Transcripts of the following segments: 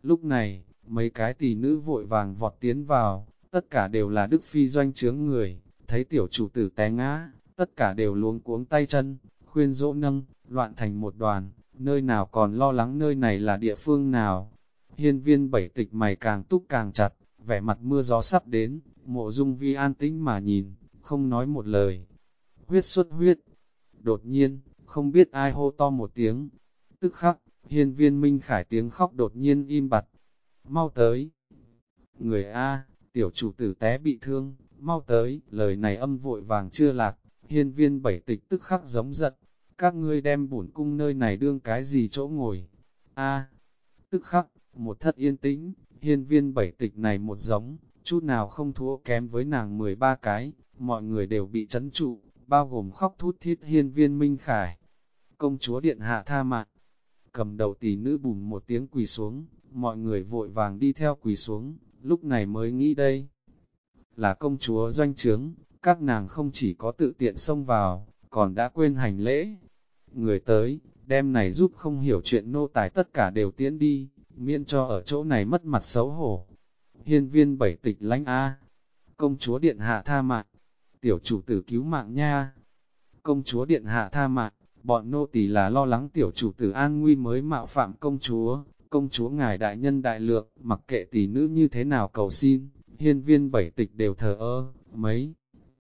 Lúc này, mấy cái tỷ nữ vội vàng vọt tiến vào, tất cả đều là Đức Phi doanh trướng người, thấy tiểu chủ tử té ngã, tất cả đều luống cuống tay chân, khuyên dỗ nâng, loạn thành một đoàn, nơi nào còn lo lắng nơi này là địa phương nào. Hiên viên bảy tịch mày càng túc càng chặt, vẻ mặt mưa gió sắp đến, Mộ Dung Vi an tĩnh mà nhìn, không nói một lời. Huyết xuất huyết. Đột nhiên, không biết ai hô to một tiếng. Tức khắc, hiên viên Minh Khải tiếng khóc đột nhiên im bặt. Mau tới. Người A, tiểu chủ tử té bị thương, mau tới. Lời này âm vội vàng chưa lạc, hiên viên bảy tịch tức khắc giống giận. Các ngươi đem bổn cung nơi này đương cái gì chỗ ngồi. A, tức khắc, một thất yên tĩnh, hiên viên bảy tịch này một giống, chút nào không thua kém với nàng 13 cái, mọi người đều bị chấn trụ, bao gồm khóc thút thít hiên viên Minh Khải. Công chúa điện hạ tha mạng, cầm đầu tỷ nữ bùm một tiếng quỳ xuống, mọi người vội vàng đi theo quỳ xuống, lúc này mới nghĩ đây. Là công chúa doanh trướng, các nàng không chỉ có tự tiện xông vào, còn đã quên hành lễ. Người tới, đem này giúp không hiểu chuyện nô tài tất cả đều tiễn đi, miễn cho ở chỗ này mất mặt xấu hổ. Hiên viên bảy tịch lãnh A, công chúa điện hạ tha mạng, tiểu chủ tử cứu mạng nha. Công chúa điện hạ tha mạng, bọn nô tỳ là lo lắng tiểu chủ tử an nguy mới mạo phạm công chúa ngài đại nhân đại lượng, mặc kệ tỷ nữ như thế nào cầu xin, hiên viên bảy tịch đều thờ ơ, mấy.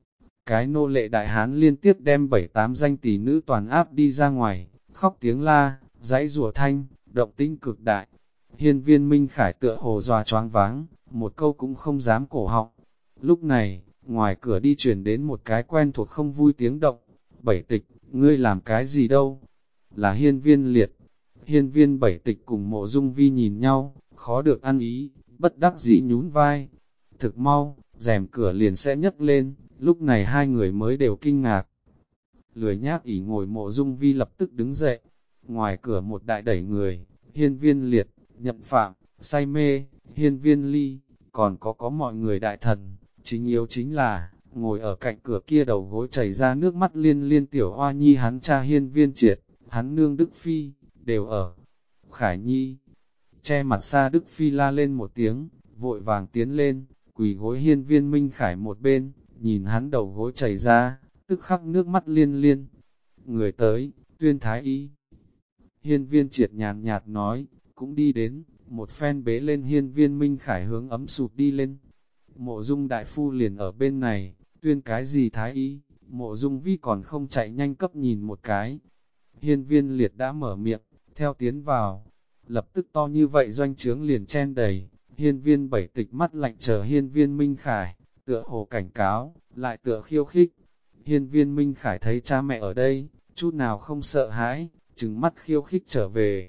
Cái nô lệ đại hán liên tiếp đem 7-8 danh tỷ nữ toàn áp đi ra ngoài, khóc tiếng la, giãy rủa thanh, động tĩnh cực đại. Hiên viên Minh Khải tựa hồ dọa choáng váng, một câu cũng không dám cổ họng. Lúc này, ngoài cửa đi truyền đến một cái quen thuộc không vui tiếng động. Bảy tịch, ngươi làm cái gì đâu? Là hiên viên liệt. Hiên viên bảy tịch cùng Mộ Dung Vi nhìn nhau, khó được ăn ý, bất đắc dĩ nhún vai. Thực mau, rèm cửa liền sẽ nhấc lên, lúc này hai người mới đều kinh ngạc. Lười nhác ỉ ngồi Mộ Dung Vi lập tức đứng dậy. Ngoài cửa một đại đẩy người, hiên viên liệt, nhậm phạm, say mê, hiên viên ly, còn có mọi người đại thần. Chính yếu chính là, ngồi ở cạnh cửa kia đầu gối chảy ra nước mắt liên liên tiểu hoa nhi hắn cha hiên viên triệt, hắn nương Đức Phi, đều ở. Khải Nhi, che mặt xa Đức Phi la lên một tiếng, vội vàng tiến lên, quỳ gối hiên viên Minh Khải một bên, nhìn hắn đầu gối chảy ra, tức khắc nước mắt liên liên. Người tới, tuyên thái y. Hiên viên triệt nhàn nhạt nói, cũng đi đến, một phen bế lên hiên viên Minh Khải hướng ấm sụp đi lên. Mộ Dung đại phu liền ở bên này, tuyên cái gì thái y, Mộ Dung Vi còn không chạy nhanh cấp nhìn một cái. Hiên viên liệt đã mở miệng, theo tiến vào, lập tức to như vậy doanh trướng liền chen đầy, hiên viên bảy tịch mắt lạnh chờ hiên viên Minh Khải, tựa hồ cảnh cáo, lại tựa khiêu khích. Hiên viên Minh Khải thấy cha mẹ ở đây, chút nào không sợ hãi, trừng mắt khiêu khích trở về.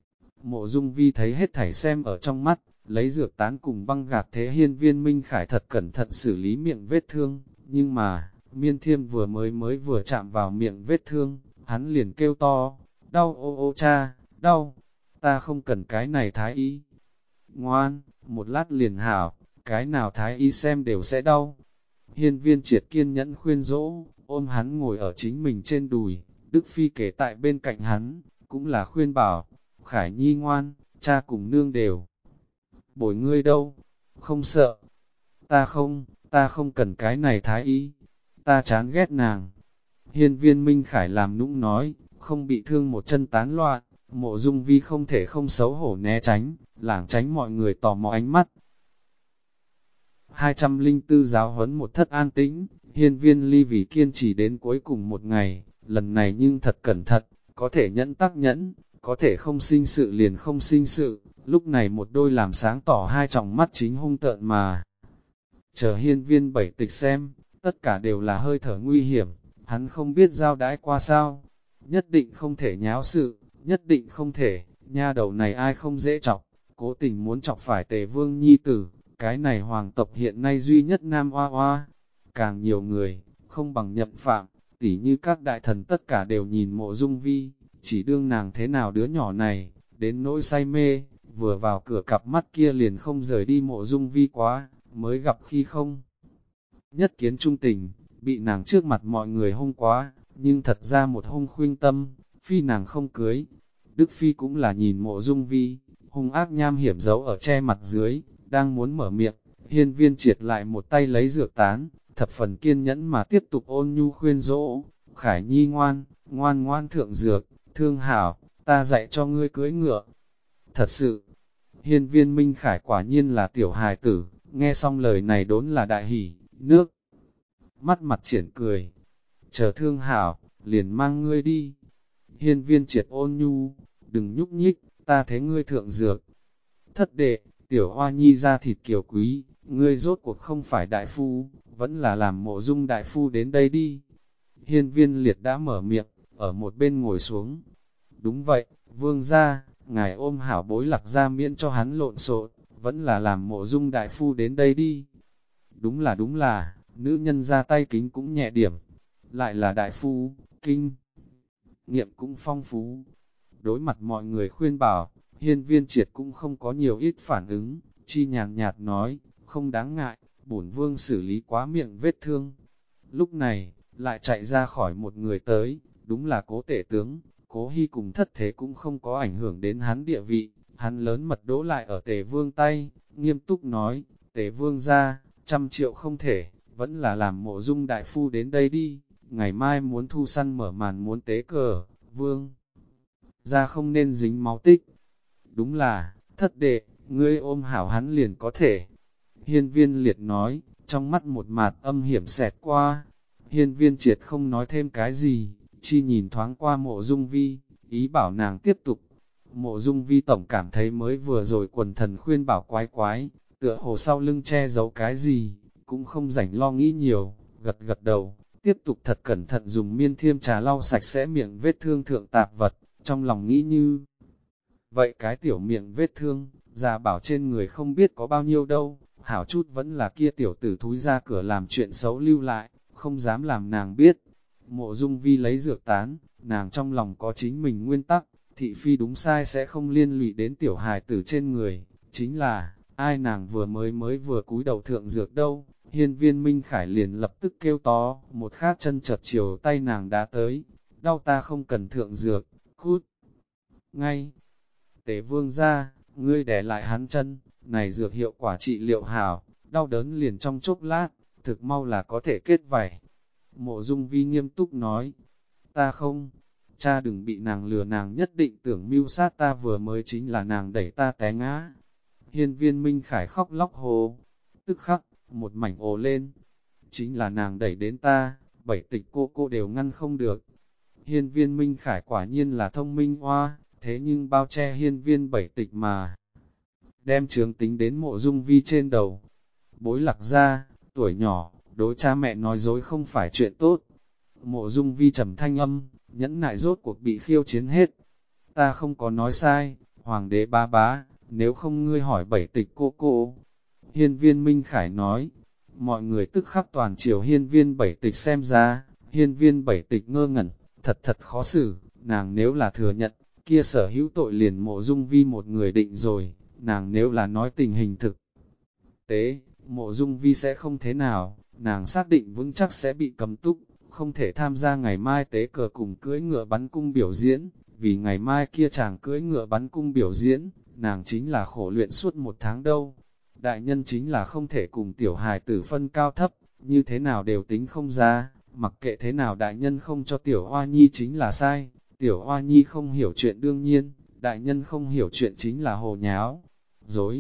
Mộ Dung Vi thấy hết thảy xem ở trong mắt, lấy dược tán cùng băng gạc thế hiên viên Minh Khải thật cẩn thận xử lý miệng vết thương, nhưng mà, miên thiêm vừa mới chạm vào miệng vết thương, hắn liền kêu to, đau ô ô cha, đau, ta không cần cái này thái y. Ngoan, một lát liền hảo, cái nào thái y xem đều sẽ đau. Hiên viên triệt kiên nhẫn khuyên dỗ, ôm hắn ngồi ở chính mình trên đùi, Đức Phi kể tại bên cạnh hắn, cũng là khuyên bảo, Khải Nhi ngoan, cha cùng nương đều. Bồi ngươi đâu, không sợ, ta không cần cái này thái y, ta chán ghét nàng. Hiên viên Minh Khải làm nũng nói, không bị thương một chân tán loạn, Mộ Dung Vi không thể không xấu hổ né tránh, lảng tránh mọi người tò mò ánh mắt. 204 giáo huấn một thất an tĩnh, hiên viên ly vì kiên trì đến cuối cùng một ngày, lần này nhưng thật cẩn thận, có thể nhẫn tắc nhẫn, có thể không sinh sự liền không sinh sự, lúc này một đôi làm sáng tỏ hai tròng mắt chính hung tợn mà. Chờ hiên viên bảy tịch xem, tất cả đều là hơi thở nguy hiểm, hắn không biết giao đãi qua sao, nhất định không thể nháo sự, nhất định không thể, nha đầu này ai không dễ chọc, cố tình muốn chọc phải Tề Vương nhi tử, cái này hoàng tộc hiện nay duy nhất nam oa oa, càng nhiều người, không bằng nhậm phạm, tỉ như các đại thần tất cả đều nhìn Mộ Dung Vi, chỉ đương nàng thế nào đứa nhỏ này, đến nỗi say mê, vừa vào cửa cặp mắt kia liền không rời đi Mộ Dung Vi quá, mới gặp khi không. Nhất kiến trung tình, bị nàng trước mặt mọi người hung quá, nhưng thật ra một hung khuyên tâm, phi nàng không cưới. Đức Phi cũng là nhìn Mộ Dung Vi, hung ác nham hiểm giấu ở che mặt dưới, đang muốn mở miệng, Hiên Viên Triệt lại một tay lấy dược tán, thập phần kiên nhẫn mà tiếp tục ôn nhu khuyên dỗ, Khải Nhi ngoan, ngoan ngoan thượng dược, thương hảo, ta dạy cho ngươi cưỡi ngựa. Thật sự, Hiên Viên Minh Khải quả nhiên là tiểu hài tử, nghe xong lời này đốn là đại hỉ, nước mắt mặt triển cười, chờ thương hảo, liền mang ngươi đi. Hiên Viên Triệt ôn nhu, đừng nhúc nhích, ta thấy ngươi thượng dược. Thất đệ, tiểu hoa nhi ra thịt kiều quý, ngươi rốt cuộc không phải đại phu, vẫn là làm Mộ Dung đại phu đến đây đi. Hiên Viên Liệt đã mở miệng, ở một bên ngồi xuống. Đúng vậy, vương gia, ngài ôm hảo bối Lạc gia miễn cho hắn lộn xộn, vẫn là làm Mộ Dung đại phu đến đây đi. Đúng là, nữ nhân ra tay kính cũng nhẹ điểm, lại là đại phu, kinh nghiệm cũng phong phú. Đối mặt mọi người khuyên bảo, Hiên Viên Triệt cũng không có nhiều ít phản ứng, chi nhàn nhạt nói, không đáng ngại, bổn vương xử lý quá miệng vết thương. Lúc này, lại chạy ra khỏi một người tới, đúng là Cố Tể tướng. Cố Hy cùng thất thế cũng không có ảnh hưởng đến hắn địa vị, hắn lớn mật đỗ lại ở Tề Vương tay, nghiêm túc nói, Tề Vương ra, 100 triệu không thể, vẫn là làm Mộ Dung đại phu đến đây đi, ngày mai muốn thu săn mở màn muốn tế cờ, Vương ra không nên dính máu tích. Đúng là, thất đệ, ngươi ôm hảo hắn liền có thể. Hiên Viên Liệt nói, trong mắt một mạt âm hiểm xẹt qua. Hiên Viên Triệt không nói thêm cái gì, chi nhìn thoáng qua Mộ Dung Vi, ý bảo nàng tiếp tục. Mộ Dung Vi tổng cảm thấy mới vừa rồi quần thần khuyên bảo quái quái, tựa hồ sau lưng che giấu cái gì, cũng không rảnh lo nghĩ nhiều, gật gật đầu, tiếp tục thật cẩn thận dùng miên thiêm trà lau sạch sẽ miệng vết thương thượng tạp vật, trong lòng nghĩ như vậy cái tiểu miệng vết thương, già bảo trên người không biết có bao nhiêu đâu, hảo chút vẫn là kia tiểu tử thúi ra cửa làm chuyện xấu lưu lại, không dám làm nàng biết. Mộ Dung Vi lấy dược tán, nàng trong lòng có chính mình nguyên tắc, thị phi đúng sai sẽ không liên lụy đến tiểu hài tử trên người, chính là, ai nàng vừa cúi đầu thượng dược đâu, Hiên Viên Minh Khải liền lập tức kêu to, một khác chân chợt chiều tay nàng đá tới, đau ta không cần thượng dược, cút ngay. Tế Vương ra, ngươi đè lại hắn chân, này dược hiệu quả trị liệu hảo, đau đớn liền trong chốc lát, thực mau là có thể kết vảy. Mộ Dung Vi nghiêm túc nói, ta không, cha đừng bị nàng lừa, nàng nhất định tưởng mưu sát ta, vừa mới chính là nàng đẩy ta té ngã. Hiên Viên Minh Khải khóc lóc hồ, tức khắc, một mảnh ồ lên, chính là nàng đẩy đến ta, 7 tịch cô đều ngăn không được. Hiên Viên Minh Khải quả nhiên là thông minh hoa, thế nhưng bao che Hiên Viên 7 tịch mà đem chướng tính đến Mộ Dung Vi trên đầu. Bối Lạc gia, tuổi nhỏ, đối cha mẹ nói dối không phải chuyện tốt. Mộ Dung Vi trầm thanh âm, nhẫn nại rốt cuộc bị khiêu chiến hết. Ta không có nói sai, Hoàng đế bá bá, nếu không ngươi hỏi 7 tịch cô. Hiên Viên Minh Khải nói, mọi người tức khắc toàn chiều Hiên Viên 7 tịch xem ra, Hiên Viên 7 tịch ngơ ngẩn, thật khó xử, nàng nếu là thừa nhận, kia sở hữu tội liền Mộ Dung Vi một người định rồi, nàng nếu là nói tình hình thực tế, Mộ Dung Vi sẽ không thế nào, nàng xác định vững chắc sẽ bị cấm túc, không thể tham gia ngày mai tế cờ cùng cưỡi ngựa bắn cung biểu diễn, vì ngày mai kia chàng cưỡi ngựa bắn cung biểu diễn, nàng chính là khổ luyện suốt 1 tháng đâu. Đại nhân chính là không thể cùng tiểu hài tử phân cao thấp, như thế nào đều tính không ra, mặc kệ thế nào đại nhân không cho tiểu hoa nhi chính là sai, tiểu hoa nhi không hiểu chuyện đương nhiên, đại nhân không hiểu chuyện chính là hồ nháo, dối.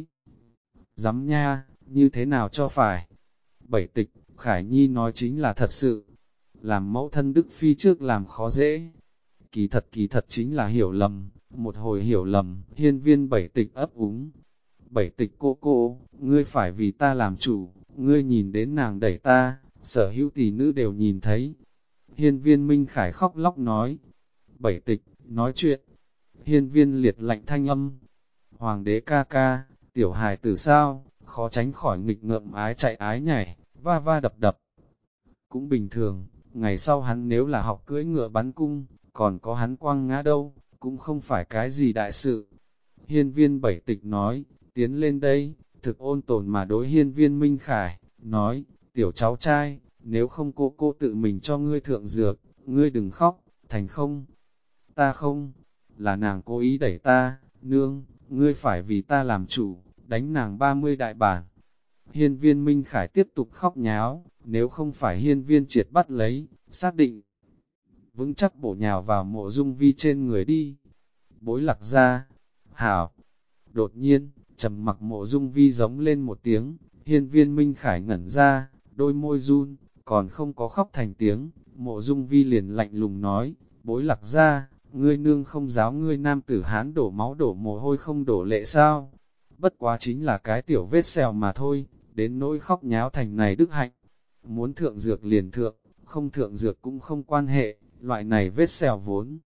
Dám nha, như thế nào cho phải? 7 tịch, Khải Nhi nói chính là thật sự, làm mẫu thân Đức Phi trước làm khó dễ. Kỳ thật chính là hiểu lầm, một hồi hiểu lầm, Hiên Viên 7 tịch ấp úng. 7 tịch cô, ngươi phải vì ta làm chủ, ngươi nhìn đến nàng đẩy ta, sở hữu tỷ nữ đều nhìn thấy. Hiên Viên Minh Khải khóc lóc nói, 7 tịch, nói chuyện. Hiên Viên Liệt lạnh thanh âm, Hoàng đế ca ca, tiểu hài tử sao, khó tránh khỏi nghịch ngợm ái chạy ái nhảy, va va đập đập. Cũng bình thường, ngày sau hắn nếu là học cưỡi ngựa bắn cung, còn có hắn quăng ngã đâu, cũng không phải cái gì đại sự. Hiên Viên 7 tịch nói, tiến lên đây, thực ôn tồn mà đối Hiên Viên Minh Khải, nói, tiểu cháu trai, nếu không cô tự mình cho ngươi thượng dược, ngươi đừng khóc, thành không. Ta không, là nàng cố ý đẩy ta, nương, ngươi phải vì ta làm chủ, đánh nàng 30 đại bản. Hiên viên Minh Khải tiếp tục khóc nháo, nếu không phải hiên viên triệt bắt lấy, xác định vững chắc bổ nhào vào Mộ Dung Vi trên người đi. Bối Lạc Gia, hảo. Đột nhiên, trầm mặc Mộ Dung Vi giống lên một tiếng, hiên viên Minh Khải ngẩn ra, đôi môi run, còn không có khóc thành tiếng. Mộ Dung Vi liền lạnh lùng nói, Bối Lạc Gia, ngươi nương không giáo ngươi nam tử Hán đổ máu đổ mồ hôi không đổ lệ sao? Bất quá chính là cái tiểu vết sẹo mà thôi, đến nỗi khóc nháo thành này đức hạnh. Muốn thượng dược liền thượng, không thượng dược cũng không quan hệ, loại này vết sẹo vốn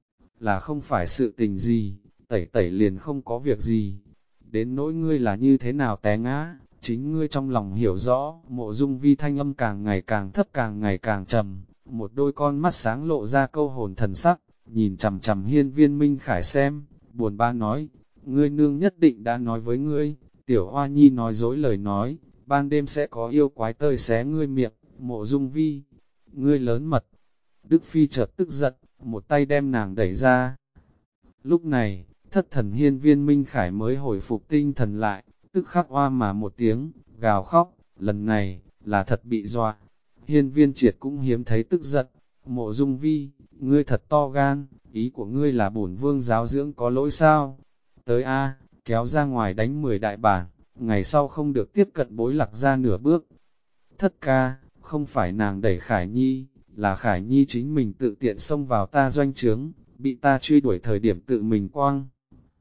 là không phải sự tình gì, tẩy tẩy liền không có việc gì. Đến nỗi ngươi là như thế nào té ngã, chính ngươi trong lòng hiểu rõ. Mộ Dung Vi thanh âm càng ngày càng thấp càng ngày càng trầm, một đôi con mắt sáng lộ ra câu hồn thần sắc, nhìn chằm chằm hiên viên Minh Khải xem, buồn bã nói, ngươi nương nhất định đã nói với ngươi, tiểu hoa nhi nói dối lời nói, ban đêm sẽ có yêu quái tơi xé ngươi miệng. Mộ Dung Vi, ngươi lớn mật. Đức Phi chợt tức giận, một tay đem nàng đẩy ra. Lúc này, thất thần hiên viên Minh Khải mới hồi phục tinh thần lại, tức khắc oa mà một tiếng, gào khóc, lần này, là thật bị dọa. Hiên viên triệt cũng hiếm thấy tức giận, Mộ Dung Vi, ngươi thật to gan, ý của ngươi là bổn vương giáo dưỡng có lỗi sao? Tới A, kéo ra ngoài đánh 10 đại bản, ngày sau không được tiếp cận Bối Lạc Gia nửa bước. Thất ca, không phải nàng đẩy Khải Nhi, là Khải Nhi chính mình tự tiện xông vào ta doanh trướng, bị ta truy đuổi thời điểm tự mình quang.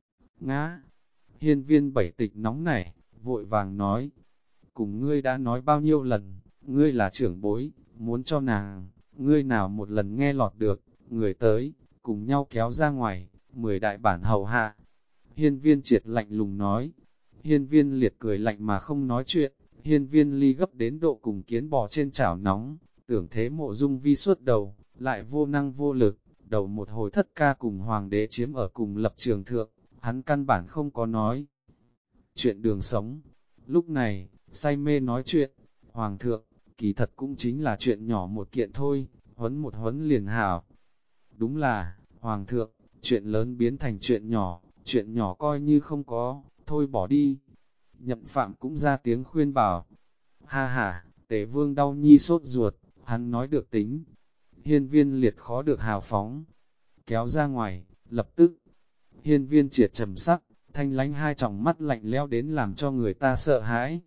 Ngã, hiên viên bảy tịch nóng nảy, vội vàng nói, cùng ngươi đã nói bao nhiêu lần, ngươi là trưởng bối, muốn cho nàng, ngươi nào một lần nghe lọt được, người tới, cùng nhau kéo ra ngoài, 10 đại bản hầu hạ. Hiên viên triệt lạnh lùng nói, hiên viên liệt cười lạnh mà không nói chuyện, hiên viên ly gấp đến độ cùng kiến bò trên chảo nóng, tưởng thế Mộ Dung Vi suốt đầu, lại vô năng vô lực, đầu một hồi thất ca cùng hoàng đế chiếm ở cùng lập trường thượng, hắn căn bản không có nói chuyện đường sống. Lúc này, say mê nói chuyện, hoàng thượng, kỳ thật cũng chính là chuyện nhỏ một kiện thôi, huấn một huấn liền hảo. Đúng là, hoàng thượng, chuyện lớn biến thành chuyện nhỏ coi như không có, thôi bỏ đi. Nhậm Phạm cũng ra tiếng khuyên bảo, ha ha, Tề Vương đau nhi sốt ruột, hắn nói được tính. Hiên viên liệt khó được hào phóng, kéo ra ngoài, lập tức. Hiên viên triệt trầm sắc, thanh lánh hai tròng mắt lạnh lẽo đến làm cho người ta sợ hãi.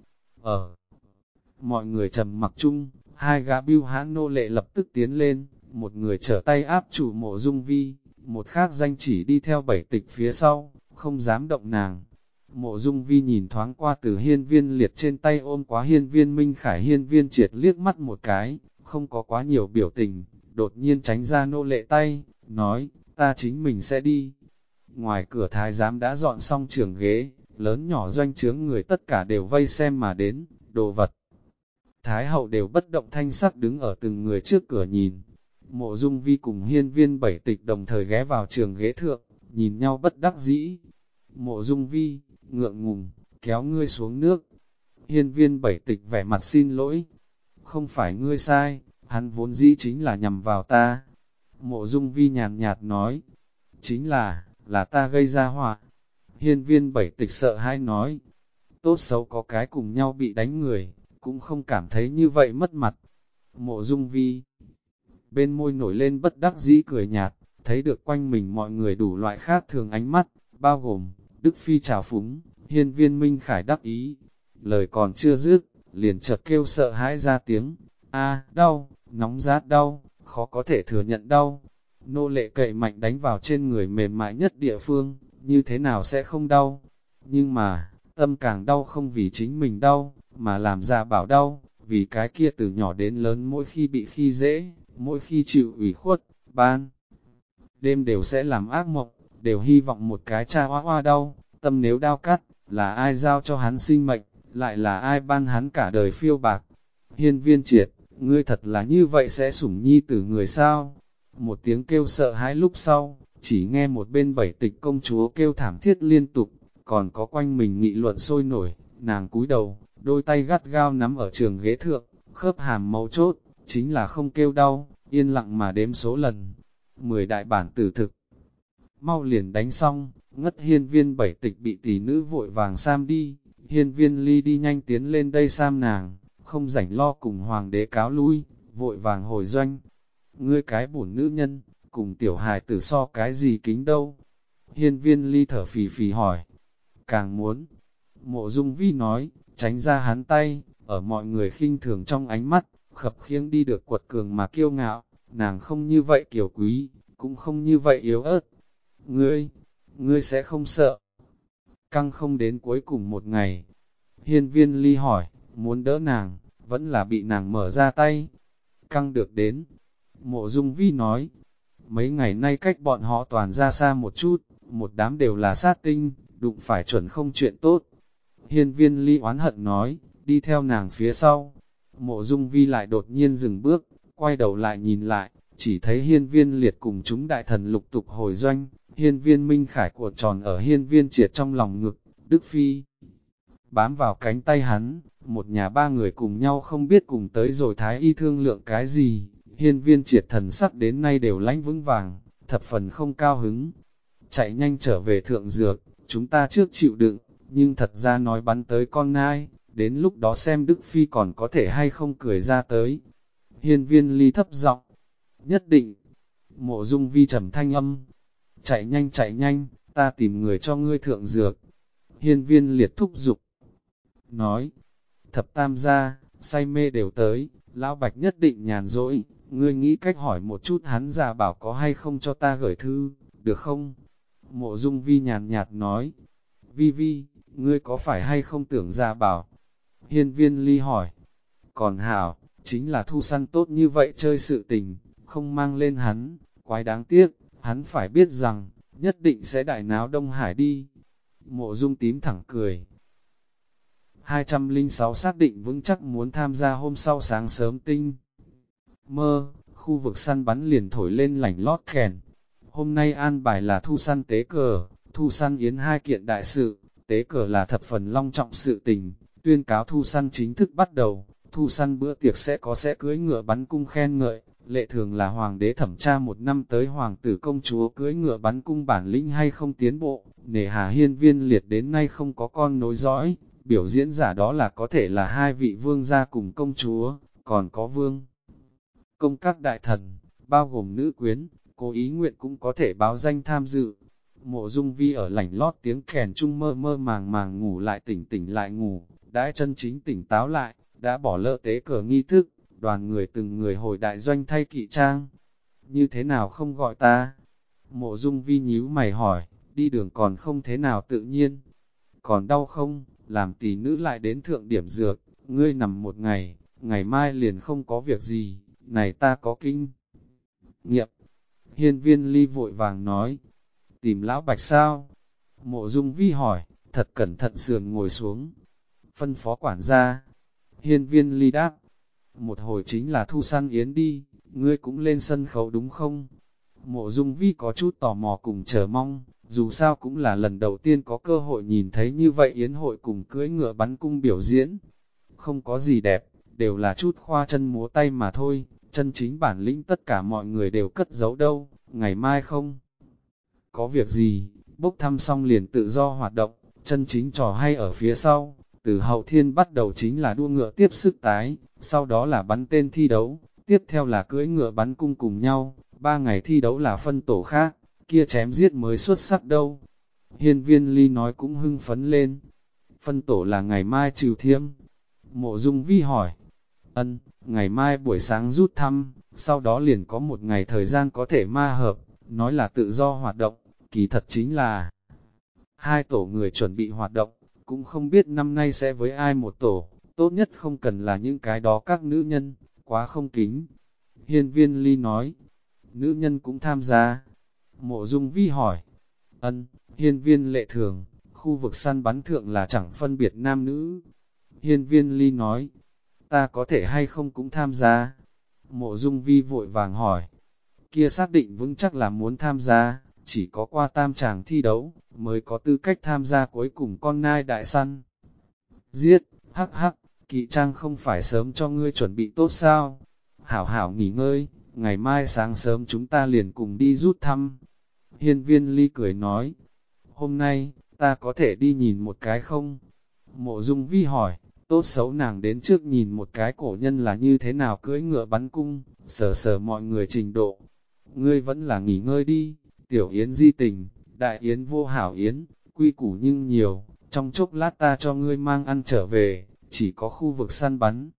Mọi người trầm mặc chung, hai gã bưu hãn nô lệ lập tức tiến lên, một người trở tay áp chủ Mộ Dung Vi, một khác danh chỉ đi theo bảy tịch phía sau, không dám động nàng. Mộ Dung Vi nhìn thoáng qua từ hiên viên liệt trên tay ôm quá hiên viên Minh Khải hiên viên triệt liếc mắt một cái, không có quá nhiều biểu tình, đột nhiên tránh ra nô lệ tay, nói, ta chính mình sẽ đi. Ngoài cửa thái giám đã dọn xong trường ghế, lớn nhỏ doanh trướng người tất cả đều vây xem mà đến, đồ vật. Thái hậu đều bất động thanh sắc đứng ở từng người trước cửa nhìn. Mộ Dung Vi cùng hiên viên bảy tịch đồng thời ghé vào trường ghế thượng, nhìn nhau bất đắc dĩ. Mộ Dung Vi, ngượng ngùng, kéo ngươi xuống nước. Hiên viên bảy tịch vẻ mặt xin lỗi. Không phải ngươi sai, hắn vốn dĩ chính là nhằm vào ta. Mộ Dung Vi nhàn nhạt nói, chính là ta gây ra họa. Hiên viên bảy tịch sợ hãi nói, tốt xấu có cái cùng nhau bị đánh người, cũng không cảm thấy như vậy mất mặt. Mộ Dung Vi bên môi nổi lên bất đắc dĩ cười nhạt, thấy được quanh mình mọi người đủ loại khác thường ánh mắt, bao gồm Đức Phi trào phúng, hiên viên Minh Khải đắc ý. Lời còn chưa dứt, liền chợt kêu sợ hãi ra tiếng, a đau, nóng rát đau, khó có thể thừa nhận đau. Nô lệ cậy mạnh đánh vào trên người mềm mại nhất địa phương, như thế nào sẽ không đau. Nhưng mà, tâm càng đau không vì chính mình đau, mà làm ra bảo đau, vì cái kia từ nhỏ đến lớn mỗi khi bị khi dễ, mỗi khi chịu ủy khuất, ban. Đêm đều sẽ làm ác mộng, đều hy vọng một cái cha hoa hoa đau, tâm nếu đau cắt, là ai giao cho hắn sinh mệnh, lại là ai ban hắn cả đời phiêu bạc. Hiên viên triệt, ngươi thật là như vậy sẽ sủng nhi tử người sao? Một tiếng kêu sợ hãi lúc sau, chỉ nghe một bên bảy tịch công chúa kêu thảm thiết liên tục, còn có quanh mình nghị luận sôi nổi, nàng cúi đầu, đôi tay gắt gao nắm ở trường ghế thượng, khớp hàm mấu chốt, chính là không kêu đau, yên lặng mà đếm số lần. 10 đại bản tử thực. Mau liền đánh xong, Ngất hiên viên bảy tịch bị tỷ nữ vội vàng sam đi, hiên viên ly đi nhanh tiến lên đây sam nàng, không rảnh lo cùng hoàng đế cáo lui, vội vàng hồi doanh. Ngươi cái bổn nữ nhân, cùng tiểu hài tử so cái gì kính đâu? Hiên viên ly thở phì phì hỏi. Càng muốn. Mộ Dung Vi nói, tránh ra hắn tay, ở mọi người khinh thường trong ánh mắt, khập khiễng đi được quật cường mà kiêu ngạo, nàng không như vậy kiều quý, cũng không như vậy yếu ớt. Ngươi sẽ không sợ. Căng không đến cuối cùng một ngày. Hiên viên ly hỏi, muốn đỡ nàng, vẫn là bị nàng mở ra tay. Căng được đến. Mộ Dung Vi nói, mấy ngày nay cách bọn họ toàn ra xa một chút, một đám đều là sát tinh, đụng phải chuẩn không chuyện tốt. Hiên viên ly oán hận nói, đi theo nàng phía sau. Mộ Dung Vi lại đột nhiên dừng bước, quay đầu lại nhìn lại, chỉ thấy hiên viên liệt cùng chúng đại thần lục tục hồi doanh, hiên viên minh khải cuộn tròn ở hiên viên triệt trong lòng ngực, Đức Phi bám vào cánh tay hắn, một nhà ba người cùng nhau không biết cùng tới rồi thái y thương lượng cái gì, hiên viên triệt thần sắc đến nay đều lãnh vững vàng, thập phần không cao hứng. Chạy nhanh trở về thượng dược, chúng ta trước chịu đựng, nhưng thật ra nói bắn tới con nai, đến lúc đó xem Đức Phi còn có thể hay không cười ra tới. Hiên viên ly thấp giọng, nhất định. Mộ Dung Vi trầm thanh âm, chạy nhanh, ta tìm người cho ngươi thượng dược. Hiên viên liệt thúc giục, nói, thập tam gia, say mê đều tới, lão bạch nhất định nhàn rỗi, ngươi nghĩ cách hỏi một chút hắn già bảo có hay không cho ta gửi thư, được không? Mộ Dung Vi nhàn nhạt nói, Vi, ngươi có phải hay không tưởng già bảo? Hiên viên ly hỏi, còn hảo, chính là thu săn tốt như vậy chơi sự tình, không mang lên hắn, quái đáng tiếc, hắn phải biết rằng, nhất định sẽ đại náo Đông Hải đi. Mộ Dung tím thẳng cười. 206 xác định vững chắc muốn tham gia hôm sau sáng sớm tinh. Mơ, khu vực săn bắn liền thổi lên lảnh lót kèn. Hôm nay an bài là thu săn tế cờ, thu săn yến hai kiện đại sự, tế cờ là thập phần long trọng sự tình, tuyên cáo thu săn chính thức bắt đầu, thu săn bữa tiệc sẽ cưỡi ngựa bắn cung khen ngợi, lệ thường là hoàng đế thẩm tra một năm tới hoàng tử công chúa cưỡi ngựa bắn cung bản lĩnh hay không tiến bộ, nể hà hiên viên liệt đến nay không có con nối dõi, biểu diễn giả đó là có thể là hai vị vương gia cùng công chúa, còn có vương công các đại thần, bao gồm nữ quyến, cố ý nguyện cũng có thể báo danh tham dự. Mộ Dung Vi ở lảnh lót tiếng kèn chung mơ mơ màng màng ngủ lại tỉnh lại ngủ, đã chân chính tỉnh táo lại, đã bỏ lỡ tế cờ nghi thức, đoàn người từng người hồi đại doanh thay kỵ trang. Như thế nào không gọi ta? Mộ Dung Vi nhíu mày hỏi, đi đường còn không thế nào tự nhiên. Còn đau không? Làm tỷ nữ lại đến thượng điểm dược, ngươi nằm một ngày, ngày mai liền không có việc gì, này ta có kinh nghiệm. Hiên viên ly vội vàng nói, tìm lão bạch sao? Mộ Dung Vi hỏi, thật cẩn thận sườn ngồi xuống. Phân phó quản gia. Hiên viên ly đáp, một hồi chính là thu săn yến đi, ngươi cũng lên sân khấu đúng không? Mộ Dung Vi có chút tò mò cùng chờ mong, dù sao cũng là lần đầu tiên có cơ hội nhìn thấy như vậy yến hội cùng cưỡi ngựa bắn cung biểu diễn. Không có gì đẹp, đều là chút khoa chân múa tay mà thôi, chân chính bản lĩnh tất cả mọi người đều cất giấu đâu, ngày mai không có việc gì, bốc thăm xong liền tự do hoạt động, chân chính trò hay ở phía sau, từ hậu thiên bắt đầu chính là đua ngựa tiếp sức tái, sau đó là bắn tên thi đấu, tiếp theo là cưỡi ngựa bắn cung cùng nhau, 3 ngày thi đấu là phân tổ khác, kia chém giết mới xuất sắc đâu. Hiên viên ly nói cũng hưng phấn lên, phân tổ là ngày mai trừ thiêm. Mộ Dung Vi hỏi, ngày mai buổi sáng rút thăm, sau đó liền có một ngày thời gian có thể ma hợp, nói là tự do hoạt động, kỳ thật chính là hai tổ người chuẩn bị hoạt động, cũng không biết năm nay sẽ với ai một tổ, tốt nhất không cần là những cái đó các nữ nhân, quá không kính. Hiên viên ly nói, nữ nhân cũng tham gia. Mộ Dung Vi hỏi, hiên viên lệ thường, khu vực săn bắn thượng là chẳng phân biệt nam nữ. Hiên viên ly nói, ta có thể hay không cũng tham gia. Mộ Dung Vi vội vàng hỏi, kia xác định vững chắc là muốn tham gia, chỉ có qua tam tràng thi đấu, mới có tư cách tham gia cuối cùng con nai đại săn. Giết, hắc, kỵ trang không phải sớm cho ngươi chuẩn bị tốt sao? Hảo hảo nghỉ ngơi, ngày mai sáng sớm chúng ta liền cùng đi rút thăm. Hiên viên ly cười nói, hôm nay, ta có thể đi nhìn một cái không? Mộ Dung Vi hỏi, tốt xấu nàng đến trước nhìn một cái cổ nhân là như thế nào cưỡi ngựa bắn cung, sờ sờ mọi người trình độ. Ngươi vẫn là nghỉ ngơi đi, tiểu yến di tình, đại yến vô hảo yến, quy củ nhưng nhiều, trong chốc lát ta cho ngươi mang ăn trở về, chỉ có khu vực săn bắn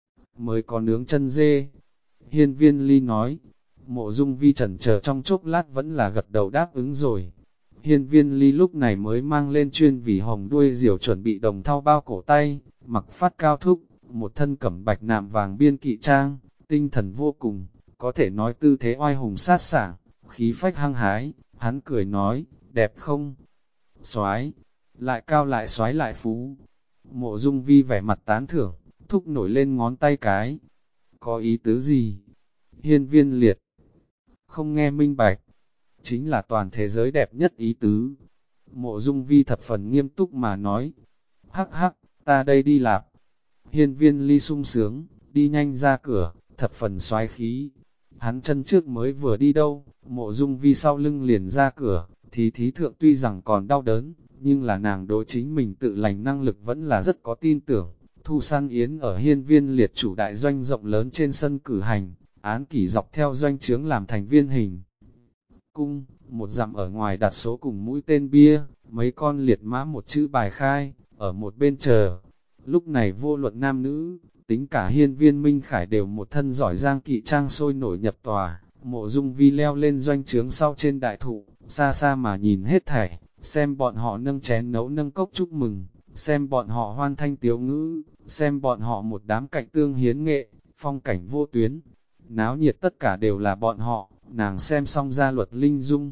mới có nướng chân dê. Hiên Viên Ly nói, Mộ Dung Vi chần chờ trong chốc lát vẫn là gật đầu đáp ứng rồi. Hiên Viên Ly lúc này mới mang lên chuyên vì hồng đuôi diều chuẩn bị đồng thau bao cổ tay, mặc phát cao thúc, một thân cẩm bạch nạm vàng biên kỵ trang, tinh thần vô cùng, có thể nói tư thế oai hùng sát sảng, khí phách hăng hái, hắn cười nói, đẹp không? Soái, lại cao lại soái lại phú. Mộ Dung Vi vẻ mặt tán thưởng, thúc nổi lên ngón tay cái. Có ý tứ gì? Hiên Viên Liệt không nghe minh bạch, chính là toàn thế giới đẹp nhất ý tứ. Mộ Dung Vi thập phần nghiêm túc mà nói, hắc hắc, ta đây đi lạp. Hiên Viên Ly sung sướng, đi nhanh ra cửa, thập phần soái khí. Hắn chân trước mới vừa đi đâu, Mộ Dung Vi sau lưng liền ra cửa, thì thí thượng tuy rằng còn đau đớn, nhưng là nàng đối chính mình tự lành năng lực vẫn là rất có tin tưởng. Thu săn yến ở Hiên Viên Liệt chủ đại doanh rộng lớn trên sân cử hành, án kỷ dọc theo doanh trướng làm thành viên hình cung, một dặm ở ngoài đặt số cùng mũi tên bia, mấy con liệt mã một chữ bài khai, ở một bên chờ. Lúc này vô luận nam nữ, tính cả Hiên Viên Minh Khải đều một thân giỏi giang kỵ trang sôi nổi nhập tòa. Mộ Dung Vi leo lên doanh trướng sau trên đại thụ, xa xa mà nhìn hết thảy, xem bọn họ nâng chén nấu nâng cốc chúc mừng, xem bọn họ hoan thanh tiếu ngữ, xem bọn họ một đám cạnh tương hiến nghệ, phong cảnh vô tuyến. Náo nhiệt tất cả đều là bọn họ, nàng xem xong ra luật linh dung.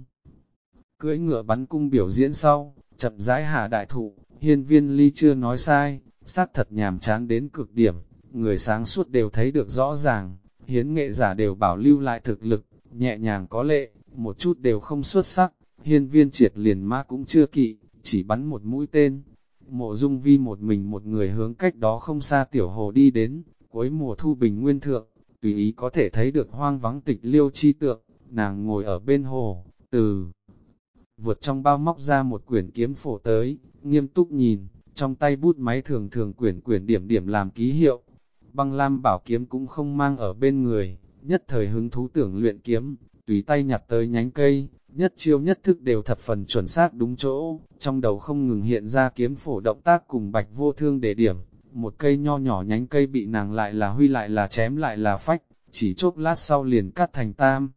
Cưỡi ngựa bắn cung biểu diễn sau, chậm rãi hạ đại thụ, Hiên Viên Ly chưa nói sai, xác thật nhàm chán đến cực điểm, người sáng suốt đều thấy được rõ ràng, hiến nghệ giả đều bảo lưu lại thực lực, nhẹ nhàng có lệ, một chút đều không xuất sắc. Hiên Viên Triệt liền mã cũng chưa kỵ, chỉ bắn một mũi tên. Mộ Dung Vi một mình một người hướng cách đó không xa tiểu hồ đi đến, cuối mùa thu bình nguyên thượng, tùy ý có thể thấy được hoang vắng tịch liêu chi tượng, nàng ngồi ở bên hồ, vượt trong bao móc ra một quyển kiếm phổ tới, nghiêm túc nhìn, trong tay bút máy thường thường quyển quyển điểm điểm làm ký hiệu. Băng lam bảo kiếm cũng không mang ở bên người, nhất thời hứng thú tưởng luyện kiếm, tùy tay nhặt tới nhánh cây, nhất chiêu nhất thức đều thập phần chuẩn xác đúng chỗ, trong đầu không ngừng hiện ra kiếm phổ động tác cùng bạch vô thương để điểm. Một cây nho nhỏ nhánh cây bị nàng lại là huy lại là chém lại là phách, chỉ chốc lát sau liền cắt thành tam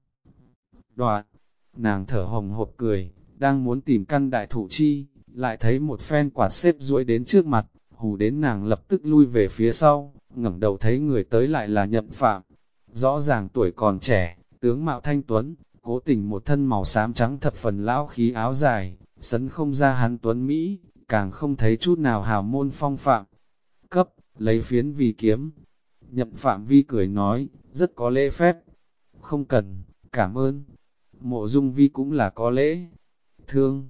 đoạn. Nàng thở hồng hộc cười, đang muốn tìm căn đại thụ chi, lại thấy một phen quạt xếp duỗi đến trước mặt, hù đến nàng lập tức lui về phía sau, ngẩng đầu thấy người tới lại là Nhậm Phạm. Rõ ràng tuổi còn trẻ, tướng mạo thanh tuấn, cố tình một thân màu xám trắng thập phần lão khí áo dài, sấn không ra hắn tuấn Mỹ, càng không thấy chút nào hào môn phong phạm. Cấp, lấy phiến vì kiếm. Nhậm Phạm Vi cười nói, rất có lễ phép. Không cần, cảm ơn. Mộ Dung Vi cũng là có lễ. Thương,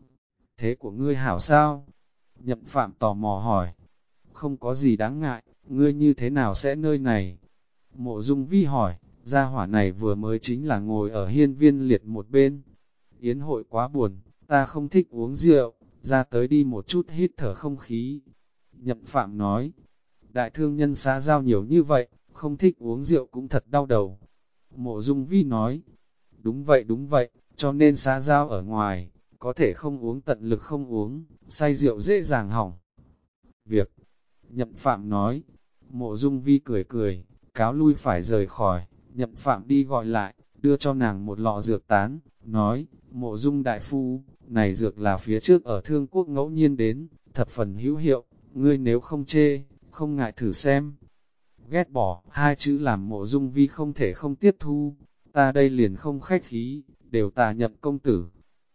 thế của ngươi hảo sao? Nhậm Phạm tò mò hỏi. Không có gì đáng ngại, ngươi như thế nào sẽ nơi này? Mộ Dung Vi hỏi, gia hỏa này vừa mới chính là ngồi ở Hiên Viên Liệt một bên. Yến hội quá buồn, ta không thích uống rượu, ra tới đi một chút hít thở không khí. Nhậm Phạm nói, đại thương nhân xã giao nhiều như vậy, không thích uống rượu cũng thật đau đầu. Mộ Dung Vi nói, đúng vậy, cho nên xã giao ở ngoài, có thể không uống tận lực không uống, say rượu dễ dàng hỏng. Việc, Nhậm Phạm nói, Mộ Dung Vi cười cười, cáo lui phải rời khỏi, Nhậm Phạm đi gọi lại, đưa cho nàng một lọ dược tán, nói, Mộ Dung đại phu, này dược là phía trước ở Thương Quốc ngẫu nhiên đến, thập phần hữu hiệu, ngươi nếu không chê, không ngại thử xem. Ghét bỏ, hai chữ làm Mộ Dung Vi không thể không tiếp thu, ta đây liền không khách khí, đều tà Nhậm công tử.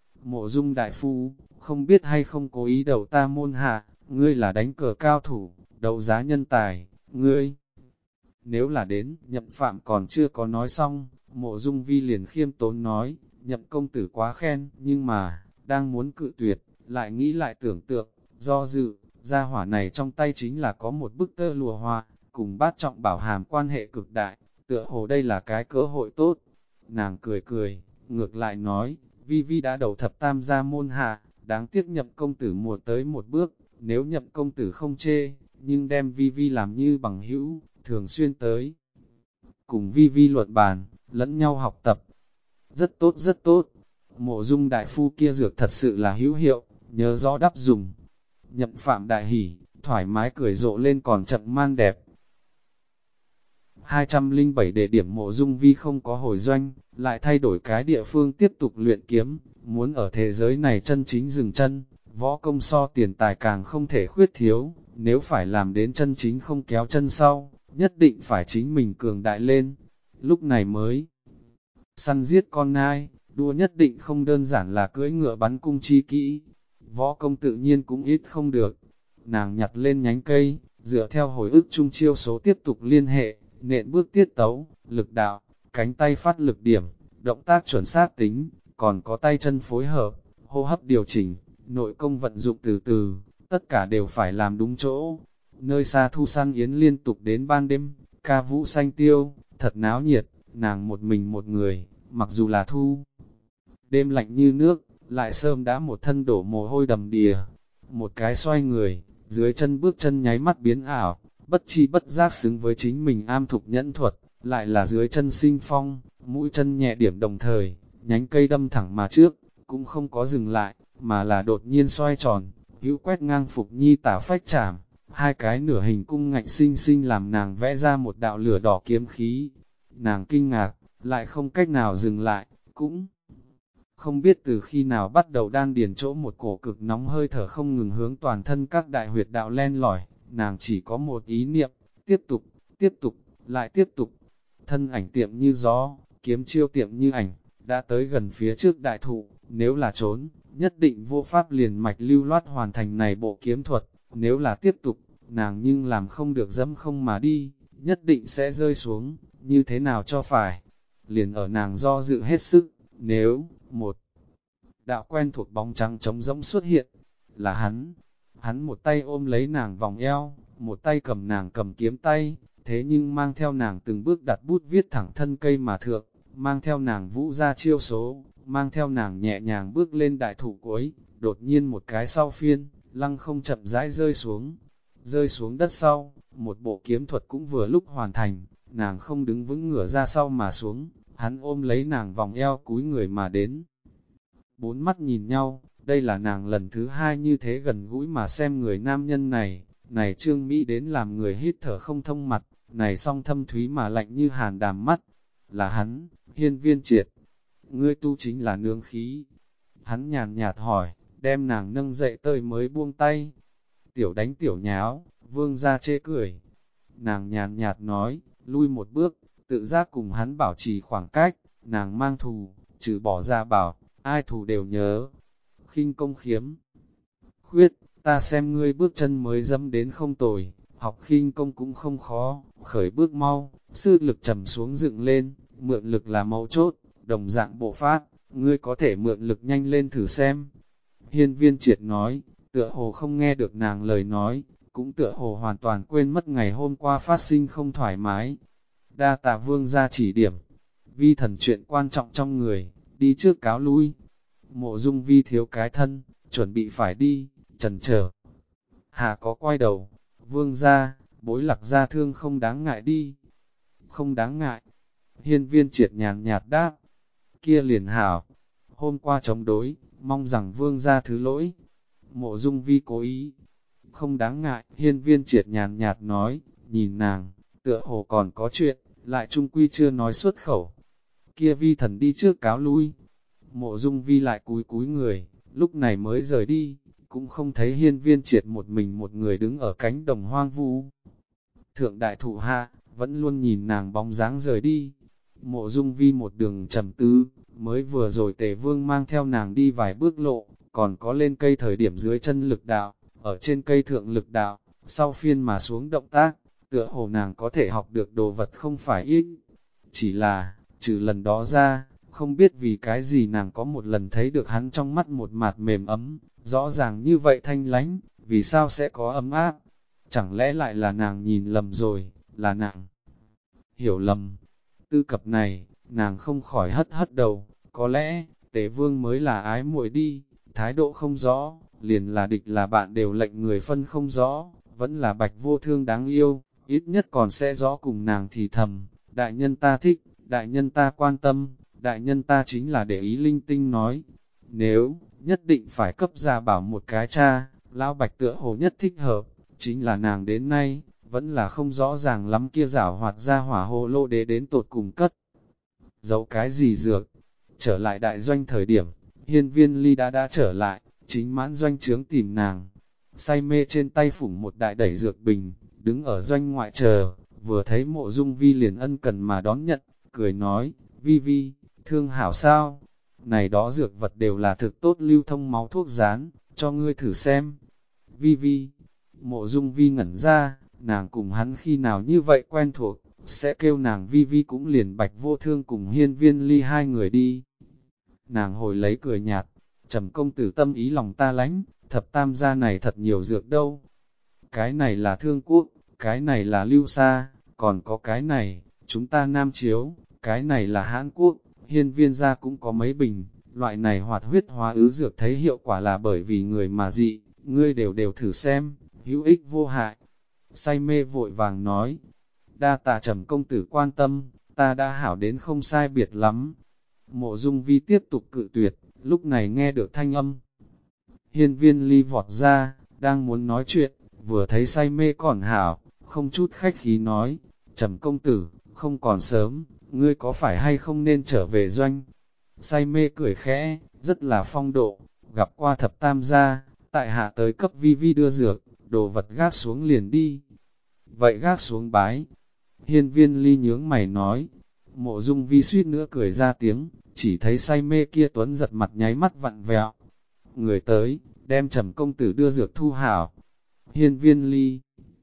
Mộ Dung đại phu, không biết hay không cố ý đầu ta môn hạ, ngươi là đánh cờ cao thủ, đấu giá nhân tài, ngươi. Nếu là đến, Nhậm Phạm còn chưa có nói xong, Mộ Dung Vi liền khiêm tốn nói, Nhậm công tử quá khen, nhưng mà, đang muốn cự tuyệt, lại nghĩ lại tưởng tượng, do dự, gia hỏa này trong tay chính là có một bức tơ lụa hoa, cùng Bát Trọng Bảo hàm quan hệ cực đại, tựa hồ đây là cái cơ hội tốt. Nàng cười cười, ngược lại nói, Vi Vi đã đầu thập tam gia môn hạ, Đáng tiếc Nhậm công tử muộn tới một bước, nếu Nhậm công tử không chê, nhưng đem Vi Vi làm như bằng hữu, thường xuyên tới. Cùng Vi Vi luận bàn, lẫn nhau học tập. Rất tốt rất tốt, Mộ Dung đại phu kia dược thật sự là hữu hiệu, nhớ rõ đắp dùng. Nhậm Phạm đại hỉ, thoải mái cười rộ lên còn chậm man đẹp. 207 đề điểm Mộ Dung Vi không có hồi doanh, lại thay đổi cái địa phương tiếp tục luyện kiếm, muốn ở thế giới này chân chính dừng chân, võ công so tiền tài càng không thể khuyết thiếu, nếu phải làm đến chân chính không kéo chân sau, nhất định phải chính mình cường đại lên, lúc này mới săn giết con nai, đua nhất định không đơn giản là cưỡi ngựa bắn cung chi kỹ, võ công tự nhiên cũng ít không được. Nàng nhặt lên nhánh cây, dựa theo hồi ức chung chiêu số tiếp tục liên hệ, nện bước tiết tấu, lực đạo, cánh tay phát lực điểm, động tác chuẩn xác tính, còn có tay chân phối hợp, hô hấp điều chỉnh, nội công vận dụng từ từ, tất cả đều phải làm đúng chỗ. Nơi xa thu săn yến liên tục đến ban đêm, ca vũ xanh tiêu, thật náo nhiệt, nàng một mình một người, mặc dù là thu. Đêm lạnh như nước, lại sớm đã một thân đổ mồ hôi đầm đìa, một cái xoay người, dưới chân bước chân nháy mắt biến ảo, bất chi bất giác xứng với chính mình am thục nhẫn thuật, lại là dưới chân sinh phong, mũi chân nhẹ điểm đồng thời, nhánh cây đâm thẳng mà trước, cũng không có dừng lại, mà là đột nhiên xoay tròn, hữu quét ngang Phục Nhi tả phách chảm, hai cái nửa hình cung ngạnh sinh sinh làm nàng vẽ ra một đạo lửa đỏ kiếm khí. Nàng kinh ngạc, lại không cách nào dừng lại, cũng không biết từ khi nào bắt đầu đan điền chỗ một cổ cực nóng hơi thở không ngừng hướng toàn thân các đại huyệt đạo len lỏi, nàng chỉ có một ý niệm, tiếp tục, lại tiếp tục. Thân ảnh tiệm như gió, kiếm chiêu tiệm như ảnh, đã tới gần phía trước đại thụ, nếu là trốn, nhất định vô pháp liền mạch lưu loát hoàn thành này bộ kiếm thuật, nếu là tiếp tục, nàng nhưng làm không được dẫm không mà đi, nhất định sẽ rơi xuống, như thế nào cho phải. Liền ở nàng do dự hết sức, nếu, một đạo quen thuộc bóng trắng trống rỗng xuất hiện, là hắn một tay ôm lấy nàng vòng eo, một tay cầm nàng cầm kiếm tay, thế nhưng mang theo nàng từng bước đặt bút viết thẳng thân cây mà thượng, mang theo nàng vũ ra chiêu số, mang theo nàng nhẹ nhàng bước lên đại thụ cuối, đột nhiên một cái sau phiên, lăng không chậm rãi rơi xuống đất sau, một bộ kiếm thuật cũng vừa lúc hoàn thành, nàng không đứng vững ngửa ra sau mà xuống, hắn ôm lấy nàng vòng eo cúi người mà đến. Bốn mắt nhìn nhau, đây là nàng lần thứ hai như thế gần gũi mà xem người nam nhân này Trương Mỹ đến làm người hít thở không thông mặt, này song thâm thúy mà lạnh như hàn đàm mắt, là hắn, Hiên Viên Triệt. Ngươi tu chính là nương khí. Hắn nhàn nhạt hỏi, đem nàng nâng dậy tơi mới buông tay. Tiểu đánh tiểu nháo, vương ra chê cười. Nàng nhàn nhạt nói, lui một bước, tự giác cùng hắn bảo trì khoảng cách, nàng mang thù, trừ bỏ ra bảo, ai thù đều nhớ. Khinh công khiếm. Khuyết, ta xem ngươi bước chân mới dẫm đến không tồi, học khinh công cũng không khó, khởi bước mau, sư lực trầm xuống dựng lên, mượn lực là mấu chốt, đồng dạng bộ phát, ngươi có thể mượn lực nhanh lên thử xem. Hiên Viên Triệt nói, tựa hồ không nghe được nàng lời nói, cũng tựa hồ hoàn toàn quên mất ngày hôm qua phát sinh không thoải mái. Đa tạ vương ra chỉ điểm, vi thần chuyện quan trọng trong người, đi trước cáo lui. Mộ Dung Vi thiếu cái thân, chuẩn bị phải đi, chần chờ. Hà có quay đầu, vương ra, bối lạc ra thương không đáng ngại đi. Không đáng ngại. Hiên Viên Triệt nhàn nhạt đáp. Kia liền hảo. Hôm qua chống đối, mong rằng vương ra thứ lỗi. Mộ Dung Vi cố ý. Không đáng ngại, Hiên Viên Triệt nhàn nhạt nói, nhìn nàng, tựa hồ còn có chuyện, lại trung quy chưa nói xuất khẩu. Kia Vi thần đi trước cáo lui. Mộ Dung Vi lại cúi cúi người, lúc này mới rời đi, cũng không thấy Hiên Viên Triệt một mình một người đứng ở cánh đồng hoang vu. Thượng đại thủ hạ, vẫn luôn nhìn nàng bóng dáng rời đi. Mộ Dung Vi một đường trầm tư, mới vừa rồi Tề Vương mang theo nàng đi vài bước lộ, còn có lên cây thời điểm dưới chân lực đạo, ở trên cây thượng lực đạo, sau phiên mà xuống động tác, tựa hồ nàng có thể học được đồ vật không phải ít. Chỉ là, trừ lần đó ra, không biết vì cái gì nàng có một lần thấy được hắn trong mắt một mạt mềm ấm, rõ ràng như vậy thanh lánh, vì sao sẽ có ấm áp? Chẳng lẽ lại là nàng nhìn lầm rồi, là nàng hiểu lầm? Tư cập này, nàng không khỏi hất hất đầu, có lẽ, Tề Vương mới là ái muội đi, thái độ không rõ, liền là địch là bạn đều lệnh người phân không rõ, vẫn là Bạch Vô Thương đáng yêu, ít nhất còn sẽ rõ cùng nàng thì thầm, đại nhân ta thích, đại nhân ta quan tâm, đại nhân ta chính là để ý linh tinh nói. Nếu, nhất định phải cấp gia bảo một cái cha, lão Bạch tựa hồ nhất thích hợp, chính là nàng đến nay, vẫn là không rõ ràng lắm kia giảo hoạt ra hỏa hồ lô đế đến tột cùng cất. Giấu cái gì dược? Trở lại đại doanh thời điểm, Hiên Viên Ly đã trở lại, chính mãn doanh trướng tìm nàng. Say mê trên tay phủng một đại đẩy dược bình, đứng ở doanh ngoại chờ, vừa thấy Mộ Dung Vi liền ân cần mà đón nhận, cười nói, Vi Vi, thương hảo sao? Này đó dược vật đều là thực tốt lưu thông máu thuốc rán, cho ngươi thử xem. Vi Vi, Mộ Dung Vi ngẩn ra, nàng cùng hắn khi nào như vậy quen thuộc, sẽ kêu nàng Vi Vi cũng liền Bạch Vô Thương cùng Hiên Viên Ly hai người đi. Nàng hồi lấy cười nhạt, Trầm công tử tâm ý lòng ta lánh, thập tam gia này thật nhiều dược đâu. Cái này là Thương Quốc, cái này là Lưu Sa, còn có cái này, chúng ta Nam Chiếu, cái này là Hãn Quốc, Hiên Viên gia cũng có mấy bình, loại này hoạt huyết hóa ứ dược thấy hiệu quả là bởi vì người mà dị, ngươi đều thử xem, hữu ích vô hại. Say mê vội vàng nói, đa tạ Trầm công tử quan tâm, ta đã hảo đến không sai biệt lắm. Mộ Dung Vi tiếp tục cự tuyệt, lúc này nghe được thanh âm. Hiên Viên Ly vọt ra, đang muốn nói chuyện, vừa thấy say mê còn hảo, không chút khách khí nói, Trầm công tử, không còn sớm, ngươi có phải hay không nên trở về doanh? Say mê cười khẽ, rất là phong độ, gặp qua thập tam gia, tại hạ tới cấp Vi Vi đưa dược, đồ vật gác xuống liền đi. Vậy gác xuống bái. Hiên Viên Ly nhướng mày nói. Mộ Dung Vi suýt nữa cười ra tiếng, chỉ thấy say mê kia tuấn giật mặt nháy mắt vặn vẹo. Người tới, đem Trầm công tử đưa dược thu hảo. Hiên Viên Ly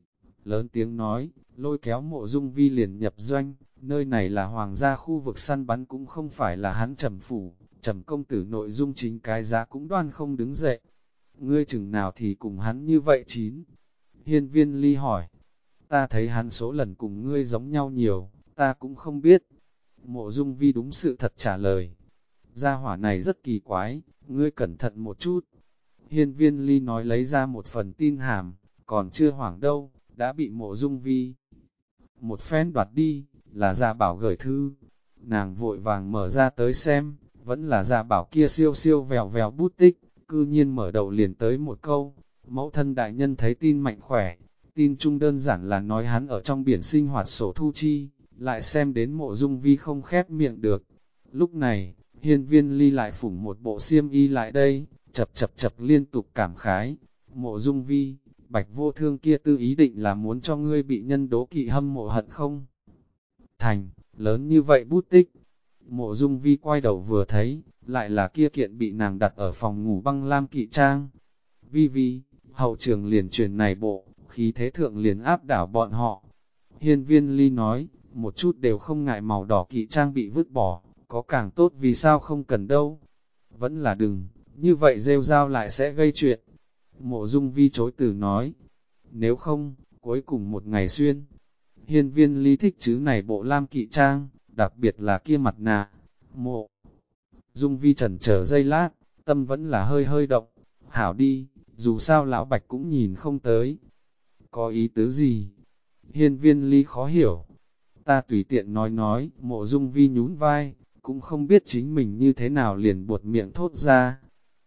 lớn tiếng nói, lôi kéo Mộ Dung Vi liền nhập doanh, nơi này là hoàng gia khu vực săn bắn cũng không phải là hắn Trầm phủ, Trầm công tử nội dung chính cái giá cũng đoan không đứng dậy. Ngươi chừng nào thì cùng hắn như vậy chín? Hiên Viên Ly hỏi, ta thấy hắn số lần cùng ngươi giống nhau nhiều, ta cũng không biết. Mộ Dung Vi đúng sự thật trả lời. Gia hỏa này rất kỳ quái, ngươi cẩn thận một chút. Hiên Viên Ly nói lấy ra một phần tin hàm, còn chưa hoảng đâu, đã bị Mộ Dung Vi một phen đoạt đi, là Gia Bảo gửi thư. Nàng vội vàng mở ra tới xem, vẫn là Gia Bảo kia siêu siêu vèo vèo bút tích, cư nhiên mở đầu liền tới một câu, mẫu thân đại nhân thấy tin mạnh khỏe. Tin chung đơn giản là nói hắn ở trong biển sinh hoạt sổ thu chi, lại xem đến Mộ Dung Vi không khép miệng được. Lúc này, Hiên Viên Ly lại phủng một bộ xiêm y lại đây, chập liên tục cảm khái. Mộ Dung Vi, Bạch Vô Thương kia tư ý định là muốn cho ngươi bị nhân đố kỵ hâm mộ hận không? Thành, lớn như vậy bút tích. Mộ Dung Vi quay đầu vừa thấy, lại là kia kiện bị nàng đặt ở phòng ngủ băng lam kỵ trang. Vi Vi, hậu trường liền truyền này bộ, khí thế thượng liền áp đảo bọn họ. Hiên Viên Ly nói, một chút đều không ngại màu đỏ kỵ trang bị vứt bỏ, có càng tốt vì sao không cần đâu. Vẫn là đừng, như vậy rêu rao lại sẽ gây chuyện. Mộ Dung Vi chối từ nói, nếu không, cuối cùng một ngày xuyên. Hiên Viên Ly thích chứ này bộ lam kỵ trang, đặc biệt là kia mặt nạ. Mộ Dung Vi chần chờ giây lát, tâm vẫn là hơi hơi động. Hảo đi, dù sao lão Bạch cũng nhìn không tới. Có ý tứ gì? Hiên Viên Ly khó hiểu. Ta tùy tiện nói, Mộ Dung Vi nhún vai, cũng không biết chính mình như thế nào liền buột miệng thốt ra.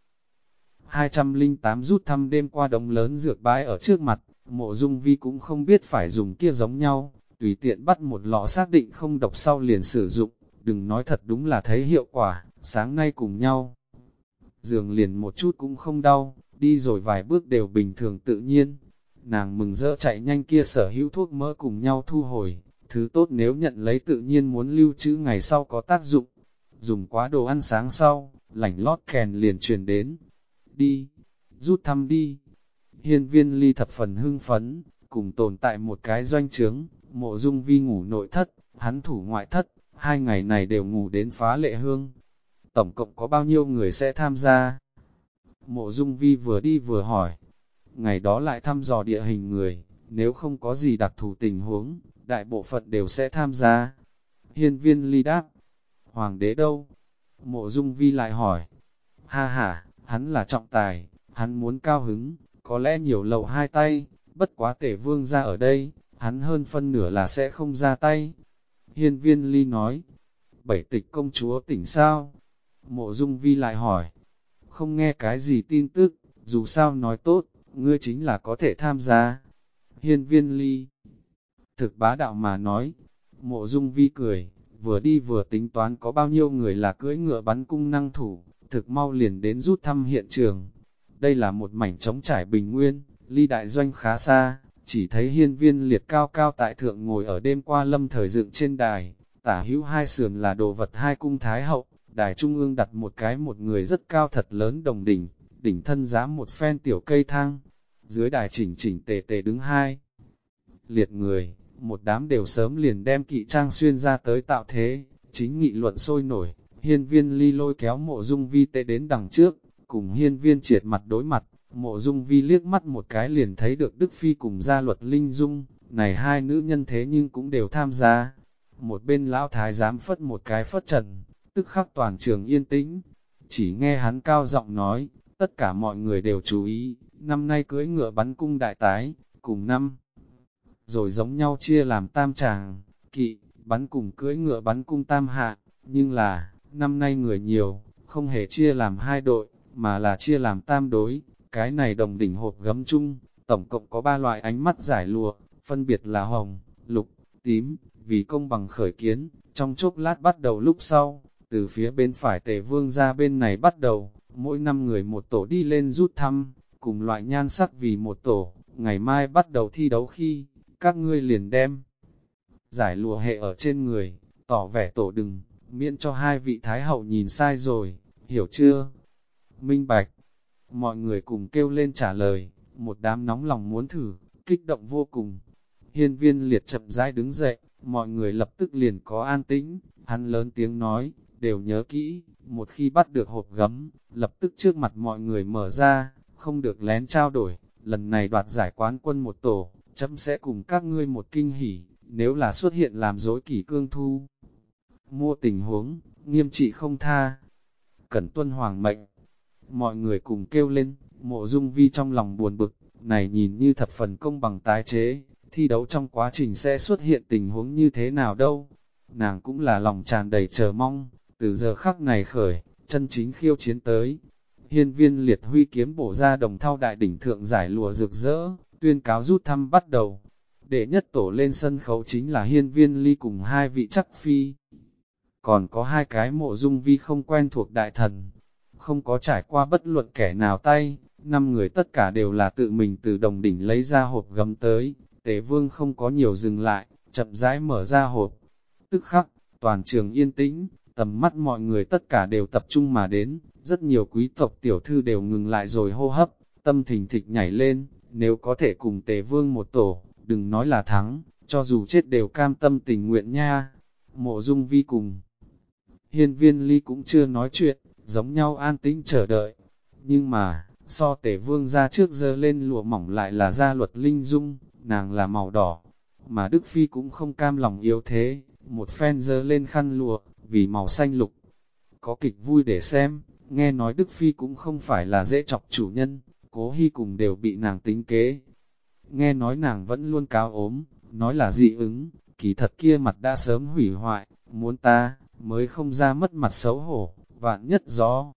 208 rút thăm đêm qua đống lớn dược bãi ở trước mặt, Mộ Dung Vi cũng không biết phải dùng kia giống nhau, tùy tiện bắt một lọ xác định không độc sau liền sử dụng, đừng nói thật đúng là thấy hiệu quả, sáng nay cùng nhau. Giường liền một chút cũng không đau, đi rồi vài bước đều bình thường tự nhiên. Nàng mừng rỡ chạy nhanh kia sở hữu thuốc mỡ cùng nhau thu hồi, thứ tốt nếu nhận lấy tự nhiên muốn lưu trữ ngày sau có tác dụng. Dùng quá đồ ăn sáng sau, lảnh lót kèn liền truyền đến. Đi, rút thăm đi. Hiên Viên Ly thập phần hưng phấn, cùng tồn tại một cái doanh trướng, Mộ Dung Vi ngủ nội thất, hắn thủ ngoại thất, hai ngày này đều ngủ đến phá lệ hương. Tổng cộng có bao nhiêu người sẽ tham gia? Mộ Dung Vi vừa đi vừa hỏi. Ngày đó lại thăm dò địa hình người, nếu không có gì đặc thù tình huống, đại bộ phận đều sẽ tham gia. Hiên Viên Ly đáp. Hoàng đế đâu? Mộ Dung Vi lại hỏi. Ha ha, hắn là trọng tài, hắn muốn cao hứng, có lẽ nhiều lầu hai tay, bất quá Tề Vương ra ở đây, hắn hơn phân nửa là sẽ không ra tay. Hiên Viên Ly nói, Bảy Tịch công chúa tỉnh sao? Mộ Dung Vi lại hỏi, không nghe cái gì tin tức, dù sao nói tốt, ngươi chính là có thể tham gia. Hiên Viên Ly thực bá đạo mà nói. Mộ Dung Vi cười, vừa đi vừa tính toán có bao nhiêu người là cưỡi ngựa bắn cung năng thủ, thực mau liền đến rút thăm hiện trường. Đây là một mảnh trống trải bình nguyên, ly đại doanh khá xa, chỉ thấy Hiên Viên Liệt cao cao tại thượng ngồi ở đêm qua lâm thời dựng trên đài, tả hữu hai sườn là đồ vật hai cung thái hậu, đài trung ương đặt một người rất cao thật lớn đồng đỉnh, đỉnh thân giá một phen tiểu cây thang, dưới đài chỉnh chỉnh tề tề đứng hai liệt người, một đám đều sớm liền đem kỵ trang xuyên ra tới tạo thế, chính nghị luận sôi nổi. Hiên Viên Ly lôi kéo Mộ Dung Vi tệ đến đằng trước, cùng Hiên Viên Triệt mặt đối mặt. Mộ Dung Vi liếc mắt một cái liền thấy được Đức Phi cùng Gia Luật Linh Dung, này hai nữ nhân thế nhưng cũng đều tham gia. Một bên lão thái giám phất một cái phất trần, tức khắc toàn trường yên tĩnh. Chỉ nghe hắn cao giọng nói, tất cả mọi người đều chú ý, năm nay cưỡi ngựa bắn cung đại tái, cùng năm rồi giống nhau chia làm tam tràng, kỵ, bắn cùng cưỡi ngựa bắn cung tam hạ, nhưng là, năm nay người nhiều, không hề chia làm hai đội, mà là chia làm tam đối, cái này đồng đỉnh hộp gấm chung, tổng cộng có 3 loại ánh mắt giải lụa, phân biệt là hồng, lục, tím, vì công bằng khởi kiến, trong chốc lát bắt đầu lúc sau, từ phía bên phải Tề Vương ra bên này bắt đầu, mỗi 5 người một tổ đi lên rút thăm, cùng loại nhan sắc vì một tổ, ngày mai bắt đầu thi đấu khi, các ngươi liền đem giải lụa hệ ở trên người, tỏ vẻ tổ đừng, miễn cho hai vị thái hậu nhìn sai rồi, hiểu chưa? Minh bạch, mọi người cùng kêu lên trả lời, một đám nóng lòng muốn thử, kích động vô cùng. Hiên Viên Liệt chậm rãi đứng dậy, mọi người lập tức liền có an tĩnh, hắn lớn tiếng nói, đều nhớ kỹ, một khi bắt được hộp gấm, lập tức trước mặt mọi người mở ra, không được lén trao đổi, lần này đoạt giải quán quân một tổ, chấm sẽ cùng các ngươi một kinh hỉ, nếu là xuất hiện làm dối kỷ cương thu. Mua tình huống, nghiêm trị không tha. Cẩn tuân hoàng mệnh. Mọi người cùng kêu lên, Mộ Dung Vi trong lòng buồn bực, này nhìn như thập phần công bằng tái chế, thi đấu trong quá trình sẽ xuất hiện tình huống như thế nào đâu. Nàng cũng là lòng tràn đầy chờ mong, từ giờ khắc này khởi, chân chính khiêu chiến tới. Hiên Viên Liệt huy kiếm bổ ra đồng thau đại đỉnh thượng giải lụa rực rỡ, tuyên cáo rút thăm bắt đầu. Đệ nhất tổ lên sân khấu chính là Hiên Viên Ly cùng hai vị chắc phi. Còn có hai cái Mộ Dung Vi không quen thuộc đại thần, không có trải qua bất luận kẻ nào tay, 5 người tất cả đều là tự mình từ đồng đỉnh lấy ra hộp gấm tới. Tề Vương không có nhiều dừng lại, chậm rãi mở ra hộp. Tức khắc, toàn trường yên tĩnh, tầm mắt mọi người tất cả đều tập trung mà đến, rất nhiều quý tộc tiểu thư đều ngừng lại rồi hô hấp, tâm thình thịch nhảy lên, nếu có thể cùng Tề Vương một tổ, đừng nói là thắng, cho dù chết đều cam tâm tình nguyện nha. Mộ Dung Vi cùng Hiên Viên Ly cũng chưa nói chuyện, giống nhau an tĩnh chờ đợi. Nhưng mà, so Tề Vương ra trước giờ lên lụa mỏng lại là Gia Luật Linh Dung, nàng là màu đỏ, mà Đức Phi cũng không cam lòng yếu thế, một phen dơ lên khăn lụa, vì màu xanh lục. Có kịch vui để xem, nghe nói Đức Phi cũng không phải là dễ chọc chủ nhân, Cố Hy cùng đều bị nàng tính kế. Nghe nói nàng vẫn luôn cáo ốm, nói là dị ứng, kỳ thật kia mặt đã sớm hủy hoại, muốn ta, mới không ra mất mặt xấu hổ, vạn nhất gió.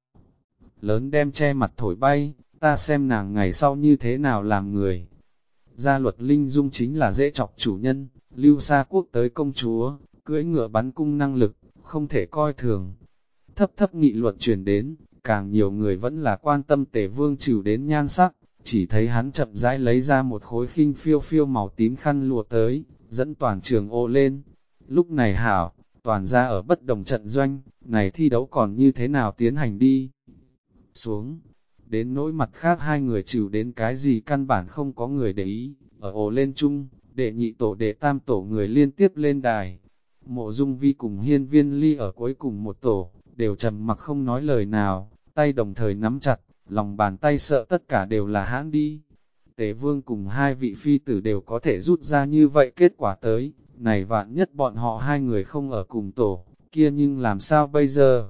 Lớn đem che mặt thổi bay, ta xem nàng ngày sau như thế nào làm người. Gia Luật Linh Dung chính là dễ chọc chủ nhân, lưu xa quốc tới công chúa, cưỡi ngựa bắn cung năng lực, không thể coi thường. Thấp thấp nghị luận truyền đến, càng nhiều người vẫn là quan tâm Tề Vương trừ đến nhan sắc, chỉ thấy hắn chậm rãi lấy ra một khối khinh phiêu phiêu màu tím khăn lụa tới, dẫn toàn trường ô lên. Lúc này hảo, toàn ra ở bất đồng trận doanh, này thi đấu còn như thế nào tiến hành đi xuống. Đến nỗi mặt khác hai người chịu đến cái gì căn bản không có người để ý, ở ổ lên chung, đệ nhị tổ đệ tam tổ người liên tiếp lên đài. Mộ Dung Vi cùng Hiên Viên Ly ở cuối cùng một tổ, đều trầm mặc không nói lời nào, tay đồng thời nắm chặt, lòng bàn tay sợ tất cả đều là hãn đi. Tề Vương cùng hai vị phi tử đều có thể rút ra như vậy kết quả tới, này vạn nhất bọn họ hai người không ở cùng tổ, kia nhưng làm sao bây giờ?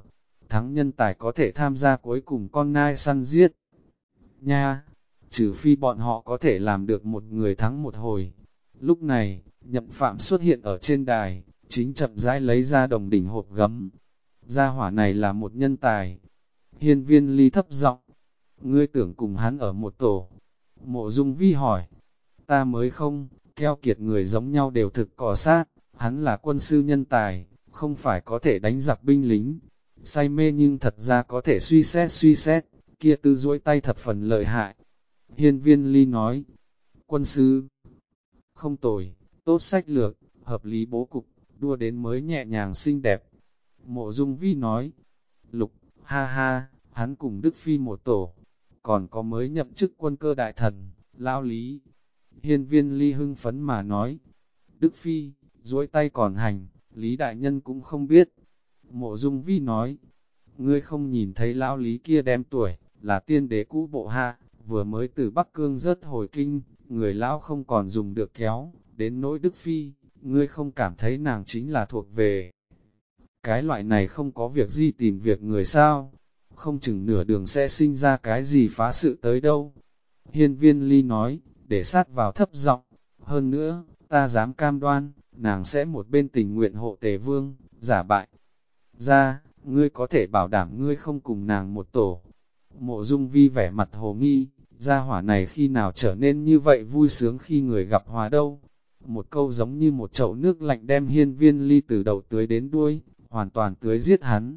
thắng nhân tài có thể tham gia cuối cùng con nai săn giết. Nha, trừ phi bọn họ có thể làm được một người thắng một hồi. Lúc này, Nhậm Phạm xuất hiện ở trên đài, chính chậm rãi lấy ra đồng đỉnh hộp gấm. Gia hỏa này là một nhân tài. Hiên Viên Ly thấp giọng, ngươi tưởng cùng hắn ở một tổ. Mộ Dung Vi hỏi, ta mới không, keo kiệt người giống nhau đều thực cỏ sát, hắn là quân sư nhân tài, không phải có thể đánh giặc binh lính. Say mê nhưng thật ra có thể suy xét, kia tư duỗi tay thập phần lợi hại. Hiên Viên Ly nói, quân sư không tồi, tốt sách lược, hợp lý bố cục, đua đến mới nhẹ nhàng xinh đẹp. Mộ Dung Vi nói, Lục, ha ha, hắn cùng Đức Phi một tổ, còn có mới nhậm chức quân cơ đại thần, Lão Lý. Hiên Viên Ly hưng phấn mà nói, Đức Phi, duỗi tay còn hành, Lý đại nhân cũng không biết. Mộ Dung Vi nói, ngươi không nhìn thấy Lão Lý kia đem tuổi, là tiên đế cũ bộ hạ, vừa mới từ Bắc Cương rớt hồi kinh, người lão không còn dùng được kéo, đến nỗi Đức Phi, ngươi không cảm thấy nàng chính là thuộc về. Cái loại này không có việc gì tìm việc người sao, không chừng nửa đường sẽ sinh ra cái gì phá sự tới đâu. Hiên Viên Ly nói, để sát vào thấp giọng, hơn nữa, ta dám cam đoan, nàng sẽ một bên tình nguyện hộ Tề Vương, giả bại. Ra, ngươi có thể bảo đảm ngươi không cùng nàng một tổ. Mộ Dung Vi vẻ mặt hồ nghi, gia hỏa này khi nào trở nên như vậy vui sướng khi người gặp hòa đâu. Một câu giống như một chậu nước lạnh đem Hiên Viên Ly từ đầu tưới đến đuôi, hoàn toàn tưới giết hắn.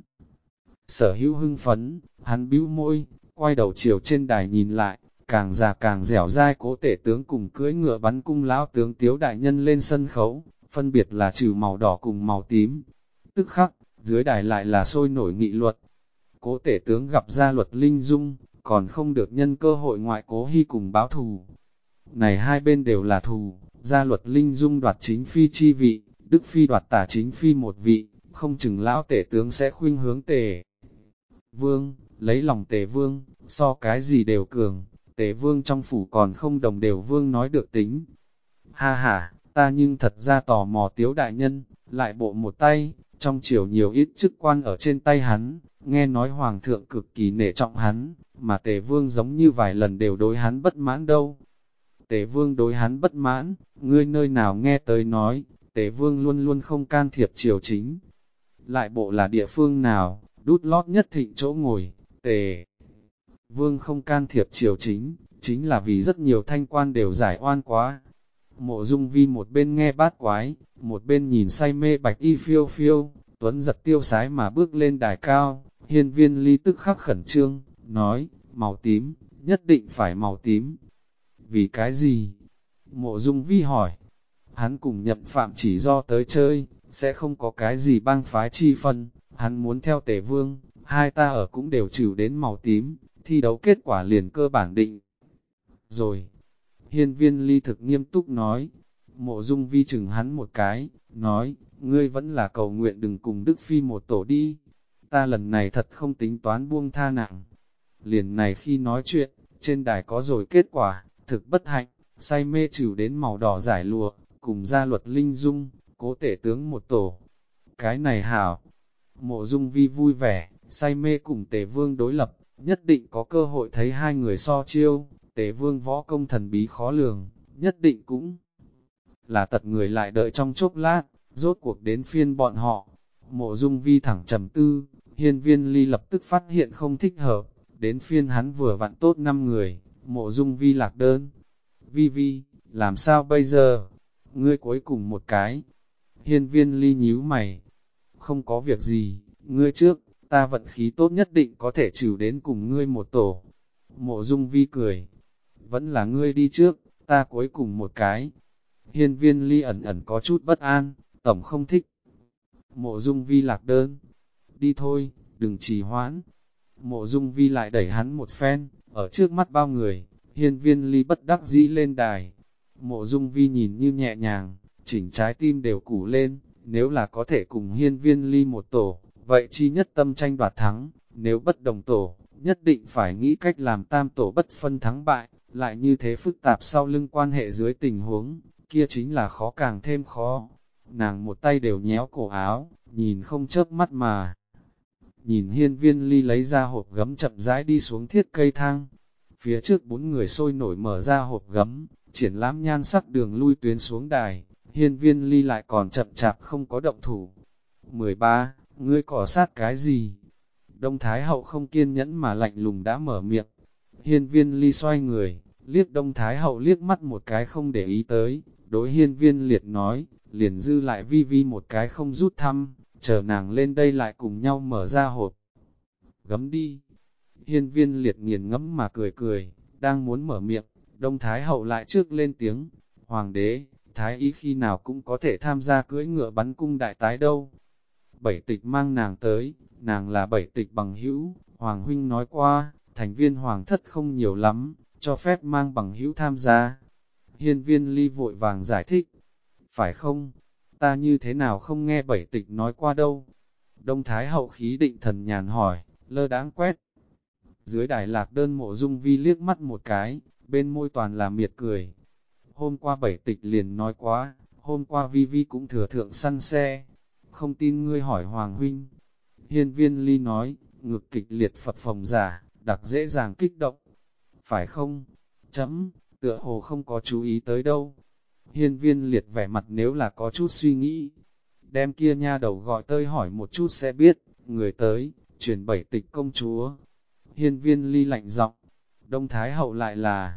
Sở hữu hưng phấn, hắn bĩu môi, quay đầu chiều trên đài nhìn lại, càng già càng dẻo dai Cố Tể tướng cùng cưỡi ngựa bắn cung lão tướng Tiếu đại nhân lên sân khấu, phân biệt là trừ màu đỏ cùng màu tím. Tức khắc, dưới đài lại là sôi nổi nghị luật. Cố Tể tướng gặp gia Luật Linh Dung, còn không được nhân cơ hội ngoại Cố Hy cùng báo thù. Này hai bên đều là thù, gia Luật Linh Dung đoạt chính phi chi vị, Đức Phi đoạt tả chính phi một vị, không chừng lão Tể tướng sẽ khuynh hướng Tề Vương, lấy lòng Tề Vương, so cái gì đều cường, Tề Vương trong phủ còn không đồng đều Vương nói được tính. Ha ha, ta nhưng thật ra tò mò Tiếu đại nhân, lại bộ một tay, trong triều nhiều ít chức quan ở trên tay hắn, nghe nói Hoàng thượng cực kỳ nể trọng hắn, mà Tề Vương giống như vài lần đều đối hắn bất mãn đâu. Tề Vương đối hắn bất mãn, ngươi nơi nào nghe tới nói, Tề Vương luôn luôn không can thiệp triều chính. Lại bộ là địa phương nào, đút lót nhất thịnh chỗ ngồi, Tề Vương không can thiệp triều chính, chính là vì rất nhiều thanh quan đều giải oan quá. Mộ Dung Vi một bên nghe bát quái, một bên nhìn say mê bạch y phiêu phiêu, Tuấn giật tiêu sái mà bước lên đài cao. Hiên Viên Ly tức khắc khẩn trương, nói, màu tím, nhất định phải màu tím. Vì cái gì? Mộ Dung Vi hỏi. Hắn cùng Nhậm Phạm chỉ do tới chơi, sẽ không có cái gì bang phái chi phân, hắn muốn theo Tề Vương, hai ta ở cũng đều chịu đến màu tím, thi đấu kết quả liền cơ bản định. Rồi, Hiên Viên Ly thực nghiêm túc nói, Mộ Dung Vi chừng hắn một cái, nói, ngươi vẫn là cầu nguyện đừng cùng Đức Phi một tổ đi, ta lần này thật không tính toán buông tha nặng. Liền này khi nói chuyện, trên đài có rồi kết quả, thực bất hạnh, say mê chịu đến màu đỏ giải lụa, cùng gia Luật Linh Dung, Cố Tể tướng một tổ. Cái này hảo, Mộ Dung Vi vui vẻ, say mê cùng Tề Vương đối lập, nhất định có cơ hội thấy hai người so chiêu. Tề Vương võ công thần bí khó lường, nhất định cũng là tật người lại đợi trong chốc lát, rốt cuộc đến phiên bọn họ. Mộ Dung Vi thẳng trầm tư, Hiên Viên Ly lập tức phát hiện không thích hợp, đến phiên hắn vừa vặn tốt 5 người, Mộ Dung Vi lạc đơn. Vi Vi, làm sao bây giờ? Ngươi cuối cùng một cái. Hiên Viên Ly nhíu mày. Không có việc gì, ngươi trước, ta vận khí tốt nhất định có thể chịu đến cùng ngươi một tổ. Mộ Dung Vi cười. Vẫn là ngươi đi trước, ta cuối cùng một cái. Hiên Viên Ly ẩn ẩn có chút bất an, tổng không thích. Mộ Dung Vi lạc đơn. Đi thôi, đừng trì hoãn. Mộ Dung Vi lại đẩy hắn một phen, ở trước mắt bao người, Hiên Viên Ly bất đắc dĩ lên đài. Mộ Dung Vi nhìn như nhẹ nhàng, chỉnh trái tim đều củ lên, nếu là có thể cùng Hiên Viên Ly một tổ, vậy chi nhất tâm tranh đoạt thắng, nếu bất đồng tổ, nhất định phải nghĩ cách làm tam tổ bất phân thắng bại, lại như thế phức tạp sau lưng quan hệ dưới tình huống, kia chính là khó càng thêm khó. Nàng một tay đều nhéo cổ áo, nhìn không chớp mắt mà nhìn Hiên Viên Ly lấy ra hộp gấm chậm rãi đi xuống thiết cây thang. Phía trước 4 người sôi nổi mở ra hộp gấm, triển lãm nhan sắc đường lui tuyến xuống đài, Hiên Viên Ly lại còn chậm chạp không có động thủ. 13. Ngươi cỏ sát cái gì? Đông Thái Hậu không kiên nhẫn mà lạnh lùng đã mở miệng. Hiên Viên Ly xoay người, liếc Đông Thái Hậu liếc mắt một cái không để ý tới, đối Hiên Viên Liệt nói, liền dư lại Vi Vi một cái không rút thăm, chờ nàng lên đây lại cùng nhau mở ra hộp gấm đi. Hiên Viên Liệt nghiền ngẫm mà cười cười, đang muốn mở miệng, Đông Thái Hậu lại trước lên tiếng, Hoàng đế, Thái y khi nào cũng có thể tham gia cưỡi ngựa bắn cung đại tái đâu. Bảy Tịch mang nàng tới, nàng là Bảy Tịch bằng hữu, Hoàng huynh nói qua, thành viên Hoàng thất không nhiều lắm, cho phép mang bằng hữu tham gia. Hiên Viên Ly vội vàng giải thích, phải không? Ta như thế nào không nghe Bảy Tịch nói qua đâu? Đông Thái Hậu khí định thần nhàn hỏi, lơ đãng quét. Dưới đài Lạc Đơn Mộ Dung Vi liếc mắt một cái, bên môi toàn là miệt cười. Hôm qua Bảy Tịch liền nói quá, hôm qua Vi Vi cũng thừa thượng săn xe. Không tin ngươi hỏi Hoàng huynh. Hiên Viên Ly nói, ngực kịch liệt phập phồng giả, đặc dễ dàng kích động. Phải không? Chấm, tựa hồ không có chú ý tới đâu. Hiên Viên Liệt vẻ mặt nếu là có chút suy nghĩ. Đem kia nha đầu gọi tới hỏi một chút sẽ biết, người tới, truyền Bảy Tịch công chúa. Hiên Viên Ly lạnh giọng, Đông Thái Hậu lại là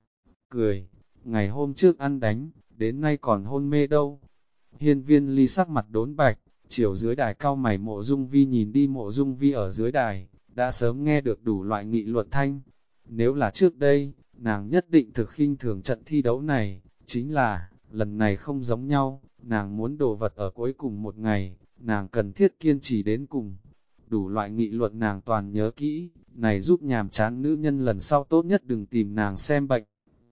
cười, ngày hôm trước ăn đánh, đến nay còn hôn mê đâu. Hiên Viên Ly sắc mặt đốn bạch, chiều dưới đài cao mày Mộ Dung Vi nhìn đi, Mộ Dung Vi ở dưới đài, đã sớm nghe được đủ loại nghị luận thanh. Nếu là trước đây, nàng nhất định thực khinh thường trận thi đấu này, chính là, lần này không giống nhau, nàng muốn đồ vật ở cuối cùng một ngày, nàng cần thiết kiên trì đến cùng. Đủ loại nghị luận nàng toàn nhớ kỹ, này giúp nhàm chán nữ nhân lần sau tốt nhất đừng tìm nàng xem bệnh.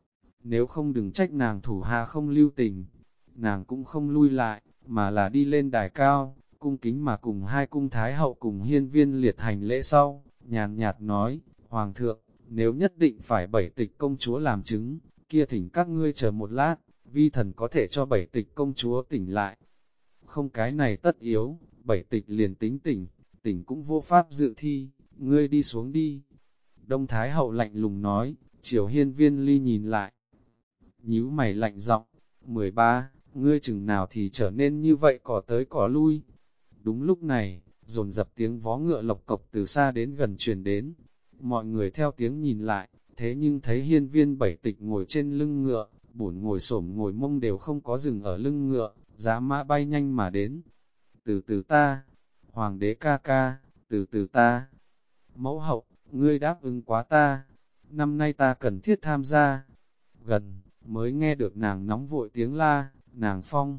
Nếu không đừng trách nàng thủ hạ không lưu tình, nàng cũng không lui lại, mà là đi lên đài cao, cung kính mà cùng hai cung thái hậu cùng Hiên Viên Liệt hành lễ sau, nhàn nhạt nói, Hoàng thượng, nếu nhất định phải Bảy Tịch công chúa làm chứng, kia thỉnh các ngươi chờ một lát, vi thần có thể cho Bảy Tịch công chúa tỉnh lại. Không cái này tất yếu, Bảy Tịch liền tính tỉnh cũng vô pháp dự thi, ngươi đi xuống đi. Đông Thái Hậu lạnh lùng nói, chiều Hiên Viên Ly nhìn lại. Nhíu mày lạnh giọng, 13, ngươi chừng nào thì trở nên như vậy cỏ tới cỏ lui. Đúng lúc này, dồn dập tiếng vó ngựa lộc cộc từ xa đến gần truyền đến. Mọi người theo tiếng nhìn lại, thế nhưng thấy Hiên Viên Bảy Tịch ngồi trên lưng ngựa, bổn ngồi xổm ngồi mông đều không có dừng ở lưng ngựa, giá mã bay nhanh mà đến. Từ từ ta, Hoàng đế ca ca, từ từ ta. Mẫu hậu, ngươi đáp ứng quá ta, năm nay ta cần thiết tham gia. Gần, mới nghe được nàng nóng vội tiếng la, nàng phong.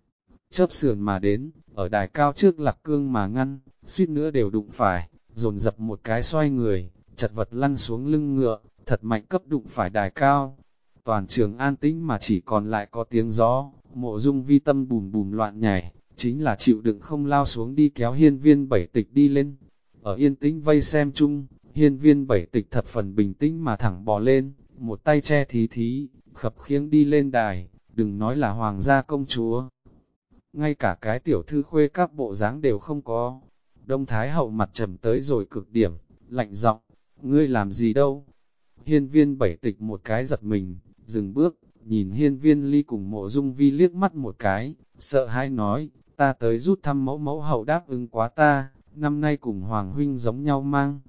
Chớp sườn mà đến, ở đài cao trước Lạc Cương mà ngăn, suýt nữa đều đụng phải, dồn dập một cái xoay người, chật vật lăn xuống lưng ngựa, thật mạnh cấp đụng phải đài cao. Toàn trường an tĩnh mà chỉ còn lại có tiếng gió, Mộ Dung Vi tâm bùm bùm loạn nhảy, chính là chịu đựng không lao xuống đi kéo Hiên Viên Bảy Tịch đi lên. Ở yên tĩnh vây xem chung, Hiên Viên Bảy Tịch thập phần bình tĩnh mà thẳng bò lên, một tay che thí thí, khập khiễng đi lên đài, đừng nói là hoàng gia công chúa. Ngay cả cái tiểu thư khuê các bộ dáng đều không có. Đông Thái Hậu mặt trầm tới rồi cực điểm, lạnh giọng, ngươi làm gì đâu? Hiên Viên Bảy Tịch một cái giật mình, dừng bước, nhìn Hiên Viên Ly cùng Mộ Dung Vi liếc mắt một cái, sợ hãi nói, ta tới rút thăm mẫu hậu đáp ứng quá ta, năm nay cùng Hoàng huynh giống nhau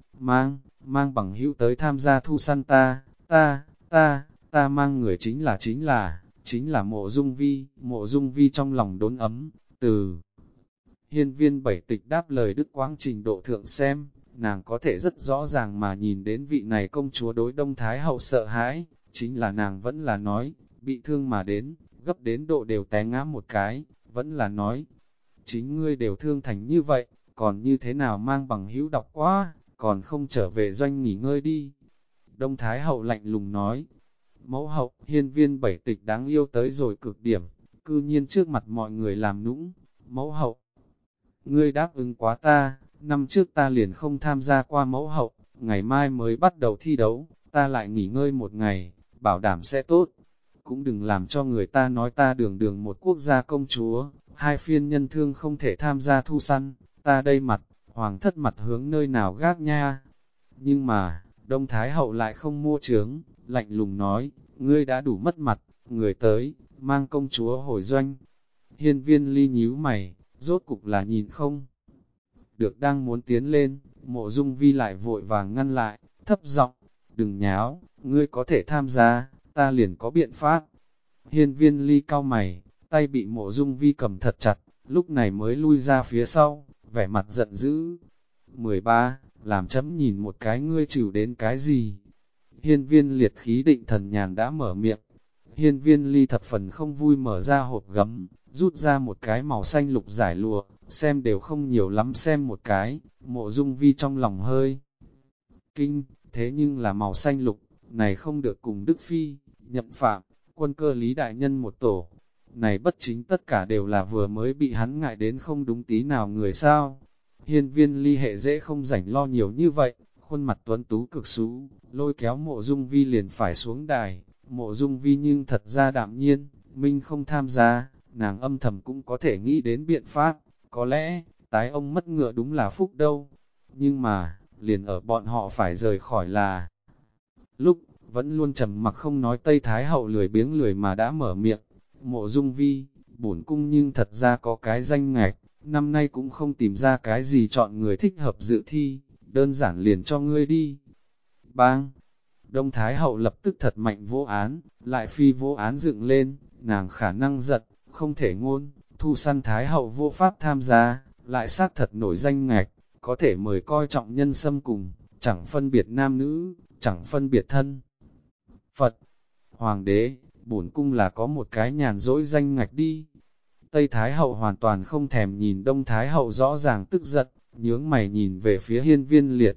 mang bằng hữu tới tham gia thu săn ta mang người chính là Mộ Dung Vi trong lòng đốn ấm, từ Hiên Viên Bảy Tịch đáp lời đức quãng trình độ thượng xem, nàng có thể rất rõ ràng mà nhìn đến vị này công chúa đối Đông Thái Hậu sợ hãi, chính là nàng vẫn là nói, bị thương mà đến, gấp đến độ đều té ngã một cái, vẫn là nói, chính ngươi đều thương thành như vậy, còn như thế nào mang bằng hữu đọc quá, còn không trở về doanh nghỉ ngơi đi. Đông Thái Hậu lạnh lùng nói, mẫu hậu, Hiên Viên Bảy Tịch đáng yêu tới rồi cực điểm, cư nhiên trước mặt mọi người làm nũng, mẫu hậu. Ngươi đáp ứng quá ta, năm trước ta liền không tham gia qua mẫu hậu, ngày mai mới bắt đầu thi đấu, ta lại nghỉ ngơi một ngày, bảo đảm sẽ tốt. Cũng đừng làm cho người ta nói ta đường đường một quốc gia công chúa, hai phiên nhân thương không thể tham gia thu săn, ta đây mặt, Hoàng thất mặt hướng nơi nào gác nha. Nhưng mà, Đông Thái Hậu lại không mua trướng, lạnh lùng nói, ngươi đã đủ mất mặt, người tới, mang công chúa hồi doanh. Hiên Viên Ly nhíu mày, rốt cục là nhìn không được đang muốn tiến lên, Mộ Dung Vi lại vội vàng ngăn lại, thấp giọng, đừng nháo, ngươi có thể tham gia, ta liền có biện pháp. Hiên Viên Ly cau mày, tay bị Mộ Dung Vi cầm thật chặt, lúc này mới lui ra phía sau, vẻ mặt giận dữ. 13. Làm chấm nhìn một cái ngươi chịu đến cái gì? Hiên Viên Liệt khí định thần nhàn đã mở miệng. Hiên Viên Ly thập phần không vui mở ra hộp gấm, rút ra một cái màu xanh lục giải lụa, xem đều không nhiều lắm xem một cái, Mộ Dung Vi trong lòng hơi kinh, thế nhưng là màu xanh lục, này không được cùng Đức Phi, Nhậm Phạm, Quân Cơ Lý Đại Nhân một tổ. Này bất chính tất cả đều là vừa mới bị hắn ngại đến không đúng tí nào người sao. Hiên Viên Ly hệ dễ không rảnh lo nhiều như vậy, khuôn mặt tuấn tú cực xú, lôi kéo Mộ Dung Vi liền phải xuống đài. Mộ Dung Vi nhưng thật ra đạm nhiên, Minh không tham gia, nàng âm thầm cũng có thể nghĩ đến biện pháp, có lẽ, tái ông mất ngựa đúng là phúc đâu. Nhưng mà, liền ở bọn họ phải rời khỏi là lúc, vẫn luôn trầm mặc không nói Tây Thái Hậu lười biếng lười mà đã mở miệng. Mộ Dung Vi, bổn cung nhưng thật ra có cái danh ngạch, năm nay cũng không tìm ra cái gì chọn người thích hợp dự thi, đơn giản liền cho ngươi đi. Bang! Đông Thái Hậu lập tức thật mạnh vô án, lại phi vô án dựng lên, nàng khả năng giận, không thể ngôn, Thu Săn Thái Hậu vô pháp tham gia, lại xác thật nổi danh ngạch, có thể mời coi trọng nhân xâm cùng, chẳng phân biệt nam nữ, chẳng phân biệt thân. Phật, Hoàng đế, bổn cung là có một cái nhàn dỗi danh ngạch đi. Tây Thái Hậu hoàn toàn không thèm nhìn Đông Thái Hậu rõ ràng tức giận, nhướng mày nhìn về phía Hiên Viên Liệt.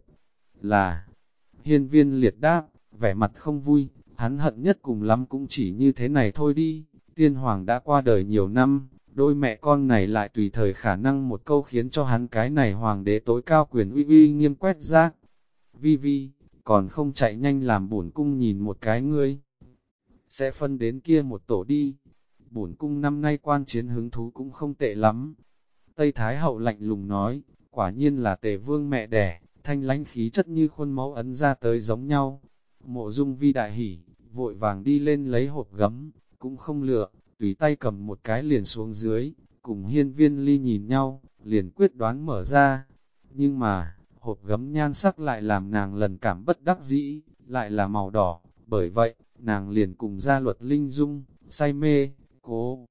Là, Hiên Viên Liệt đáp, vẻ mặt không vui, hắn hận nhất cùng lắm cũng chỉ như thế này thôi đi. Tiên Hoàng đã qua đời nhiều năm, đôi mẹ con này lại tùy thời khả năng một câu khiến cho hắn cái này Hoàng đế tối cao quyền uy uy nghiêm quét rác. Vi Vi, còn không chạy nhanh làm bổn cung nhìn một cái ngươi. Sẽ phân đến kia một tổ đi. Bổn cung năm nay quan chiến hứng thú cũng không tệ lắm. Tây Thái Hậu lạnh lùng nói, quả nhiên là Tề Vương mẹ đẻ, thanh lãnh khí chất như khuôn máu ấn ra tới giống nhau. Mộ Dung Vi đại hỉ, vội vàng đi lên lấy hộp gấm, cũng không lựa, tùy tay cầm một cái liền xuống dưới, cùng Hiên Viên Ly nhìn nhau, liền quyết đoán mở ra. Nhưng mà, hộp gấm nhan sắc lại làm nàng lần cảm bất đắc dĩ, lại là màu đỏ, bởi vậy, nàng liền cùng gia luật linh dung, say mê, cố.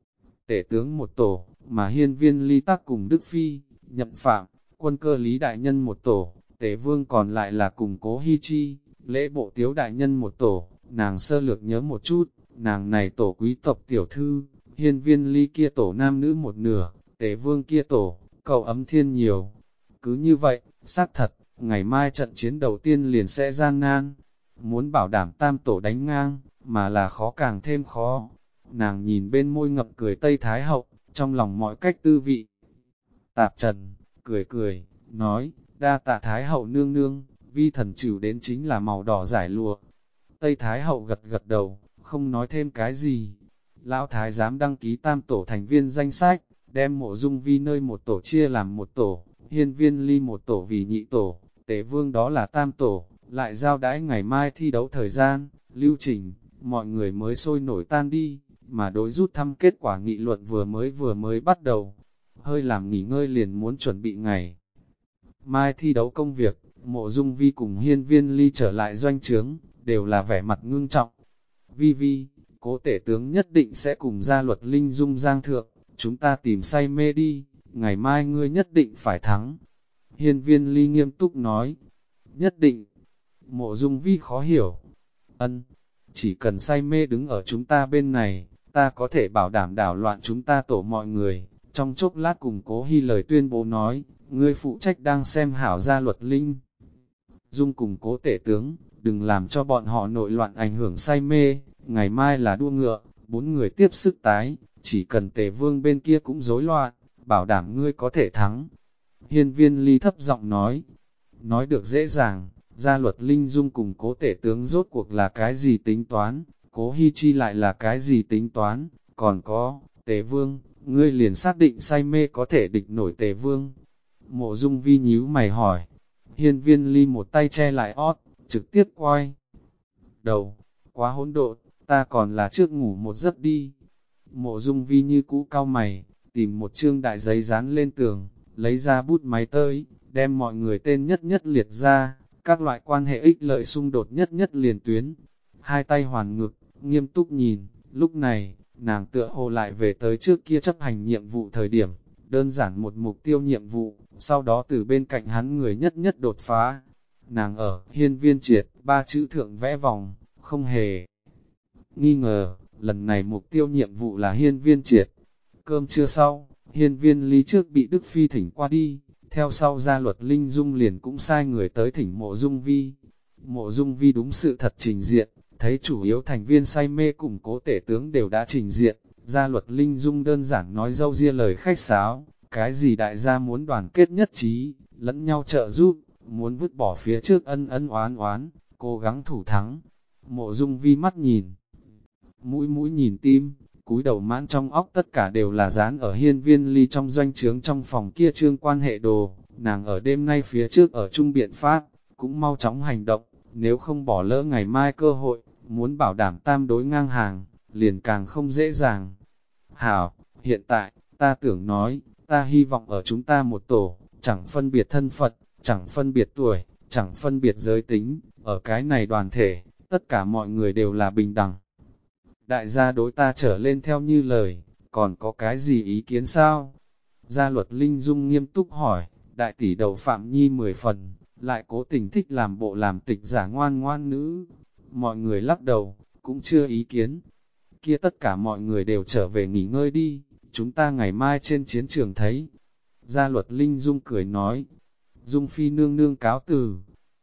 Tể tướng một tổ, mà Hiên Viên Ly tác cùng Đức Phi, Nhậm Phạm, Quân Cơ Lý Đại Nhân một tổ, Tề Vương còn lại là cùng Cố Hi Chi, Lễ Bộ Tiếu Đại Nhân một tổ. Nàng sơ lược nhớ một chút, nàng này tổ quý tộc tiểu thư, Hiên Viên Ly kia tổ nam nữ một nửa, Tề Vương kia tổ, cầu ấm thiên nhiều. Cứ như vậy, xác thật, ngày mai trận chiến đầu tiên liền sẽ gian nan. Muốn bảo đảm tam tổ đánh ngang, mà là khó càng thêm khó. Nàng nhìn bên môi ngậm cười Tây Thái Hậu, trong lòng mọi cách tư vị. Tạp Trần, cười cười, nói, đa tạ Thái Hậu nương nương, vi thần chịu đến chính là màu đỏ giải lụa. Tây Thái Hậu gật gật đầu, không nói thêm cái gì. Lão Thái dám đăng ký tam tổ thành viên danh sách, đem Mộ Dung Vi nơi một tổ chia làm một tổ, Hiên Viên Ly một tổ vì nhị tổ, Tề Vương đó là tam tổ, lại giao đãi ngày mai thi đấu thời gian, lưu trình, mọi người mới sôi nổi tan đi, mà đối rút thăm kết quả nghị luận vừa mới bắt đầu. Hơi làm nghỉ ngơi liền muốn chuẩn bị ngày mai thi đấu công việc, Mộ Dung Vi cùng Hiên Viên Ly trở lại doanh trướng, đều là vẻ mặt ngưng trọng. Vi Vi, cố tể tướng nhất định sẽ cùng gia luật linh dung giang thượng, chúng ta tìm say mê đi, ngày mai ngươi nhất định phải thắng. Hiên Viên Ly nghiêm túc nói, nhất định. Mộ Dung Vi khó hiểu, ân, chỉ cần say mê đứng ở chúng ta bên này, ta có thể bảo đảm đảo loạn chúng ta tổ mọi người. Trong chốc lát cùng Cố Hi lời tuyên bố nói, ngươi phụ trách đang xem hảo gia luật linh dung cùng Cố tể tướng, đừng làm cho bọn họ nội loạn ảnh hưởng say mê. Ngày mai là đua ngựa, 4 người tiếp sức tái, chỉ cần Tề Vương bên kia cũng rối loạn, bảo đảm ngươi có thể thắng. Hiên Viên Ly thấp giọng nói được dễ dàng, gia luật linh dung cùng Cố tể tướng rốt cuộc là cái gì tính toán, Cố Hi Chi lại là cái gì tính toán, còn có, Tề Vương, ngươi liền xác định say mê có thể địch nổi Tề Vương. Mộ Dung Vi nhíu mày hỏi. Hiên Viên Ly một tay che lại ót, trực tiếp quay đầu. Quá hỗn độn, ta còn là trước ngủ một giấc đi. Mộ Dung Vi như cũ cau mày, tìm một chương đại giấy dán lên tường, lấy ra bút máy tới, đem mọi người tên nhất nhất liệt ra, các loại quan hệ ích lợi xung đột nhất nhất liền tuyến. Hai tay hoàn ngực, nghiêm túc nhìn, lúc này, nàng tựa hồ lại về tới trước kia chấp hành nhiệm vụ thời điểm, đơn giản một mục tiêu nhiệm vụ, sau đó từ bên cạnh hắn người nhất nhất đột phá. Nàng ở Hiên Viên Triệt, ba chữ thượng vẽ vòng, không hề nghi ngờ, lần này mục tiêu nhiệm vụ là Hiên Viên Triệt. Cơm trưa sau, Hiên Viên Ly trước bị Đức Phi thỉnh qua đi, theo sau Gia Luật Linh Dung liền cũng sai người tới thỉnh Mộ Dung Vi. Mộ Dung Vi đúng sự thật trình diện, thấy chủ yếu thành viên say mê cùng cố tể tướng đều đã trình diện, Gia Luật Linh Dung đơn giản nói dâu ria lời khách sáo, cái gì đại gia muốn đoàn kết nhất trí, lẫn nhau trợ giúp, muốn vứt bỏ phía trước ân ân oán oán, cố gắng thủ thắng. Mộ Dung Vi mắt nhìn, mũi mũi nhìn tim, cúi đầu mãn trong óc tất cả đều là dán ở Hiên Viên Ly trong doanh trướng trong phòng kia trương quan hệ đồ, nàng ở đêm nay phía trước ở chung biện pháp, cũng mau chóng hành động, nếu không bỏ lỡ ngày mai cơ hội, muốn bảo đảm tam đối ngang hàng, liền càng không dễ dàng. Hảo, hiện tại, ta tưởng nói, ta hy vọng ở chúng ta một tổ, chẳng phân biệt thân Phật, chẳng phân biệt tuổi, chẳng phân biệt giới tính, ở cái này đoàn thể, tất cả mọi người đều là bình đẳng. Đại gia đối ta trở lên theo như lời, còn có cái gì ý kiến sao? Gia Luật Linh Dung nghiêm túc hỏi, đại tỷ đầu Phạm Nhi 10 phần, lại cố tình thích làm bộ làm tịch giả ngoan ngoan nữ. Mọi người lắc đầu, cũng chưa ý kiến. Kia tất cả mọi người đều trở về nghỉ ngơi đi, chúng ta ngày mai trên chiến trường thấy. Gia Luật Linh Dung cười nói, Dung Phi nương nương cáo từ.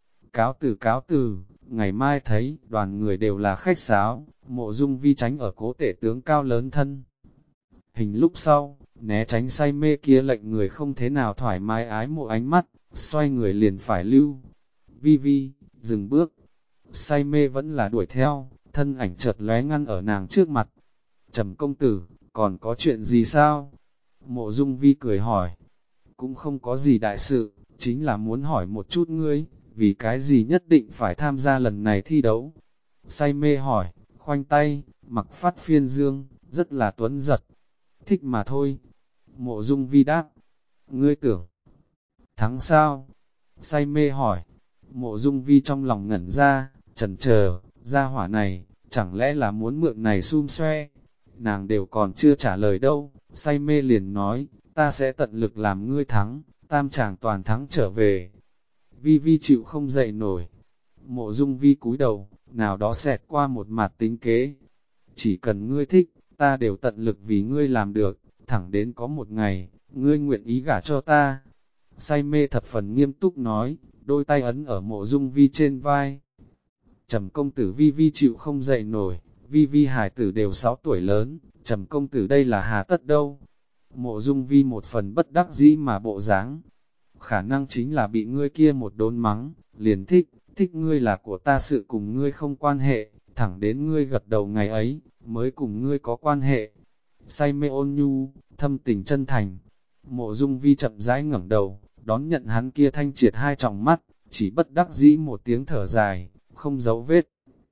Cáo từ, ngày mai thấy, đoàn người đều là khách sáo, Mộ Dung Vi tránh ở cố tể tướng cao lớn thân. Hình lúc sau, né tránh say mê kia lệnh người không thế nào thoải mái ái mộ ánh mắt, xoay người liền phải lưu. Vi Vi, dừng bước. Say mê vẫn là đuổi theo, thân ảnh chợt lóe ngăn ở nàng trước mặt. Trầm công tử, còn có chuyện gì sao? Mộ Dung Vi cười hỏi. Cũng không có gì đại sự, chính là muốn hỏi một chút ngươi, vì cái gì nhất định phải tham gia lần này thi đấu? Say mê hỏi, khoanh tay, mặc phát phiên dương, rất là tuấn giật. Thích mà thôi. Mộ Dung Vi đáp. Ngươi tưởng, thắng sao? Say mê hỏi. Mộ Dung Vi trong lòng ngẩn ra, chần chờ, ra hỏa này, chẳng lẽ là muốn mượn này xum xoe? Nàng đều còn chưa trả lời đâu, say mê liền nói, ta sẽ tận lực làm ngươi thắng, tam chàng toàn thắng trở về. Vi Vi chịu không dậy nổi. Mộ Dung Vi cúi đầu, nào đó xẹt qua một mặt tính kế. Chỉ cần ngươi thích, ta đều tận lực vì ngươi làm được, thẳng đến có một ngày, ngươi nguyện ý gả cho ta. Say mê thập phần nghiêm túc nói, đôi tay ấn ở Mộ Dung Vi trên vai. Trầm công tử Vi Vi chịu không dậy nổi, Vi Vi hải tử đều 6 tuổi lớn, Trầm công tử đây là hà tất đâu. Mộ Dung Vi một phần bất đắc dĩ mà bộ dáng, khả năng chính là bị ngươi kia một đốn mắng, liền thích ngươi là của ta sự cùng ngươi không quan hệ, thẳng đến ngươi gật đầu ngày ấy, mới cùng ngươi có quan hệ. Say mê ôn nhu, thâm tình chân thành. Mộ Dung Vi chậm rãi ngẩng đầu, đón nhận hắn kia thanh triệt hai tròng mắt, chỉ bất đắc dĩ một tiếng thở dài, không giấu vết.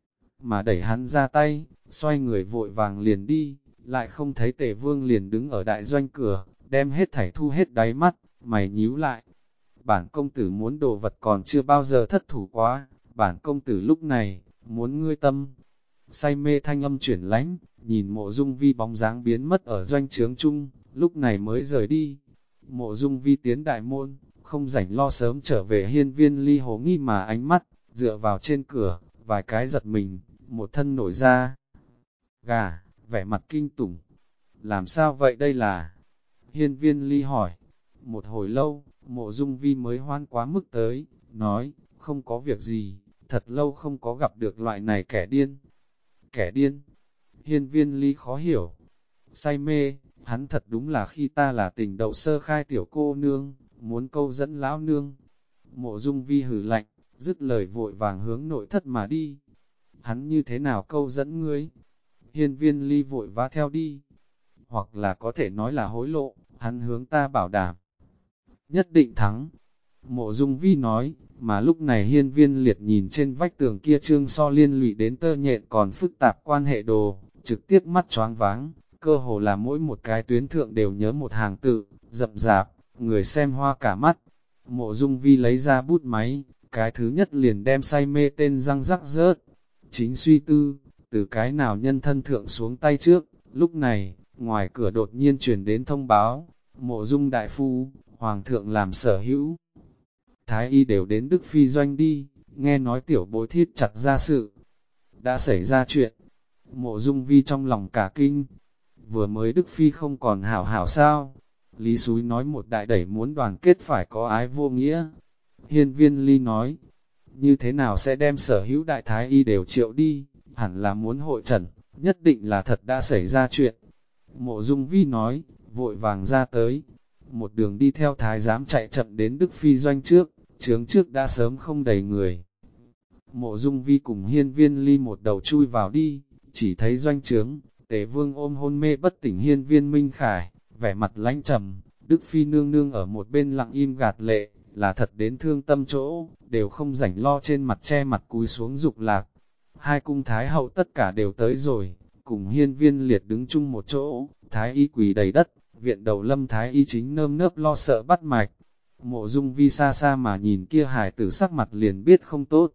Mà đẩy hắn ra tay, xoay người vội vàng liền đi, lại không thấy Tề Vương liền đứng ở đại doanh cửa, đem hết thảy thu hết đáy mắt, mày nhíu lại. Bản công tử muốn đồ vật còn chưa bao giờ thất thủ quá, bản công tử lúc này, muốn ngươi tâm. Say mê thanh âm chuyển lánh, nhìn Mộ Dung Vi bóng dáng biến mất ở doanh trướng chung, lúc này mới rời đi. Mộ Dung Vi tiến đại môn, không rảnh lo sớm trở về Hiên Viên Ly hồ nghi mà ánh mắt, dựa vào trên cửa, vài cái giật mình, một thân nổi ra. Gà, vẻ mặt kinh tủng. Làm sao vậy đây là? Hiên Viên Ly hỏi. Một hồi lâu, Mộ Dung Vi mới hoan quá mức tới, nói, không có việc gì, thật lâu không có gặp được loại này kẻ điên. Kẻ điên? Hiên Viên Ly khó hiểu. Say mê, hắn thật đúng là khi ta là tình đậu sơ khai tiểu cô nương, muốn câu dẫn lão nương. Mộ Dung Vi hử lạnh, dứt lời vội vàng hướng nội thất mà đi. Hắn như thế nào câu dẫn ngươi? Hiên Viên Ly vội vã theo đi. Hoặc là có thể nói là hối lộ, hắn hướng ta bảo đảm. nhất định thắng. Mộ Dung Vi nói, mà lúc này Hiên Viên Liệt nhìn trên vách tường kia chương so liên lụy đến tơ nhện còn phức tạp quan hệ đồ, trực tiếp mắt choáng váng, cơ hồ là mỗi một cái tuyến thượng đều nhớ một hàng tự, rậm rạp, người xem hoa cả mắt. Mộ Dung Vi lấy ra bút máy, cái thứ nhất liền đem say mê tên răng rắc rớt. Chính suy tư, từ cái nào nhân thân thượng xuống tay trước, lúc này, ngoài cửa đột nhiên truyền đến thông báo, Mộ Dung đại phu, Hoàng thượng làm sở hữu. Thái y đều đến Đức Phi doanh đi, nghe nói tiểu bối thiết chặt ra sự. Đã xảy ra chuyện, Mộ Dung Vi trong lòng cả kinh. Vừa mới Đức Phi không còn hảo hảo sao? Lý Súi nói một đại đẩy muốn đoàn kết phải có ái vô nghĩa. Hiên Viên Ly nói, như thế nào sẽ đem sở hữu đại thái y đều triệu đi, hẳn là muốn hội trần, nhất định là thật đã xảy ra chuyện. Mộ Dung Vi nói, vội vàng ra tới, một đường đi theo thái giám chạy chậm đến Đức Phi doanh trước, chướng trước đã sớm không đầy người. Mộ Dung Vi cùng Hiên Viên Ly một đầu chui vào đi, chỉ thấy doanh trướng, Tề Vương ôm hôn mê bất tỉnh Hiên Viên Minh Khải, vẻ mặt lãnh trầm, Đức Phi nương nương ở một bên lặng im gạt lệ, là thật đến thương tâm chỗ, đều không rảnh lo trên mặt che mặt cúi xuống dục lạc. Hai cung thái hậu tất cả đều tới rồi, cùng Hiên Viên Liệt đứng chung một chỗ, thái y quỳ đầy đất, viện đầu Lâm thái y chính nơm nớp lo sợ bắt mạch. Mộ Dung Vi xa xa mà nhìn kia hài tử sắc mặt liền biết không tốt.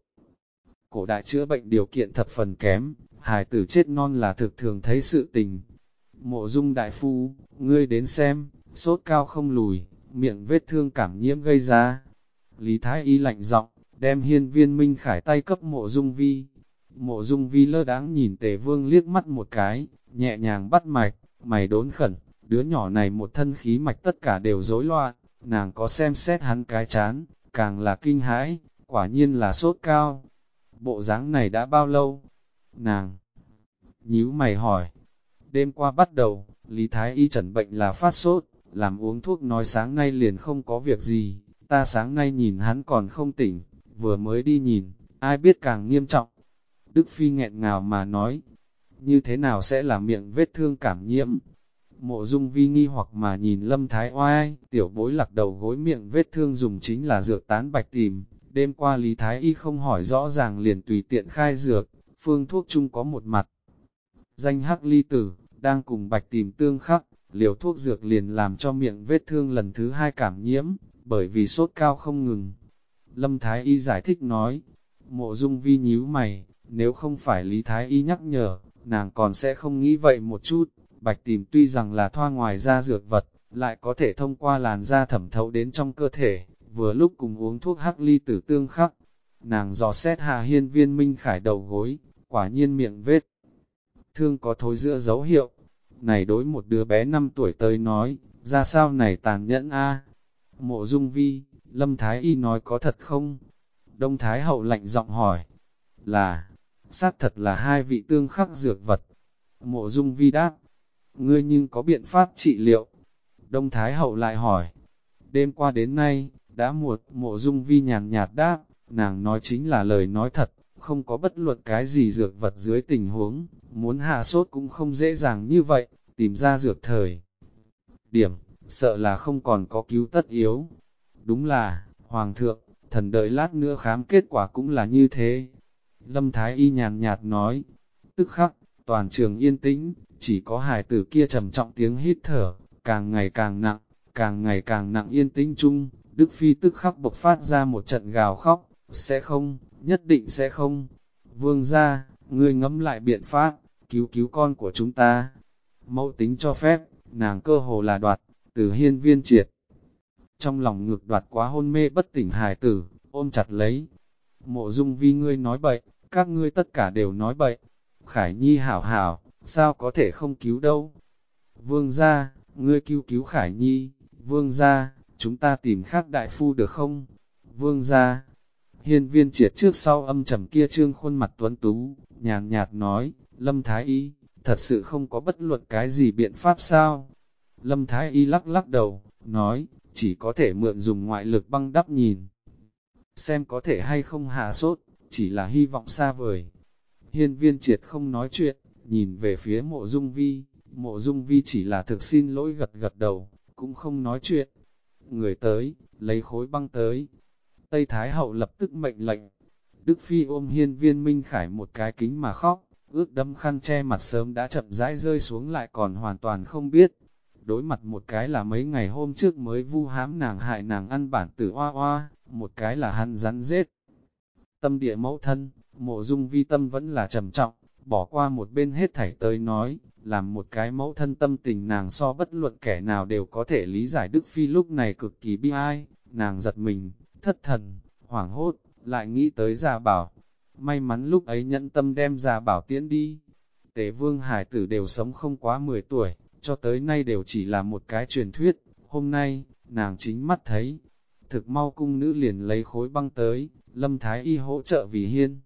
Cổ đại chữa bệnh điều kiện thập phần kém, hài tử chết non là thực thường thấy sự tình. Mộ Dung đại phu, ngươi đến xem, sốt cao không lùi, miệng vết thương cảm nhiễm gây ra. Lý Thái Y lạnh giọng, đem Hiên Viên Minh Khải tay cấp Mộ Dung Vi. Mộ Dung Vi lơ đáng nhìn Tề Vương liếc mắt một cái, nhẹ nhàng bắt mạch, mày đốn khẩn, đứa nhỏ này một thân khí mạch tất cả đều rối loạn, nàng có xem xét hắn cái chán, càng là kinh hãi, quả nhiên là sốt cao. Bộ dáng này đã bao lâu? Nàng nhíu mày hỏi. Đêm qua bắt đầu, Lý Thái Y chẩn bệnh là phát sốt, làm uống thuốc nói sáng nay liền không có việc gì, ta sáng nay nhìn hắn còn không tỉnh, vừa mới đi nhìn, ai biết càng nghiêm trọng. Đức Phi nghẹn ngào mà nói, như thế nào sẽ là miệng vết thương cảm nhiễm? Mộ Dung Vi nghi hoặc mà nhìn Lâm Thái Oai, tiểu bối lặc đầu gối miệng vết thương dùng chính là dược tán bạch tìm. Đêm qua Lý Thái Y không hỏi rõ ràng liền tùy tiện khai dược, phương thuốc chung có một mặt. Danh hắc ly tử, đang cùng bạch tìm tương khắc, liều thuốc dược liền làm cho miệng vết thương lần thứ hai cảm nhiễm, bởi vì sốt cao không ngừng. Lâm Thái Y giải thích nói, Mộ Dung Vi nhíu mày, nếu không phải Lý Thái Y nhắc nhở, nàng còn sẽ không nghĩ vậy một chút. Bạch tìm tuy rằng là thoa ngoài da dược vật, lại có thể thông qua làn da thẩm thấu đến trong cơ thể, vừa lúc cùng uống thuốc hắc ly tử tương khắc. Nàng dò xét Hà Hiên Viên Minh Khải đầu gối, quả nhiên miệng vết thương có thối giữa dấu hiệu. Này đối một đứa bé 5 tuổi tới nói, ra sao này tàn nhẫn a? Mộ Dung Vi, Lâm Thái Y nói có thật không? Đông Thái Hậu lạnh giọng hỏi, là, xác thật là hai vị tương khắc dược vật. Mộ Dung Vi đáp, ngươi nhưng có biện pháp trị liệu? Đông Thái Hậu lại hỏi, đêm qua đến nay, đã muộn. Mộ Dung Vi nhàn nhạt đáp, nàng nói chính là lời nói thật, không có bất luận cái gì dược vật dưới tình huống, muốn hạ sốt cũng không dễ dàng như vậy, tìm ra dược thời điểm, sợ là không còn có cứu tất yếu. Đúng là, Hoàng thượng, thần đợi lát nữa khám kết quả cũng là như thế. Lâm Thái Y nhàn nhạt nói, tức khắc, toàn trường yên tĩnh, chỉ có hài tử kia trầm trọng tiếng hít thở, càng ngày càng nặng yên tĩnh chung. Đức Phi tức khắc bộc phát ra một trận gào khóc, sẽ không, nhất định sẽ không. Vương gia, ngươi ngẫm lại biện pháp, cứu cứu con của chúng ta. Mẫu tính cho phép, nàng cơ hồ là đoạt, từ Hiên Viên Triệt. Trong lòng ngược đoạt quá hôn mê bất tỉnh hài tử, ôm chặt lấy. Mộ Dung Vi ngươi nói bậy, các ngươi tất cả đều nói bậy. Khải Nhi hảo hảo, sao có thể không cứu đâu. Vương gia, ngươi cứu Khải Nhi. Vương gia, chúng ta tìm khác đại phu được không? Vương gia, Hiên Viên Triệt trước sau âm trầm kia trương khuôn mặt tuấn tú, nhàn nhạt nói, Lâm Thái Y, thật sự không có bất luận cái gì biện pháp sao? Lâm Thái Y lắc lắc đầu, nói, chỉ có thể mượn dùng ngoại lực băng đắp nhìn. Xem có thể hay không hạ sốt, chỉ là hy vọng xa vời. Hiên Viên Triệt không nói chuyện, nhìn về phía Mộ Dung Vi, Mộ Dung Vi chỉ là thực xin lỗi gật gật đầu, cũng không nói chuyện. Người tới, lấy khối băng tới. Tây Thái Hậu lập tức mệnh lệnh. Đức Phi ôm Hiên Viên Minh Khải một cái kính mà khóc, ướt đẫm khăn che mặt sớm đã chậm rãi rơi xuống lại còn hoàn toàn không biết. Đối mặt một cái là mấy ngày hôm trước mới vu hãm nàng hại nàng ăn bản tử oa oa, một cái là hắn rắn rết. Tâm địa mẫu thân, Mộ Dung Vi tâm vẫn là trầm trọng, bỏ qua một bên hết thảy tới nói, làm một cái mẫu thân tâm tình nàng so bất luận kẻ nào đều có thể lý giải. Đức Phi lúc này cực kỳ bi ai, nàng giật mình, thất thần, hoảng hốt, lại nghĩ tới Gia Bảo. May mắn lúc ấy nhẫn tâm đem Gia Bảo tiễn đi. Tề Vương hải tử đều sống không quá 10 tuổi, cho tới nay đều chỉ là một cái truyền thuyết. Hôm nay, nàng chính mắt thấy. Thực mau cung nữ liền lấy khối băng tới, Lâm Thái Y hỗ trợ vì Hiên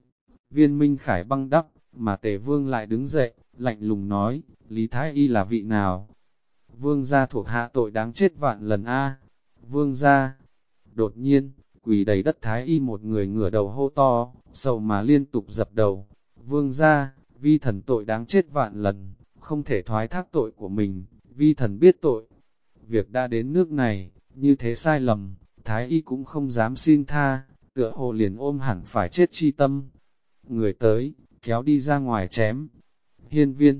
Viên Minh Khải băng đắp, mà Tề Vương lại đứng dậy, lạnh lùng nói, Lý Thái Y là vị nào? Vương gia thuộc hạ tội đáng chết vạn lần a. Vương gia. Đột nhiên, quỳ đầy đất Thái Y một người ngửa đầu hô to, sầu mà liên tục dập đầu. Vương gia, vi thần tội đáng chết vạn lần, không thể thoái thác tội của mình, vi thần biết tội. Việc đã đến nước này, như thế sai lầm, Thái Y cũng không dám xin tha, tựa hồ liền ôm hẳn phải chết chi tâm. Người tới, kéo đi ra ngoài chém. Hiên Viên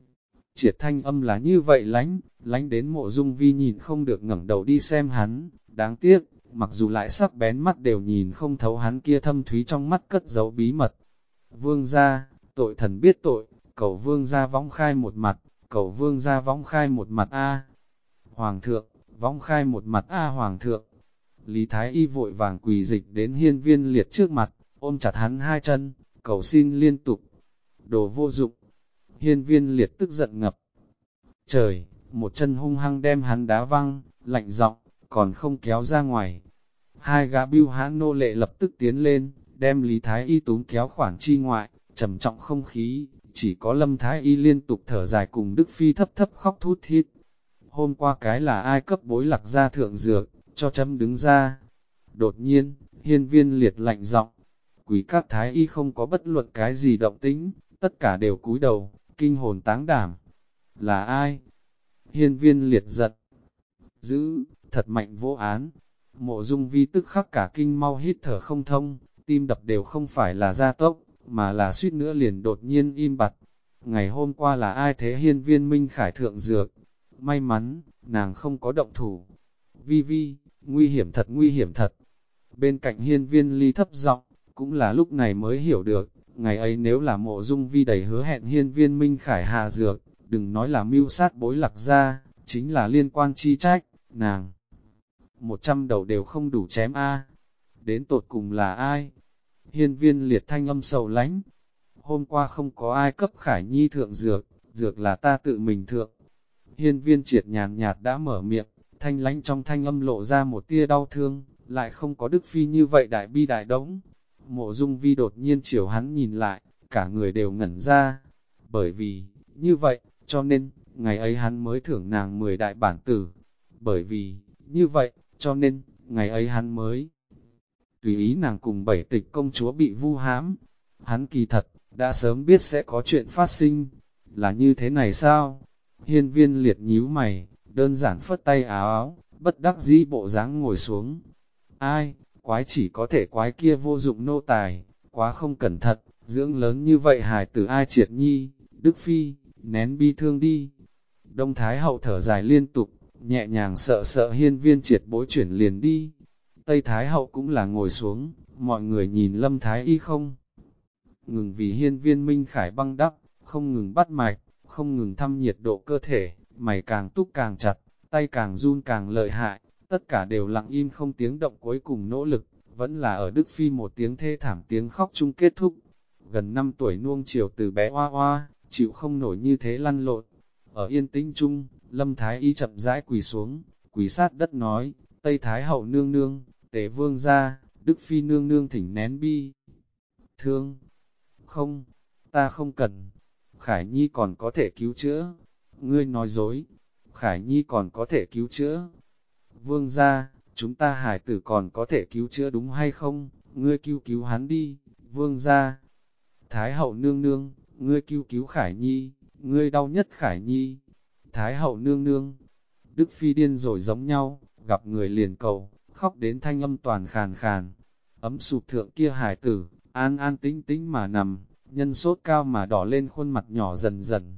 Triệt thanh âm là như vậy lánh đến Mộ Dung Vi nhìn không được ngẩng đầu đi xem hắn. Đáng tiếc, mặc dù lại sắc bén mắt đều nhìn không thấu hắn kia thâm thúy trong mắt cất giấu bí mật. Vương gia, tội thần biết tội, cầu vương gia võng khai một mặt, cầu vương gia võng khai một mặt a. Hoàng thượng, võng khai một mặt a hoàng thượng. Lý Thái Y vội vàng quỳ dịch đến Hiên Viên Liệt trước mặt, ôm chặt hắn hai chân, cầu xin liên tục. Đồ vô dụng. Hiên Viên Liệt tức giận ngập trời, một chân hung hăng đem hắn đá văng, lạnh giọng, còn không kéo ra ngoài. Hai gã bưu hãn nô lệ lập tức tiến lên, đem Lý Thái Y túm kéo khoản chi ngoại, trầm trọng không khí, chỉ có Lâm Thái Y liên tục thở dài cùng Đức Phi thấp thấp khóc thút thít. Hôm qua cái là ai cấp bối Lạc gia thượng dược, cho chấm đứng ra. Đột nhiên, Hiên Viên Liệt lạnh giọng, quý các Thái Y không có bất luận cái gì động tĩnh, tất cả đều cúi đầu, kinh hồn táng đảm. Là ai? Hiên Viên Liệt giận dữ, thật mạnh vô án. Mộ Dung Vi tức khắc cả kinh mau hít thở không thông, tim đập đều không phải là gia tốc, mà là suýt nữa liền đột nhiên im bặt. Ngày hôm qua là ai thế? Hiên Viên Minh Khải thượng dược. May mắn, nàng không có động thủ. Vi Vi, nguy hiểm thật nguy hiểm thật. Bên cạnh Hiên Viên Ly thấp giọng, cũng là lúc này mới hiểu được, ngày ấy nếu là Mộ Dung Vi đầy hứa hẹn Hiên Viên Minh Khải hạ dược, đừng nói là mưu sát bối Lạc gia, chính là liên quan chi trách, nàng 100 đầu đều không đủ chém a. Đến tột cùng là ai? Hiên Viên Liệt thanh âm sầu lánh. Hôm qua không có ai cấp Khải Nhi thượng dược, dược là ta tự mình thượng. Hiên Viên Triệt nhàn nhạt đã mở miệng, thanh lánh trong thanh âm lộ ra một tia đau thương, lại không có Đức Phi như vậy đại bi đại đống. Mộ Dung Vi đột nhiên chiều hắn nhìn lại, cả người đều ngẩn ra. Bởi vì, như vậy, cho nên, ngày ấy hắn mới thưởng nàng 10 đại bản tử. Bởi vì, như vậy, cho nên, ngày ấy hắn mới tùy ý nàng cùng 7 tịch công chúa bị vu hãm. Hắn kỳ thật, đã sớm biết sẽ có chuyện phát sinh. Là như thế này sao? Hiên Viên Liệt nhíu mày, đơn giản phất tay áo áo, bất đắc dĩ bộ dáng ngồi xuống. Ai, quái chỉ có thể quái kia vô dụng nô tài, quá không cẩn thận, dưỡng lớn như vậy hài tử ai Triệt Nhi, Đức Phi, nén bi thương đi. Đông Thái Hậu thở dài liên tục, nhẹ nhàng sợ sợ Hiên Viên Triệt bối chuyển liền đi. Tây Thái Hậu cũng là ngồi xuống, mọi người nhìn Lâm Thái Y không ngừng vì Hiên Viên Minh Khải băng đắp, không ngừng bắt mạch, không ngừng thăm nhiệt độ cơ thể, mày càng túc càng chặt, tay càng run càng lợi hại, tất cả đều lặng im không tiếng động. Cuối cùng nỗ lực, vẫn là ở Đức Phi một tiếng thê thảm tiếng khóc chung kết thúc. Gần 5 tuổi nuông chiều từ bé oa oa, chịu không nổi như thế lăn lộn. Ở yên tĩnh chung, Lâm Thái Y chậm rãi quỳ xuống, quỳ sát đất nói, Tây Thái Hậu nương nương, Tề Vương gia, Đức Phi nương nương thỉnh nén bi thương. Không, ta không cần. Khải Nhi còn có thể cứu chữa. Ngươi nói dối. Khải Nhi còn có thể cứu chữa. Vương gia, chúng ta hải tử còn có thể cứu chữa đúng hay không? Ngươi cứu hắn đi, vương gia. Thái hậu nương nương, ngươi cứu Khải Nhi, ngươi đau nhất Khải Nhi. Thái hậu nương nương, Đức Phi điên rồi giống nhau, gặp người liền cầu, khóc đến thanh âm toàn khàn khàn. Ấm sụp thượng kia hài tử, an an tĩnh tĩnh mà nằm, nhân sốt cao mà đỏ lên khuôn mặt nhỏ dần dần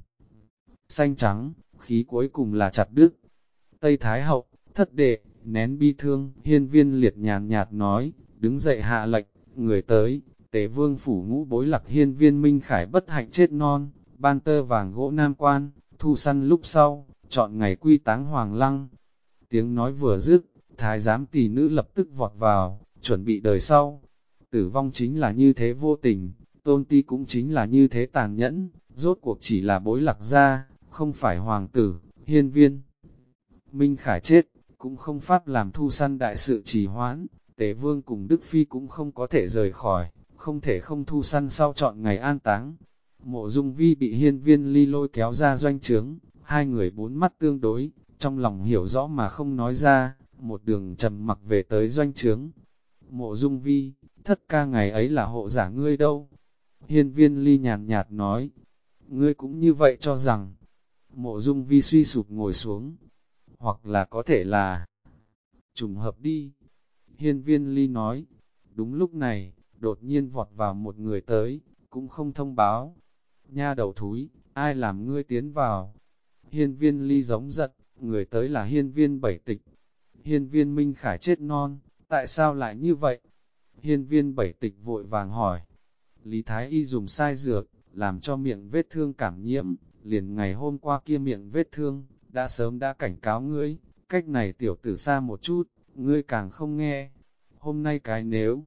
xanh trắng, khí cuối cùng là chặt đứt. Tây Thái Hậu, thất đệ, nén bi thương, Hiên Viên Liệt nhàn nhạt nói, đứng dậy hạ lệnh, người tới, Tế Vương phủ ngũ bối Lạc Hiên Viên Minh Khải bất hạnh chết non, ban tơ vàng gỗ nam quan, thu săn lúc sau, chọn ngày quy táng hoàng lăng. Tiếng nói vừa dứt, thái giám tỷ nữ lập tức vọt vào, chuẩn bị đời sau. Tử vong chính là như thế vô tình, tôn ti cũng chính là như thế tàn nhẫn, rốt cuộc chỉ là bối Lạc gia, không phải hoàng tử. Hiên Viên Minh Khải chết, cũng không pháp làm thu săn đại sự trì hoãn, Tề Vương cùng Đức Phi cũng không có thể rời khỏi, không thể không thu săn sau chọn ngày an táng. Mộ Dung Vi bị Hiên Viên Ly lôi kéo ra doanh trướng, hai người bốn mắt tương đối, trong lòng hiểu rõ mà không nói ra, một đường trầm mặc về tới doanh trướng. Mộ Dung Vi, thất ca ngày ấy là hộ giả ngươi đâu? Hiên Viên Ly nhàn nhạt nói, ngươi cũng như vậy cho rằng. Mộ Dung Vi suy sụp ngồi xuống, hoặc là có thể là trùng hợp đi. Hiên Viên Ly nói, đúng lúc này, đột nhiên vọt vào một người tới, cũng không thông báo. Nha đầu thúi, ai làm ngươi tiến vào? Hiên Viên Ly giống giận, người tới là Hiên Viên Bảy Tịch. Hiên Viên Minh Khải chết non, tại sao lại như vậy? Hiên Viên Bảy Tịch vội vàng hỏi. Lý Thái Y dùng sai dược, làm cho miệng vết thương cảm nhiễm, liền ngày hôm qua kia miệng vết thương, đã sớm đã cảnh cáo ngươi, cách này tiểu tử xa một chút, ngươi càng không nghe. Hôm nay cái nếu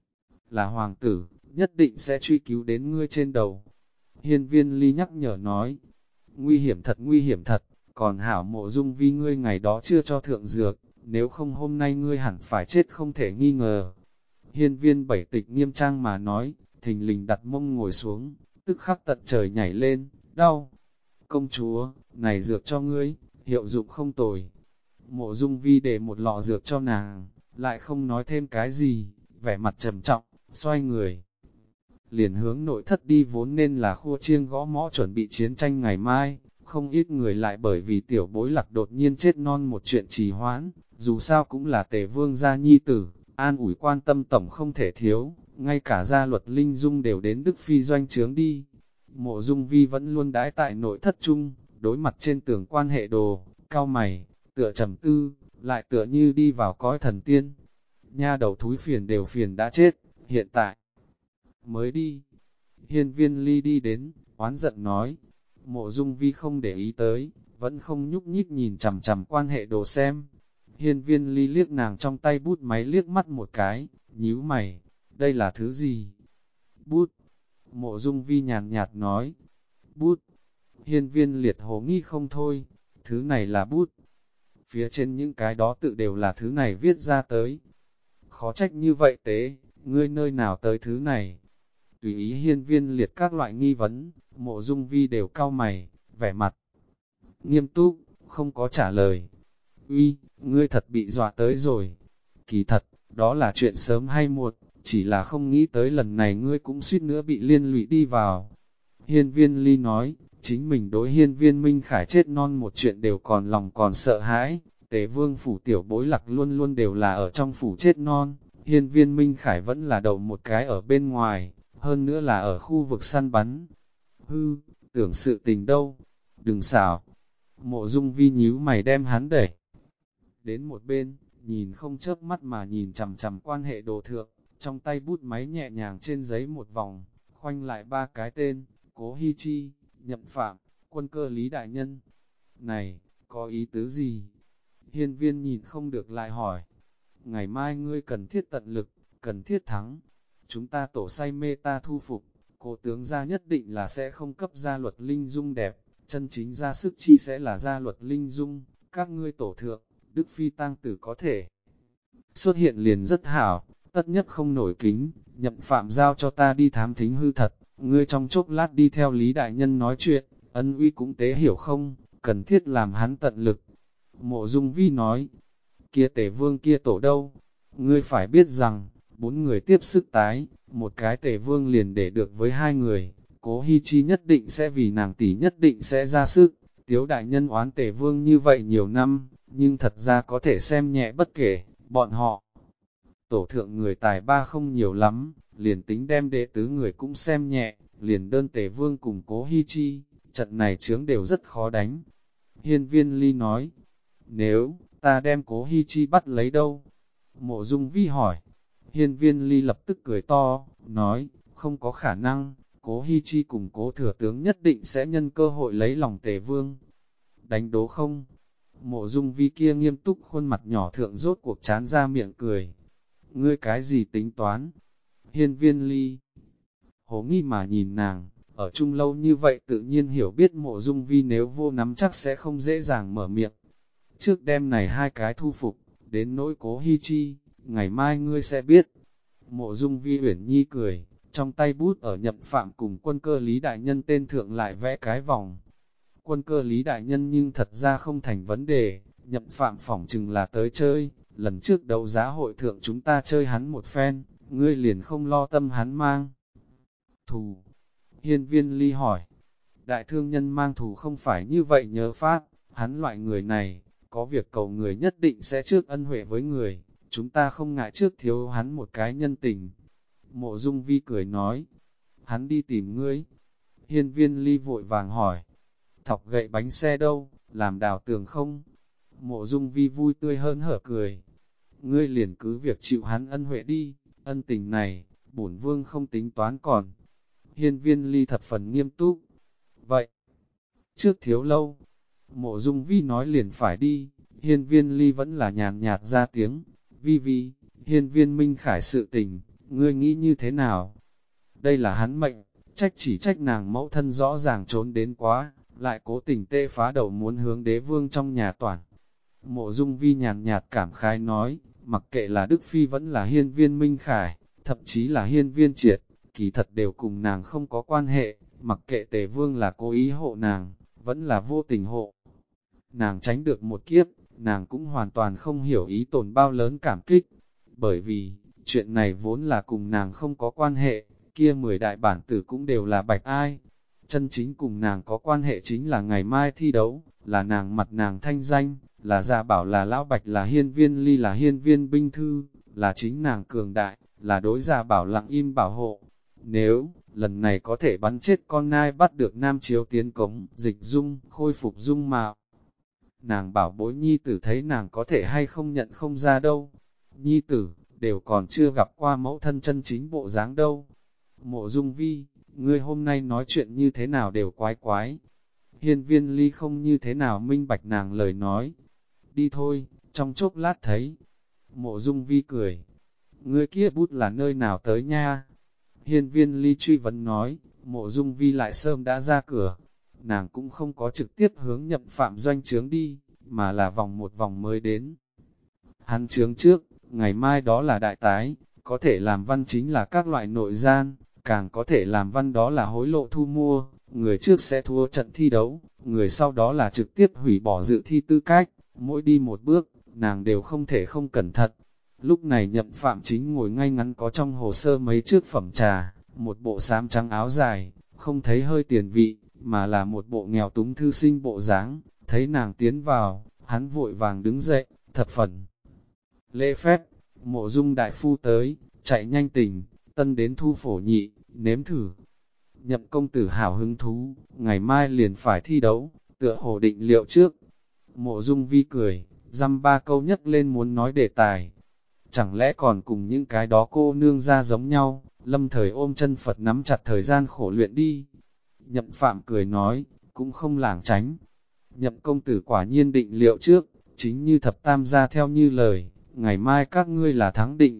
là hoàng tử, nhất định sẽ truy cứu đến ngươi trên đầu. Hiên Viên Ly nhắc nhở nói, nguy hiểm thật, còn hảo Mộ Dung Vi ngươi ngày đó chưa cho thượng dược, nếu không hôm nay ngươi hẳn phải chết không thể nghi ngờ. Hiên Viên Bảy Tịch nghiêm trang mà nói, thình lình đặt mông ngồi xuống, tức khắc tận trời nhảy lên, đau. Công chúa, này dược cho ngươi, hiệu dụng không tồi. Mộ Dung Vi để một lọ dược cho nàng, lại không nói thêm cái gì, vẻ mặt trầm trọng, xoay người. Liền hướng nội thất đi, vốn nên là khua chiêng gõ mõ chuẩn bị chiến tranh ngày mai, không ít người lại bởi vì tiểu bối Lạc đột nhiên chết non một chuyện trì hoãn, dù sao cũng là Tề Vương gia nhi tử, an ủi quan tâm tổng không thể thiếu, ngay cả gia luật Linh Dung đều đến Đức Phi doanh trướng đi. Mộ Dung Vi vẫn luôn đãi tại nội thất chung, đối mặt trên tường quan hệ đồ, cao mày, tựa trầm tư, lại tựa như đi vào cõi thần tiên. Nha đầu thúi phiền đều phiền đã chết, hiện tại mới đi. Hiên Viên Ly đi đến, oán giận nói. Mộ Dung Vi không để ý tới, vẫn không nhúc nhích nhìn chằm chằm quan hệ đồ xem. Hiên Viên Ly liếc nàng trong tay bút máy liếc mắt một cái, nhíu mày, đây là thứ gì? Bút. Mộ Dung Vi nhàn nhạt nói. Bút. Hiên Viên Liệt hồ nghi không thôi, thứ này là bút. Phía trên những cái đó tự đều là thứ này viết ra tới. Khó trách như vậy tế, ngươi nơi nào tới thứ này? Tùy ý Hiên Viên Liệt các loại nghi vấn, Mộ Dung Vi đều cau mày, vẻ mặt nghiêm túc, không có trả lời. Uy, ngươi thật bị dọa tới rồi. Kỳ thật, đó là chuyện sớm hay muộn, chỉ là không nghĩ tới lần này ngươi cũng suýt nữa bị liên lụy đi vào. Hiên Viên Ly nói, chính mình đối Hiên Viên Minh Khải chết non một chuyện đều còn lòng còn sợ hãi. Tề Vương phủ tiểu bối Lạc luôn luôn đều là ở trong phủ chết non, Hiên Viên Minh Khải vẫn là đầu một cái ở bên ngoài, hơn nữa là ở khu vực săn bắn. Hư, tưởng sự tình đâu, đừng xảo. Mộ Dung Vi nhíu mày đem hắn đẩy đến một bên, nhìn không chớp mắt mà nhìn chằm chằm quan hệ đồ thượng, trong tay bút máy nhẹ nhàng trên giấy một vòng, khoanh lại ba cái tên, Cố Hi Chi, Nhậm Phạm, Quân Cơ Lý Đại Nhân. Này, có ý tứ gì? Hiên Viên nhìn không được lại hỏi. Ngày mai ngươi cần thiết tận lực, cần thiết thắng. Chúng ta tổ say mê ta thu phục, cố tướng gia nhất định là sẽ không cấp gia luật Linh Dung đẹp, chân chính ra sức chi sẽ là gia luật Linh Dung, các ngươi tổ thượng, Đức Phi tang tử có thể xuất hiện liền rất hảo, tất nhất không nổi kính, Nhậm Phạm giao cho ta đi thám thính hư thật, ngươi trong chốc lát đi theo Lý Đại Nhân nói chuyện, ân uy cũng tế hiểu không, cần thiết làm hắn tận lực. Mộ Dung Vi nói, kia Tề Vương kia tổ đâu, ngươi phải biết rằng, 4 người tiếp sức tái, một cái Tề Vương liền để được với 2 người, Cố Hi Chi nhất định sẽ vì nàng tỷ nhất định sẽ ra sức, Tiếu Đại Nhân oán Tề Vương như vậy nhiều năm, nhưng thật ra có thể xem nhẹ bất kể, bọn họ tổ thượng người tài ba không nhiều lắm, liền tính đem đệ tứ người cũng xem nhẹ, liền đơn Tề Vương cùng Cố Hi Chi, trận này chướng đều rất khó đánh. Hiên Viên Ly nói, nếu ta đem Cố Hi Chi bắt lấy đâu? Mộ Dung Vi hỏi. Hiên Viên Ly lập tức cười to, nói, không có khả năng, Cố Hi Chi cùng Cố Thừa Tướng nhất định sẽ nhân cơ hội lấy lòng Tề Vương. Đánh đố không? Mộ Dung Vi kia nghiêm túc khuôn mặt nhỏ thượng rốt cuộc chán ra miệng cười. Ngươi cái gì tính toán? Hiên Viên Ly hố nghi mà nhìn nàng, ở chung lâu như vậy tự nhiên hiểu biết Mộ Dung Vi nếu vô nắm chắc sẽ không dễ dàng mở miệng. Trước đêm này hai cái thu phục, đến nỗi Cố Hi Chi, ngày mai ngươi sẽ biết. Mộ Dung Vi uyển nhi cười, trong tay bút ở Nhậm Phạm cùng Quân Cơ Lý Đại Nhân tên thượng lại vẽ cái vòng. Quân Cơ Lý Đại Nhân nhưng thật ra không thành vấn đề, Nhậm Phạm phỏng chừng là tới chơi, lần trước đấu giá hội thượng chúng ta chơi hắn một phen, ngươi liền không lo tâm hắn mang thù. Hiên Viên Ly hỏi, đại thương nhân mang thù không phải như vậy nhớ pháp, hắn loại người này, có việc cầu người nhất định sẽ trước ân huệ với người, chúng ta không ngại trước thiếu hắn một cái nhân tình. Mộ Dung Vi cười nói, hắn đi tìm ngươi. Hiên Viên Ly vội vàng hỏi, thọc gậy bánh xe đâu, làm đào tường không? Mộ Dung Vi vui tươi hơn hở cười, ngươi liền cứ việc chịu hắn ân huệ đi, ân tình này, bổn vương không tính toán còn. Hiên Viên Ly thật phần nghiêm túc, vậy, trước thiếu lâu, Mộ Dung Vi nói liền phải đi, Hiên Viên Ly vẫn là nhàn nhạt ra tiếng, Vi, Hiên Viên Minh Khải sự tình, ngươi nghĩ như thế nào? Đây là hắn mệnh, trách nàng mẫu thân rõ ràng trốn đến quá, lại cố tình tê phá đầu muốn hướng đế vương trong nhà toàn. Mộ Dung Vi nhàn nhạt cảm khái nói, mặc kệ là Đức Phi vẫn là Hiên Viên Minh Khải, thậm chí là Hiên Viên Triệt, kỳ thật đều cùng nàng không có quan hệ, mặc kệ Tề Vương là cố ý hộ nàng, vẫn là vô tình hộ. Nàng tránh được một kiếp, nàng cũng hoàn toàn không hiểu ý tồn bao lớn cảm kích, bởi vì, chuyện này vốn là cùng nàng không có quan hệ, kia 10 đại bản tử cũng đều là bạch ai. Chân chính cùng nàng có quan hệ chính là ngày mai thi đấu, là nàng mặt nàng thanh danh, là Gia Bảo là Lão Bạch là Hiên Viên Ly là Hiên Viên Binh Thư, là chính nàng cường đại, là đối Gia Bảo lặng im bảo hộ. Nếu, lần này có thể bắn chết con nai bắt được Nam Chiếu tiến cống, dịch dung, khôi phục dung mạo. Nàng bảo bối nhi tử thấy nàng có thể hay không nhận không ra đâu. Nhi tử, đều còn chưa gặp qua mẫu thân chân chính bộ dáng đâu. Mộ Dung Vi, ngươi hôm nay nói chuyện như thế nào đều quái quái. Hiên Viên Ly không như thế nào minh bạch nàng lời nói. Đi thôi, trong chốc lát thấy. Mộ Dung Vi cười. Ngươi kia bút là nơi nào tới nha? Hiên Viên Ly truy vấn nói, Mộ Dung Vi lại sớm đã ra cửa. Nàng cũng không có trực tiếp hướng Nhậm Phạm doanh trướng đi, mà là vòng một vòng mới đến. Hắn trướng trước, ngày mai đó là đại tái, có thể làm văn chính là các loại nội gian, càng có thể làm văn đó là hối lộ thu mua, người trước sẽ thua trận thi đấu, người sau đó là trực tiếp hủy bỏ dự thi tư cách, mỗi đi một bước, nàng đều không thể không cẩn thận. Lúc này Nhậm Phạm chính ngồi ngay ngắn có trong hồ sơ mấy chiếc phẩm trà, một bộ xám trắng áo dài, không thấy hơi tiền vị, mà là một bộ nghèo túng thư sinh bộ dáng. Thấy nàng tiến vào, hắn vội vàng đứng dậy, thập phần lễ phép. Mộ Dung đại phu tới, chạy nhanh tình, tân đến thu phổ nhị, nếm thử. Nhậm công tử hảo hứng thú, ngày mai liền phải thi đấu, tựa hồ định liệu trước. Mộ Dung Vi cười, dăm ba câu nhấc lên muốn nói đề tài. Chẳng lẽ còn cùng những cái đó cô nương ra giống nhau, lâm thời ôm chân Phật nắm chặt thời gian khổ luyện đi. Nhậm Phạm cười nói, cũng không lảng tránh. Nhậm công tử quả nhiên định liệu trước, chính như thập tam gia theo như lời, ngày mai các ngươi là thắng định.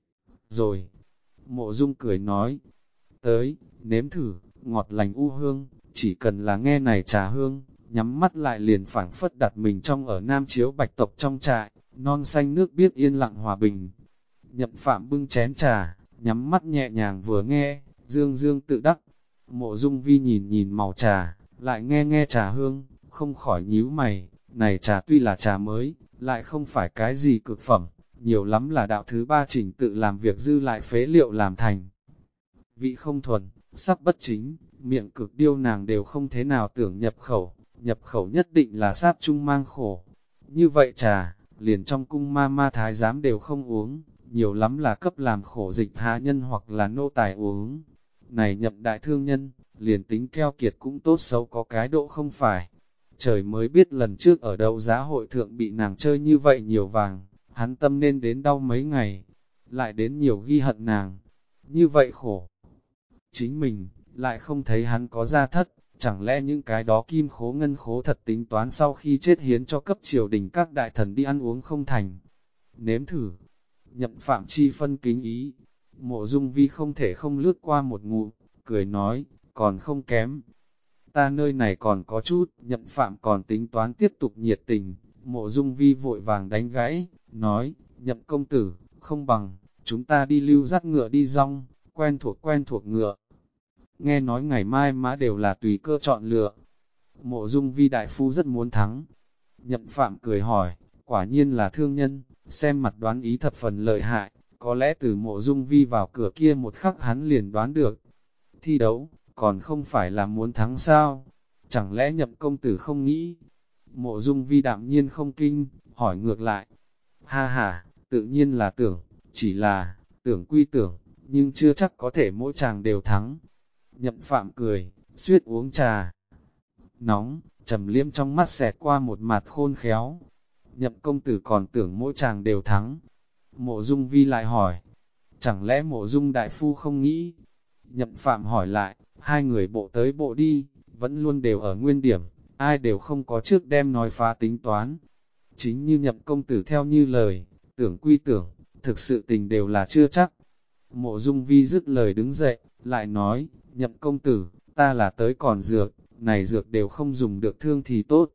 Rồi, Mộ Dung cười nói, tới, nếm thử, ngọt lành u hương, chỉ cần là nghe này trà hương, nhắm mắt lại liền phảng phất đặt mình trong ở Nam Chiếu Bạch tộc trong trại, non xanh nước biếc yên lặng hòa bình. Nhậm Phạm bưng chén trà, nhắm mắt nhẹ nhàng vừa nghe, dương dương tự đắc. Mộ Dung Vi nhìn nhìn màu trà, lại nghe nghe trà hương, không khỏi nhíu mày, này trà tuy là trà mới, lại không phải cái gì cực phẩm, nhiều lắm là đạo thứ ba trình tự làm việc dư lại phế liệu làm thành. Vị không thuần, sắc bất chính, miệng cực điêu nàng đều không thế nào tưởng nhập khẩu nhất định là sáp chung mang khổ. Như vậy trà, liền trong cung ma ma thái giám đều không uống, nhiều lắm là cấp làm khổ dịch hạ nhân hoặc là nô tài uống. Này Nhậm đại thương nhân, liền tính keo kiệt cũng tốt xấu có cái độ không phải. Trời mới biết lần trước ở đấu giá hội thượng bị nàng chơi như vậy nhiều vàng, hắn tâm nên đến đau mấy ngày, lại đến nhiều ghi hận nàng. Như vậy khổ. Chính mình, lại không thấy hắn có gia thất, chẳng lẽ những cái đó kim khố ngân khố thật tính toán sau khi chết hiến cho cấp triều đình các đại thần đi ăn uống không thành. Nếm thử, Nhậm Phạm chi phân kính ý, Mộ Dung Vi không thể không lướt qua một ngụm, cười nói, còn không kém. Ta nơi này còn có chút, Nhậm Phạm còn tính toán tiếp tục nhiệt tình, Mộ Dung Vi vội vàng đánh gãy, nói, Nhậm công tử, không bằng, chúng ta đi lưu dắt ngựa đi rong, quen thuộc ngựa. Nghe nói ngày mai mã đều là tùy cơ chọn lựa. Mộ Dung Vi đại phu rất muốn thắng. Nhậm Phạm cười hỏi, quả nhiên là thương nhân, xem mặt đoán ý thập phần lợi hại, có lẽ từ Mộ Dung Vi vào cửa kia một khắc hắn liền đoán được. Thi đấu, còn không phải là muốn thắng sao? Chẳng lẽ Nhậm công tử không nghĩ? Mộ Dung Vi đạm nhiên không kinh, hỏi ngược lại. Ha ha, tự nhiên là tưởng, chỉ là, tưởng quy tưởng, nhưng chưa chắc có thể mỗi chàng đều thắng. Nhậm Phạm cười, suýt uống trà. Nóng, trầm liêm trong mắt xẹt qua một mặt khôn khéo. Nhậm công tử còn tưởng mỗi chàng đều thắng. Mộ Dung Vi lại hỏi, chẳng lẽ Mộ Dung đại phu không nghĩ? Nhậm Phạm hỏi lại, hai người bộ tới bộ đi, vẫn luôn đều ở nguyên điểm, ai đều không có trước đem nói phá tính toán. Chính như Nhậm công tử theo như lời, tưởng quy tưởng, thực sự tình đều là chưa chắc. Mộ Dung Vi dứt lời đứng dậy, lại nói, Nhậm công tử, ta là tới còn dược, này dược đều không dùng được thương thì tốt.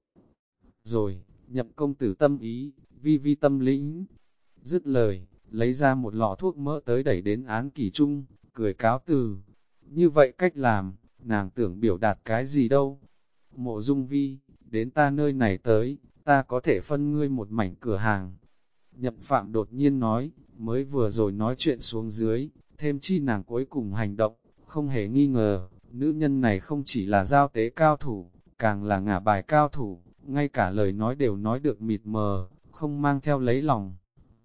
Rồi, Nhậm công tử tâm ý, vi tâm lĩnh. Dứt lời, lấy ra một lọ thuốc mỡ tới đẩy đến án kỷ trung, cười cáo từ. Như vậy cách làm, nàng tưởng biểu đạt cái gì đâu. Mộ Dung Vi, đến ta nơi này tới, ta có thể phân ngươi một mảnh cửa hàng. Nhậm Phạm đột nhiên nói, mới vừa rồi nói chuyện xuống dưới, thêm chi nàng cuối cùng hành động, không hề nghi ngờ, nữ nhân này không chỉ là giao tế cao thủ, càng là ngả bài cao thủ, ngay cả lời nói đều nói được mịt mờ, không mang theo lấy lòng.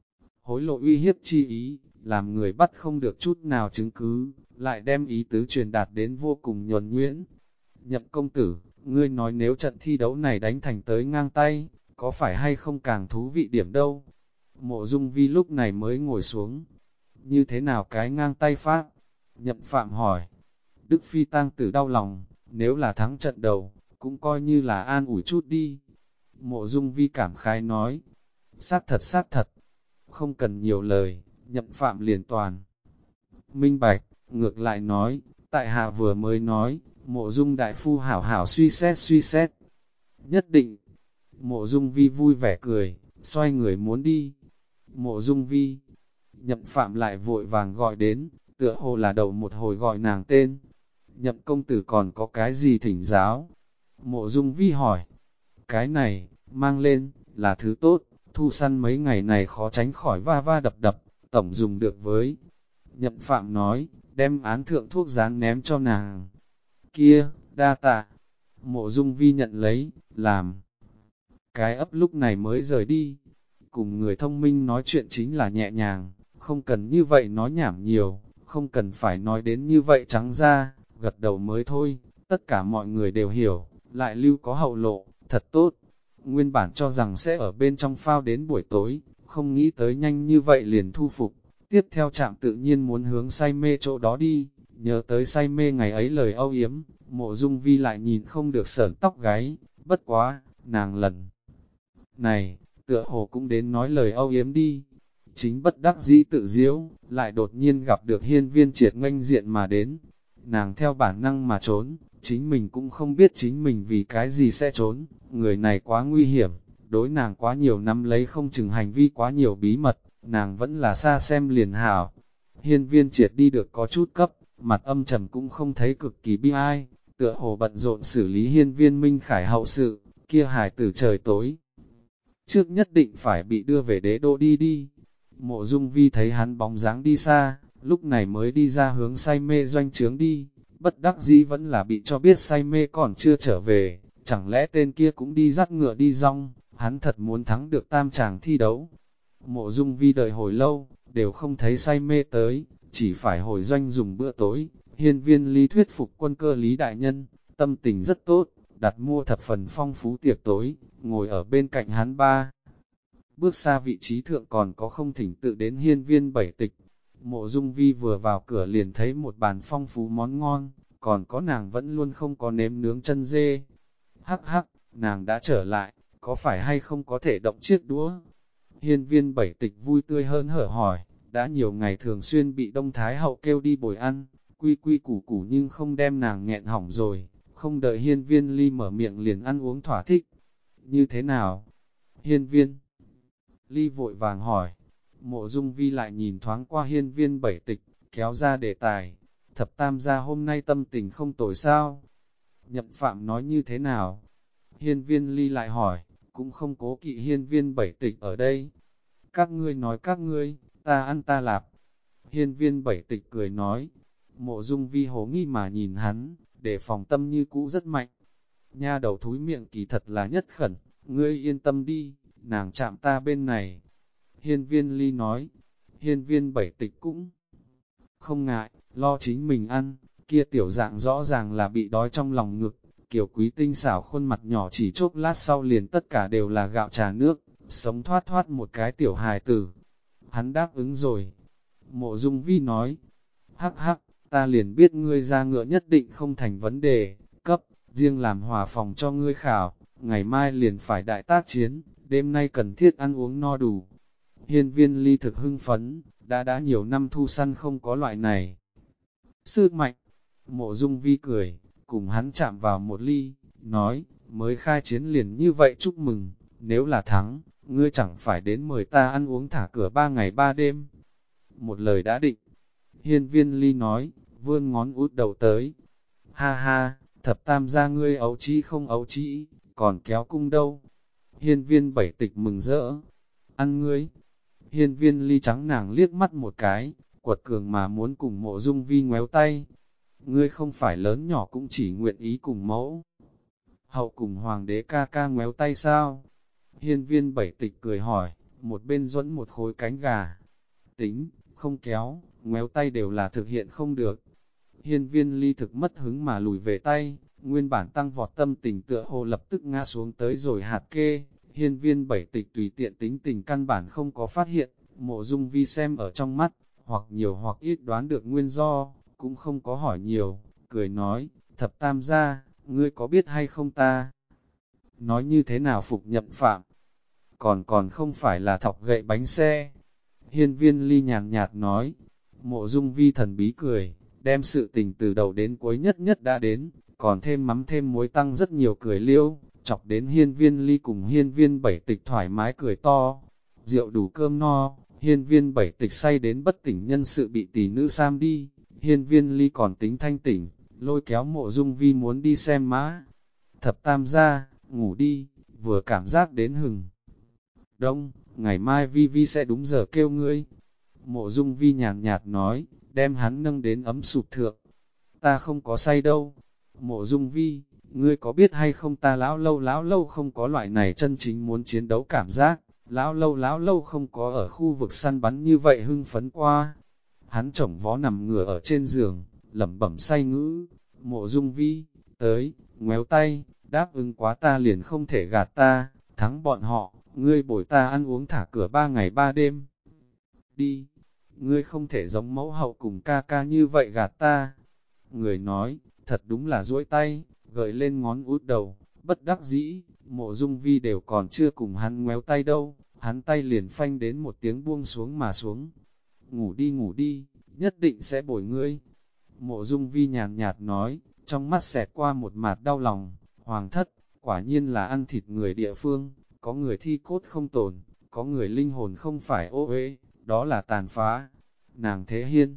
Hối lộ uy hiếp chi ý, làm người bắt không được chút nào chứng cứ, lại đem ý tứ truyền đạt đến vô cùng nhuần nhuyễn. Nhậm công tử, ngươi nói nếu trận thi đấu này đánh thành tới ngang tay, có phải hay không càng thú vị điểm đâu? Mộ Dung Vi lúc này mới ngồi xuống. Như thế nào cái ngang tay pháp? Nhậm Phạm hỏi. Đức Phi tang tử đau lòng, nếu là thắng trận đầu, cũng coi như là an ủi chút đi. Mộ Dung Vi cảm khái nói. Xác thật, không cần nhiều lời, Nhậm Phạm liền toàn. Minh bạch, ngược lại nói, tại hạ vừa mới nói, Mộ Dung đại phu hảo hảo suy xét. Nhất định, Mộ Dung Vi vui vẻ cười, xoay người muốn đi. Mộ Dung Vi, Nhậm Phạm lại vội vàng gọi đến, tựa hồ là đầu một hồi gọi nàng tên. Nhậm công tử còn có cái gì thỉnh giáo? Mộ Dung Vi hỏi, cái này, mang lên, là thứ tốt, thu săn mấy ngày này khó tránh khỏi va va đập, tổng dùng được với. Nhậm Phạm nói, đem án thượng thuốc dán ném cho nàng. Kia, đa tạ. Mộ Dung Vi nhận lấy, làm. Cái ấp lúc này mới rời đi. Cùng người thông minh nói chuyện chính là nhẹ nhàng, không cần như vậy nói nhảm nhiều, không cần phải nói đến như vậy trắng ra, gật đầu mới thôi, tất cả mọi người đều hiểu, lại lưu có hậu lộ, thật tốt. Nguyên bản cho rằng sẽ ở bên trong phao đến buổi tối, không nghĩ tới nhanh như vậy liền thu phục, tiếp theo chạm tự nhiên muốn hướng say mê chỗ đó đi, nhớ tới say mê ngày ấy lời âu yếm, Mộ Dung Vi lại nhìn không được sởn tóc gáy, bất quá, nàng lần này, tựa hồ cũng đến nói lời âu yếm đi. Chính bất đắc dĩ tự diễu, lại đột nhiên gặp được Hiên Viên Triệt nghênh diện mà đến. Nàng theo bản năng mà trốn, chính mình cũng không biết chính mình vì cái gì sẽ trốn, người này quá nguy hiểm, đối nàng quá nhiều năm lấy không chừng hành vi quá nhiều bí mật, nàng vẫn là xa xem liền hảo. Hiên Viên Triệt đi được có chút cấp, mặt âm trầm cũng không thấy cực kỳ bi ai, tựa hồ bận rộn xử lý Hiên Viên Minh Khải hậu sự, kia hài tử trời tối. Trước nhất định phải bị đưa về đế đô đi. Mộ Dung Vi thấy hắn bóng dáng đi xa, lúc này mới đi ra hướng say mê doanh trướng đi, bất đắc dĩ vẫn là bị cho biết say mê còn chưa trở về, chẳng lẽ tên kia cũng đi dắt ngựa đi rong, hắn thật muốn thắng được tam tràng thi đấu. Mộ Dung Vi đợi hồi lâu, đều không thấy say mê tới, chỉ phải hồi doanh dùng bữa tối. Hiên Viên Ly thuyết phục Quân Cơ Lý đại nhân, tâm tình rất tốt, đặt mua thập phần phong phú tiệc tối, ngồi ở bên cạnh hắn ba. Bước xa vị trí thượng còn có không thỉnh tự đến Hiên Viên Bảy Tịch. Mộ Dung Vi vừa vào cửa liền thấy một bàn phong phú món ngon, còn có nàng vẫn luôn không có nếm nướng chân dê. Hắc hắc, nàng đã trở lại, có phải hay không có thể động chiếc đũa? Hiên Viên Bảy Tịch vui tươi hơn hở hỏi, đã nhiều ngày thường xuyên bị Đông Thái Hậu kêu đi bồi ăn, quy quy củ củ nhưng không đem nàng nghẹn hỏng rồi, không đợi Hiên Viên Ly mở miệng liền ăn uống thỏa thích. Như thế nào? Hiên Viên Ly vội vàng hỏi. Mộ Dung Vi lại nhìn thoáng qua Hiên Viên Bảy Tịch, kéo ra đề tài. Thập tam gia hôm nay tâm tình không tồi sao? Nhậm Phạm nói như thế nào? Hiên Viên Ly lại hỏi, cũng không cố kỵ Hiên Viên Bảy Tịch ở đây. Các ngươi nói các ngươi, ta ăn ta lạp. Hiên Viên Bảy Tịch cười nói. Mộ Dung Vi hố nghi mà nhìn hắn, để phòng tâm như cũ rất mạnh. Nha đầu thúi miệng kỳ thật là nhất khẩn, ngươi yên tâm đi, nàng chạm ta bên này. Hiên Viên Ly nói, Hiên Viên Bảy Tịch cũng không ngại, lo chính mình ăn, kia tiểu dạng rõ ràng là bị đói trong lòng ngực. Kiều Quý tinh xảo khuôn mặt nhỏ chỉ chốc lát sau liền tất cả đều là gạo trà nước, sống thoát thoát một cái tiểu hài tử. Hắn đáp ứng rồi. Mộ Dung Vi nói, hắc hắc, ta liền biết ngươi ra ngựa nhất định không thành vấn đề, cấp, riêng làm hòa phòng cho ngươi khảo, ngày mai liền phải đại tác chiến, đêm nay cần thiết ăn uống no đủ. Hiên Viên Ly thực hưng phấn, đã nhiều năm thu săn không có loại này. Sức mạnh, Mộ Dung Vi cười, cùng hắn chạm vào một ly, nói, mới khai chiến liền như vậy chúc mừng, nếu là thắng, ngươi chẳng phải đến mời ta ăn uống thả cửa 3 ngày 3 đêm. Một lời đã định. Hiên Viên Ly nói, vươn ngón út đầu tới. Ha ha, thập tam gia ngươi ấu trĩ không ấu trĩ, còn kéo cung đâu. Hiên Viên Bảy Tịch mừng rỡ. Ăn ngươi. Hiên Viên Ly trắng nàng liếc mắt một cái, quật cường mà muốn cùng Mộ Dung Vi ngoéo tay. Ngươi không phải lớn nhỏ cũng chỉ nguyện ý cùng mẫu. Hậu cùng hoàng đế ca ca ngoéo tay sao? Hiên Viên Bảy Tịch cười hỏi, một bên duẫn một khối cánh gà. Tính, không kéo, ngoéo tay đều là thực hiện không được. Hiên Viên Ly thực mất hứng mà lùi về tay, nguyên bản tăng vọt tâm tình tựa hồ lập tức ngã xuống tới rồi hạt kê. Hiên Viên Bảy Tịch tùy tiện tính tình căn bản không có phát hiện, Mộ Dung Vi xem ở trong mắt, hoặc nhiều hoặc ít đoán được nguyên do, cũng không có hỏi nhiều, cười nói, thập tam gia, ngươi có biết hay không ta? Nói như thế nào phục Nhậm Phạm? Còn không phải là thọc gậy bánh xe. Hiên Viên Ly nhàn nhạt nói, Mộ Dung Vi thần bí cười, đem sự tình từ đầu đến cuối nhất nhất đã đến, còn thêm mắm thêm muối tăng rất nhiều cười liêu, chọc đến Hiên Viên Ly cùng Hiên Viên Bảy Tịch thoải mái cười to. Rượu đủ cơm no, Hiên Viên Bảy Tịch say đến bất tỉnh nhân sự bị tỷ nữ Sam đi, Hiên Viên Ly còn tính thanh tỉnh, lôi kéo Mộ Dung Vi muốn đi xem mã. Thập tam gia, ngủ đi, vừa cảm giác đến hừng đông, ngày mai Vi Vi sẽ đúng giờ kêu ngươi. Mộ Dung Vi nhàn nhạt nói, đem hắn nâng đến ấm sụp thượng. Ta không có say đâu. Mộ Dung Vi, ngươi có biết hay không ta lão lâu không có loại này chân chính muốn chiến đấu cảm giác, lão lâu không có ở khu vực săn bắn như vậy hưng phấn qua. Hắn chổng vó nằm ngửa ở trên giường, lẩm bẩm say ngữ. Mộ Dung Vi, tới, ngoéo tay, đáp ứng quá ta liền không thể gạt ta, thắng bọn họ, ngươi bồi ta ăn uống thả cửa 3 ngày 3 đêm. Đi, ngươi không thể giống mẫu hậu cùng ca ca như vậy gạt ta. Người nói, thật đúng là duỗi tay, gợi lên ngón út đầu, bất đắc dĩ, Mộ Dung Vi đều còn chưa cùng hắn ngoéo tay đâu, hắn tay liền phanh đến một tiếng buông xuống mà xuống. Ngủ đi, nhất định sẽ bồi ngươi. Mộ Dung Vi nhàn nhạt nói, trong mắt xẹt qua một mạt đau lòng, hoàng thất, quả nhiên là ăn thịt người địa phương, có người thi cốt không tồn, có người linh hồn không phải ô uế, đó là tàn phá. Nàng thế Hiên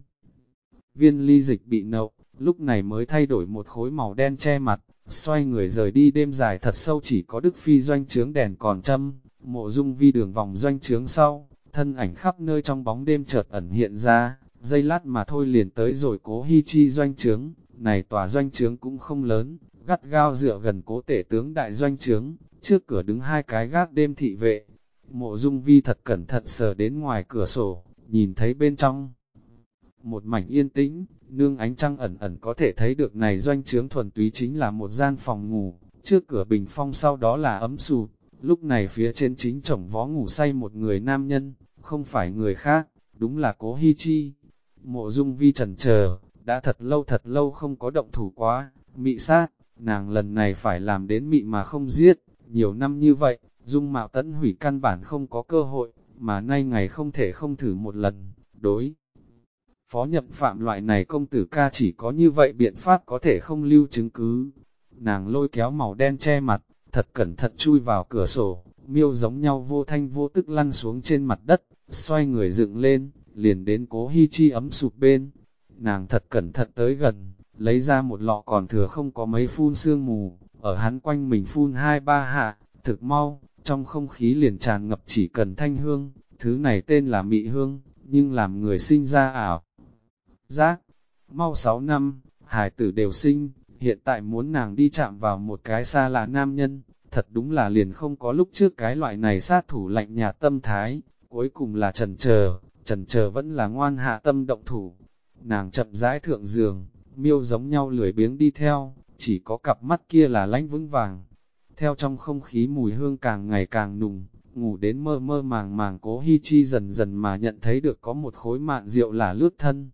Viên Ly dịch bị nậu, lúc này mới thay đổi một khối màu đen che mặt, xoay người rời đi. Đêm dài thật sâu chỉ có Đức Phi doanh trướng đèn còn châm. Mộ Dung Vi đường vòng doanh trướng sau, thân ảnh khắp nơi trong bóng đêm chợt ẩn hiện ra, giây lát mà thôi liền tới rồi Cố Hi Chi doanh trướng. Này tòa doanh trướng cũng không lớn, gắt gao dựa gần Cố tể tướng đại doanh trướng, trước cửa đứng 2 cái gác đêm thị vệ. Mộ Dung Vi thật cẩn thận sờ đến ngoài cửa sổ, nhìn thấy bên trong một mảnh yên tĩnh, nương ánh trăng ẩn ẩn có thể thấy được này doanh trướng thuần túy chính là một gian phòng ngủ, trước cửa bình phong sau đó là ấm sụp, lúc này phía trên chính chổng vó ngủ say một người nam nhân, không phải người khác, đúng là Cố Hi Chi. Mộ Dung Vi chần chờ, đã thật lâu không có động thủ quá, mị sát, nàng lần này phải làm đến mị mà không giết, nhiều năm như vậy, Dung Mạo Tẫn hủy căn bản không có cơ hội, mà nay ngày không thể không thử một lần, đối. Phó Nhậm Phạm loại này công tử ca chỉ có như vậy biện pháp có thể không lưu chứng cứ. Nàng lôi kéo màu đen che mặt, thật cẩn thận chui vào cửa sổ, miêu giống nhau vô thanh vô tức lăn xuống trên mặt đất, xoay người dựng lên, liền đến Cố Hi Chi ấm sụp bên. Nàng thật cẩn thận tới gần, lấy ra một lọ còn thừa không có mấy phun sương mù, ở hắn quanh mình phun 2-3 hạ, thực mau, trong không khí liền tràn ngập chỉ cần thanh hương, thứ này tên là mị hương, nhưng làm người sinh ra ảo. Giác, mau 6 năm, hải tử đều sinh, hiện tại muốn nàng đi chạm vào một cái xa lạ nam nhân, thật đúng là liền không có lúc trước cái loại này sát thủ lạnh nhạt tâm thái, cuối cùng là trần chờ vẫn là ngoan hạ tâm động thủ. Nàng chậm rãi thượng giường, miêu giống nhau lười biếng đi theo, chỉ có cặp mắt kia là lãnh vững vàng. Theo trong không khí mùi hương càng ngày càng nùng, ngủ đến mơ mơ màng màng Cố Hi Chi dần dần mà nhận thấy được có một khối mạn rượu là lướt thân.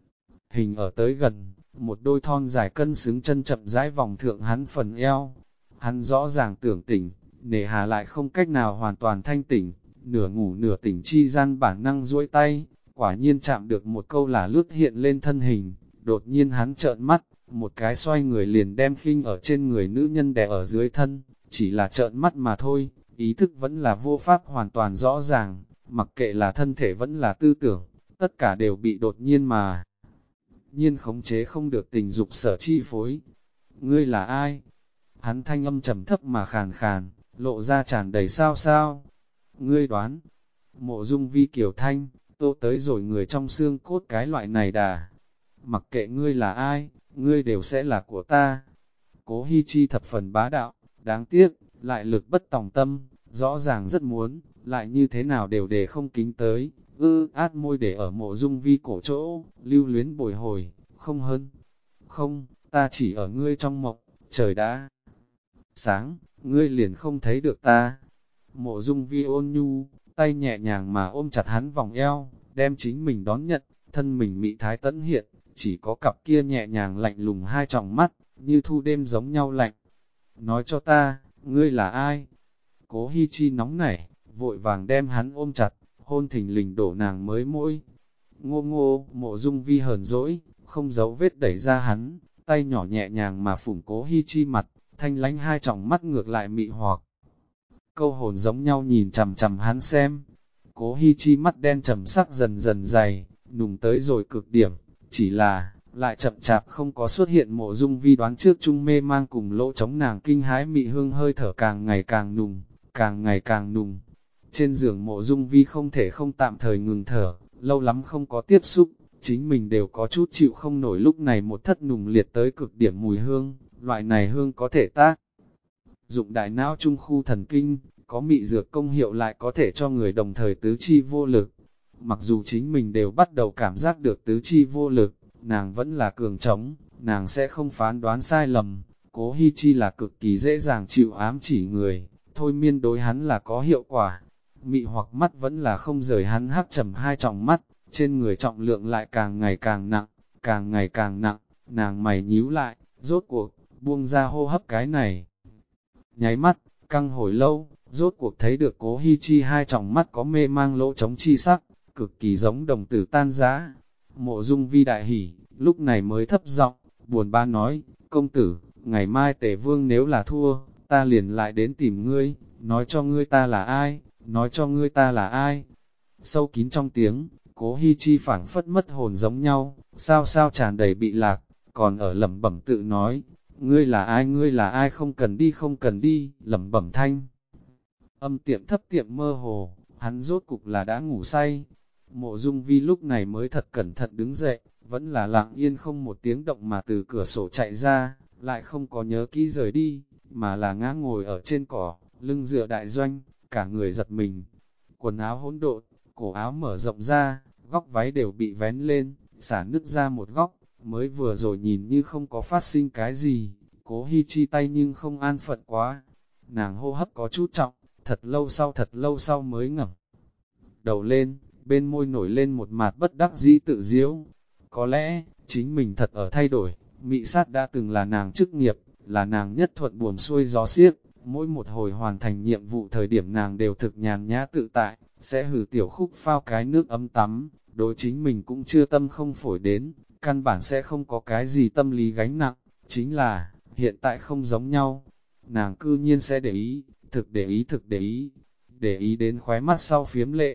Hình ở tới gần, một đôi thon dài cân xứng chân chậm rãi vòng thượng hắn phần eo. Hắn rõ ràng tưởng tỉnh, nề hà lại không cách nào hoàn toàn thanh tỉnh, nửa ngủ nửa tỉnh chi gian bản năng duỗi tay, quả nhiên chạm được một câu là lướt hiện lên thân hình, đột nhiên hắn trợn mắt, một cái xoay người liền đem khinh ở trên người nữ nhân đè ở dưới thân, chỉ là trợn mắt mà thôi, ý thức vẫn là vô pháp hoàn toàn rõ ràng, mặc kệ là thân thể vẫn là tư tưởng, tất cả đều bị đột nhiên mà nhiên khống chế không được tình dục sở chi phối. Ngươi là ai? Hắn thanh âm trầm thấp mà khàn khàn, lộ ra tràn đầy sao sao. Ngươi đoán, Mộ Dung Vi kiều thanh, tô tới rồi người trong xương cốt cái loại này đà. Mặc kệ ngươi là ai, ngươi đều sẽ là của ta. Cố Hi Chi thập phần bá đạo, đáng tiếc, lại lực bất tòng tâm, rõ ràng rất muốn, lại như thế nào đều để không kính tới, át môi để ở Mộ Dung Vi cổ chỗ, lưu luyến bồi hồi, không hơn. Không, ta chỉ ở ngươi trong mộng, trời đã sáng, ngươi liền không thấy được ta. Mộ Dung Vi ôn nhu, tay nhẹ nhàng mà ôm chặt hắn vòng eo, đem chính mình đón nhận, thân mình mị thái tẫn hiện, chỉ có cặp kia nhẹ nhàng lạnh lùng hai tròng mắt, như thu đêm giống nhau lạnh. Nói cho ta, ngươi là ai? Cố Hi Chi nóng nảy, vội vàng đem hắn ôm chặt, hôn thình lình đổ nàng mới môi. Ngô ngô, Mộ Dung Vi hờn dỗi, không giấu vết đẩy ra hắn, tay nhỏ nhẹ nhàng mà phủng Cố Hi Chi mặt, thanh lánh hai tròng mắt ngược lại mị hoặc. Câu hồn giống nhau nhìn chằm chằm hắn xem. Cố Hi Chi mắt đen trầm sắc dần dần dày, nùng tới rồi cực điểm, chỉ là, lại chậm chạp không có xuất hiện Mộ Dung Vi đoán trước chung mê mang cùng lỗ chống nàng kinh hãi mị hương hơi thở càng ngày càng nùng, càng ngày càng nùng. Trên giường Mộ Dung Vi không thể không tạm thời ngừng thở, lâu lắm không có tiếp xúc, chính mình đều có chút chịu không nổi lúc này một thất nùng liệt tới cực điểm mùi hương, loại này hương có thể tác dụng đại não trung khu thần kinh, có mị dược công hiệu lại có thể cho người đồng thời tứ chi vô lực. Mặc dù chính mình đều bắt đầu cảm giác được tứ chi vô lực, nàng vẫn là cường trống, nàng sẽ không phán đoán sai lầm. Cố Hi Chi là cực kỳ dễ dàng chịu ám chỉ người, thôi miên đối hắn là có hiệu quả. Mị hoặc mắt vẫn là không rời hắn hắc trầm hai tròng mắt, trên người trọng lượng lại càng ngày càng nặng, càng ngày càng nặng, nàng mày nhíu lại, rốt cuộc, buông ra hô hấp cái này. Nháy mắt, căng hồi lâu, rốt cuộc thấy được Cố Hi Chi hai tròng mắt có mê mang lỗ trống chi sắc, cực kỳ giống đồng tử tan giá. Mộ Dung Vi đại hỉ, lúc này mới thấp giọng, buồn bã nói, công tử, ngày mai Tề Vương nếu là thua, ta liền lại đến tìm ngươi, nói cho ngươi ta là ai, nói cho ngươi ta là ai. Sâu kín trong tiếng, Cố Hi Chi phảng phất mất hồn giống nhau, sao sao tràn đầy bị lạc, còn ở lẩm bẩm tự nói, ngươi là ai không cần đi, lẩm bẩm thanh. Âm tiệm thấp tiệm mơ hồ, hắn rốt cục là đã ngủ say. Mộ Dung Vi lúc này mới thật cẩn thận đứng dậy, vẫn là lặng yên không một tiếng động mà từ cửa sổ chạy ra, lại không có nhớ kỹ rời đi, mà là ngã ngồi ở trên cỏ, lưng dựa đại doanh, cả người giật mình. quần áo hỗn độn, cổ áo mở rộng ra, góc váy đều bị vén lên, xả nứt ra một góc, mới vừa rồi nhìn như không có phát sinh cái gì, Cố Hi Chi tay nhưng không an phận quá, nàng hô hấp có chút trọng, thật lâu sau mới ngẩng đầu lên, bên môi nổi lên một mạt bất đắc dĩ tự diễu. Có lẽ, chính mình thật ở thay đổi, mị sát đã từng là nàng chức nghiệp, là nàng nhất thuận buồm xuôi gió xiếc, mỗi một hồi hoàn thành nhiệm vụ thời điểm nàng đều thực nhàn nhã tự tại, sẽ hử tiểu khúc phao cái nước ấm tắm, đối chính mình cũng chưa tâm không phổi đến, căn bản sẽ không có cái gì tâm lý gánh nặng, chính là, hiện tại không giống nhau, nàng cư nhiên sẽ để ý, thực để ý đến khóe mắt sau phiếm lệ.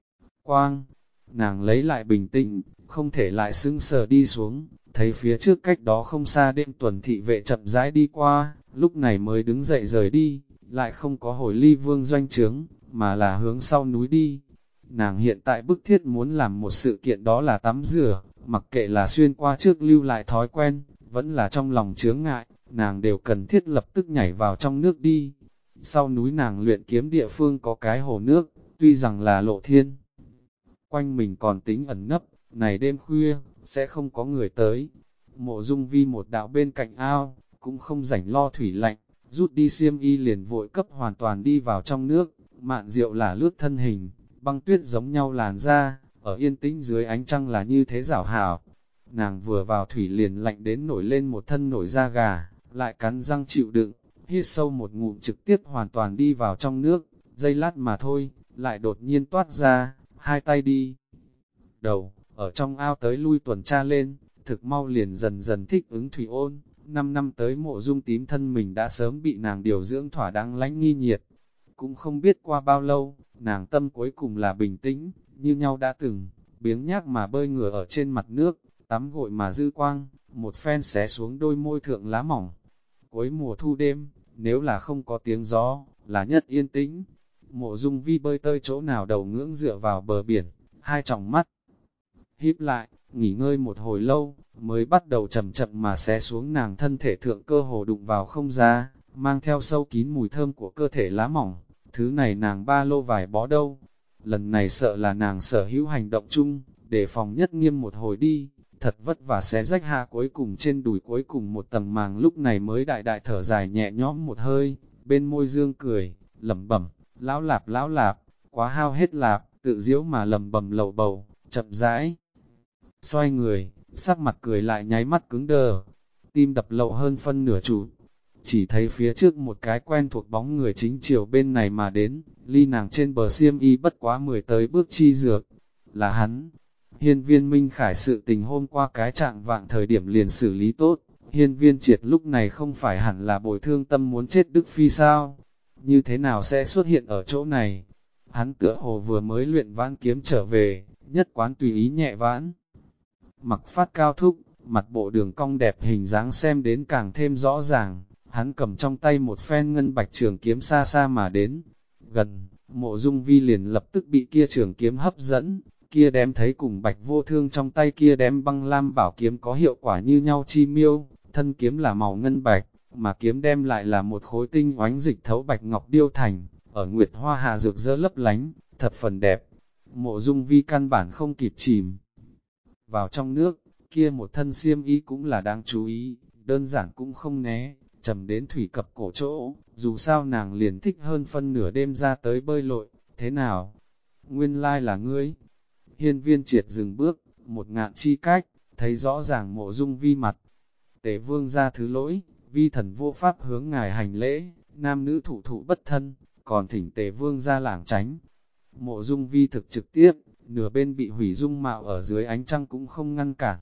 Quang, nàng lấy lại bình tĩnh, không thể lại sững sờ đi xuống, thấy phía trước cách đó không xa đêm tuần thị vệ chậm rãi đi qua, lúc này mới đứng dậy rời đi, lại không có hồi ly vương doanh trướng, mà là hướng sau núi đi. Nàng hiện tại bức thiết muốn làm một sự kiện đó là tắm rửa, mặc kệ là xuyên qua trước lưu lại thói quen, vẫn là trong lòng chướng ngại, nàng đều cần thiết lập tức nhảy vào trong nước đi. Sau núi nàng luyện kiếm địa phương có cái hồ nước, tuy rằng là lộ thiên, quanh mình còn tính ẩn nấp, này đêm khuya, sẽ không có người tới. Mộ Dung Vi một đạo bên cạnh ao, cũng không rảnh lo thủy lạnh, rút đi xiêm y liền vội cấp hoàn toàn đi vào trong nước, Mạn Diệu là lướt thân hình, băng tuyết giống nhau làn ra, ở yên tĩnh dưới ánh trăng là như thế rảo hảo. Nàng vừa vào thủy liền lạnh đến nổi lên một thân nổi da gà, lại cắn răng chịu đựng, hít sâu một ngụm trực tiếp hoàn toàn đi vào trong nước, giây lát mà thôi, lại đột nhiên toát ra, hai tay đi đầu, ở trong ao tới lui tuần tra lên, thực mau liền dần dần thích ứng thủy ôn, 5 năm tới Mộ Dung tím thân mình đã sớm bị nàng điều dưỡng thỏa đáng lánh nghi nhiệt. Cũng không biết qua bao lâu, nàng tâm cuối cùng là bình tĩnh, như nhau đã từng, biếng nhác mà bơi ngửa ở trên mặt nước, tắm gội mà dư quang, một phen xé xuống đôi môi thượng lá mỏng. Cuối mùa thu đêm, nếu là không có tiếng gió, là nhất yên tĩnh. Mộ Dung Vi bơi tới chỗ nào đầu ngưỡng dựa vào bờ biển, hai tròng mắt híp lại, nghỉ ngơi một hồi lâu, mới bắt đầu chậm chậm mà xé xuống nàng thân thể thượng cơ hồ đụng vào không ra, mang theo sâu kín mùi thơm của cơ thể lá mỏng, thứ này nàng ba lô vải bó đâu. Lần này sợ là nàng sở hữu hành động chung, để phòng nhất nghiêm một hồi đi, thật vất vả xé rách hạ cuối cùng trên đùi cuối cùng một tầng màng lúc này mới đại đại thở dài nhẹ nhõm một hơi, bên môi dương cười, lẩm bẩm, lão lạp, quá hao hết lạp, tự diễu mà lẩm bẩm lầu bầu, chậm rãi. Xoay người, sắc mặt cười lại nháy mắt cứng đờ, tim đập lậu hơn phân nửa chủ. Chỉ thấy phía trước một cái quen thuộc bóng người chính chiều bên này mà đến, ly nàng trên bờ xiêm y bất quá 10 tới bước chi dược. Là hắn. Hiên viên Minh Khải sự tình hôm qua cái trạng vạng thời điểm liền xử lý tốt, hiên viên triệt lúc này không phải hẳn là bồi thương tâm muốn chết Đức Phi sao? Như thế nào sẽ xuất hiện ở chỗ này? Hắn tựa hồ vừa mới luyện vãn kiếm trở về, nhất quán tùy ý nhẹ vãn. Mặc phát cao thúc, mặt bộ đường cong đẹp hình dáng xem đến càng thêm rõ ràng, hắn cầm trong tay một phen ngân bạch trường kiếm xa xa mà đến. Gần, Mộ Dung Vi liền lập tức bị kia trường kiếm hấp dẫn, kia đem thấy cùng bạch vô thương trong tay kia đem băng lam bảo kiếm có hiệu quả như nhau chi miêu, thân kiếm là màu ngân bạch, mà kiếm đem lại là một khối tinh oánh dịch thấu bạch ngọc điêu thành, ở nguyệt hoa hạ rực rỡ lấp lánh, thật phần đẹp. Mộ Dung Vi căn bản không kịp chìm vào trong nước, kia một thân xiêm y cũng là đáng chú ý, đơn giản cũng không né, trầm đến thủy cập cổ chỗ, dù sao nàng liền thích hơn phân nửa đêm ra tới bơi lội, thế nào? Nguyên lai là ngươi. Hiên viên triệt dừng bước, một ngạn chi cách, thấy rõ ràng Mộ Dung Vi mặt. Tề vương ra thứ lỗi, vi thần vô pháp hướng ngài hành lễ, nam nữ thủ thụ bất thân, còn thỉnh Tề vương ra lảng tránh. Mộ Dung Vi thực trực tiếp, nửa bên bị hủy dung mạo ở dưới ánh trăng cũng không ngăn cản.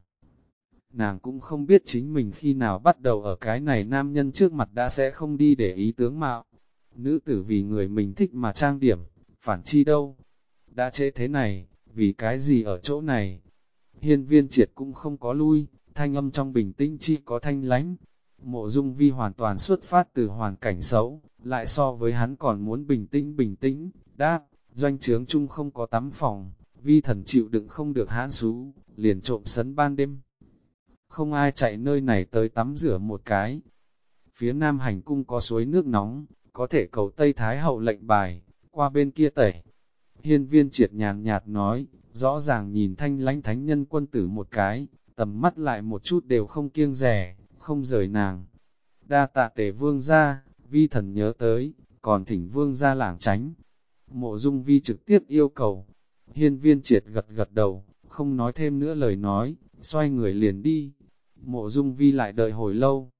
Nàng cũng không biết chính mình khi nào bắt đầu ở cái này nam nhân trước mặt đã sẽ không đi để ý tướng mạo. Nữ tử vì người mình thích mà trang điểm, phản chi đâu. Đã chế thế này, vì cái gì ở chỗ này? Hiên viên triệt cũng không có lui, thanh âm trong bình tĩnh chi có thanh lánh. Mộ Dung Vi hoàn toàn xuất phát từ hoàn cảnh xấu, lại so với hắn còn muốn bình tĩnh, đáp, doanh trướng chung không có tắm phòng, vi thần chịu đựng không được hãn xú, liền trộm sấn ban đêm. Không ai chạy nơi này tới tắm rửa một cái. Phía nam hành cung có suối nước nóng, có thể cầu Tây Thái Hậu lệnh bài, qua bên kia tẩy. Hiên Viên Triệt nhàn nhạt nói, rõ ràng nhìn thanh lãnh thánh nhân quân tử một cái, tầm mắt lại một chút đều không kiêng rẻ, không rời nàng. Đa tạ Tề vương gia, vi thần nhớ tới, còn thỉnh vương gia lảng tránh. Mộ Dung Vi trực tiếp yêu cầu. Hiên Viên Triệt gật gật đầu, không nói thêm nữa lời nói, xoay người liền đi. Mộ Dung Vi lại đợi hồi lâu,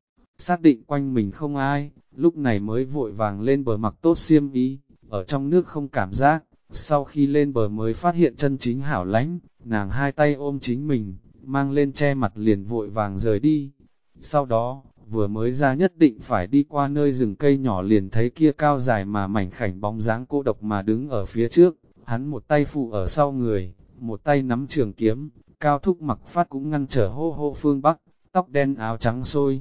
xác định quanh mình không ai, lúc này mới vội vàng lên bờ mặc tốt xiêm y, ở trong nước không cảm giác. Sau khi lên bờ mới phát hiện chân chính hảo lãnh, nàng hai tay ôm chính mình, mang lên che mặt liền vội vàng rời đi. Sau đó, vừa mới ra nhất định phải đi qua nơi rừng cây nhỏ liền thấy kia cao dài mà mảnh khảnh bóng dáng cô độc mà đứng ở phía trước, hắn một tay phụ ở sau người, một tay nắm trường kiếm, Cao Thúc Mặc Phát cũng ngăn trở hô hô phương Bắc, tóc đen áo trắng sôi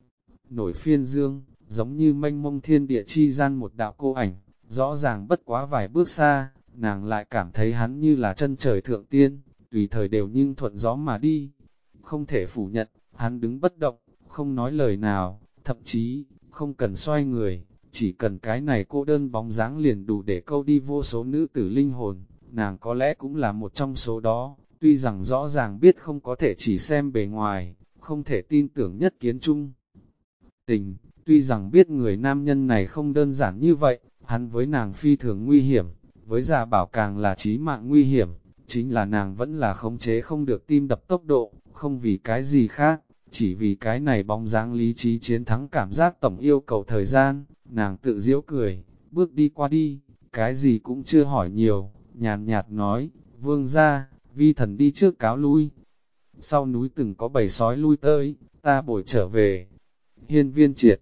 nổi phiên dương, giống như mênh mông thiên địa chi gian một đạo cô ảnh, rõ ràng bất quá vài bước xa, nàng lại cảm thấy hắn như là chân trời thượng tiên, tùy thời đều nhưng thuận gió mà đi. Không thể phủ nhận, hắn đứng bất động, không nói lời nào, thậm chí, không cần xoay người, chỉ cần cái này cô đơn bóng dáng liền đủ để câu đi vô số nữ tử linh hồn, nàng có lẽ cũng là một trong số đó, tuy rằng rõ ràng biết không có thể chỉ xem bề ngoài, không thể tin tưởng nhất kiến chung. Tình, tuy rằng biết người nam nhân này không đơn giản như vậy, hắn với nàng phi thường nguy hiểm, với Gia Bảo càng là chí mạng nguy hiểm, chính là nàng vẫn là khống chế không được tim đập tốc độ, không vì cái gì khác, chỉ vì cái này bóng dáng lý trí chiến thắng cảm giác tổng yêu cầu thời gian, nàng tự giễu cười, bước đi qua đi, cái gì cũng chưa hỏi nhiều, nhàn nhạt nói, vương gia, vi thần đi trước cáo lui. Sau núi từng có bầy sói lui tới, ta bồi trở về. Hiên Viên Triệt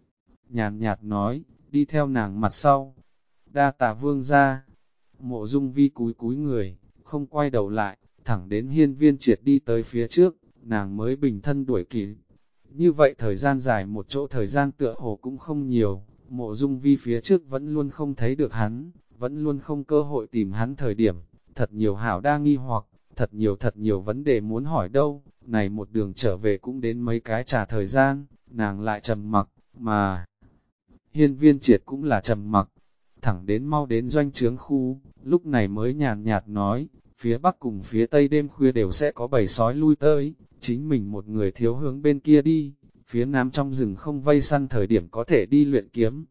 nhàn nhạt nói, đi theo nàng mặt sau. Đa tạ vương gia. Mộ Dung Vi cúi cúi người, không quay đầu lại, thẳng đến Hiên Viên Triệt đi tới phía trước, nàng mới bình thân đuổi kịp. Như vậy thời gian dài một chỗ thời gian tựa hồ cũng không nhiều, Mộ Dung Vi phía trước vẫn luôn không thấy được hắn, vẫn luôn không cơ hội tìm hắn thời điểm, thật nhiều hảo đa nghi hoặc, thật nhiều vấn đề muốn hỏi đâu, này một đường trở về cũng đến mấy cái trả thời gian, nàng lại trầm mặc, mà Hiên Viên Triệt cũng là trầm mặc, thẳng đến mau đến doanh trướng khu, lúc này mới nhàn nhạt nói, phía bắc cùng phía tây đêm khuya đều sẽ có bầy sói lui tới, chính mình một người thiếu hướng bên kia đi, phía nam trong rừng không vây săn thời điểm có thể đi luyện kiếm.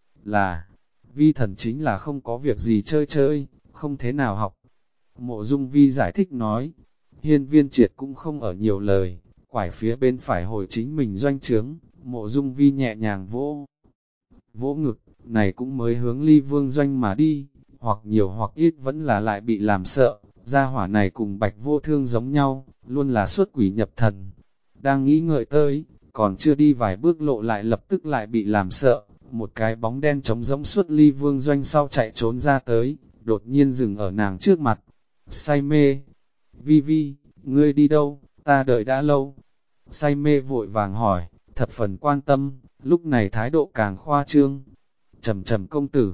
Là, vi thần chính là không có việc gì chơi chơi, không thế nào học. Mộ Dung Vi giải thích nói, Hiên Viên Triệt cũng không ở nhiều lời, quải phía bên phải hồi chính mình doanh trướng, Mộ Dung Vi nhẹ nhàng vỗ ngực, này cũng mới hướng Ly Vương doanh mà đi, hoặc nhiều hoặc ít vẫn là lại bị làm sợ, gia hỏa này cùng Bạch Vô Thương giống nhau, luôn là xuất quỷ nhập thần. Đang nghĩ ngợi tới, còn chưa đi vài bước lộ lại lập tức lại bị làm sợ, một cái bóng đen trống rỗng suốt Ly Vương doanh sau chạy trốn ra tới, đột nhiên dừng ở nàng trước mặt. Say mê, Vi Vi, ngươi đi đâu, ta đợi đã lâu. Say mê vội vàng hỏi, thập phần quan tâm, lúc này thái độ càng khoa trương. Trầm trầm công tử,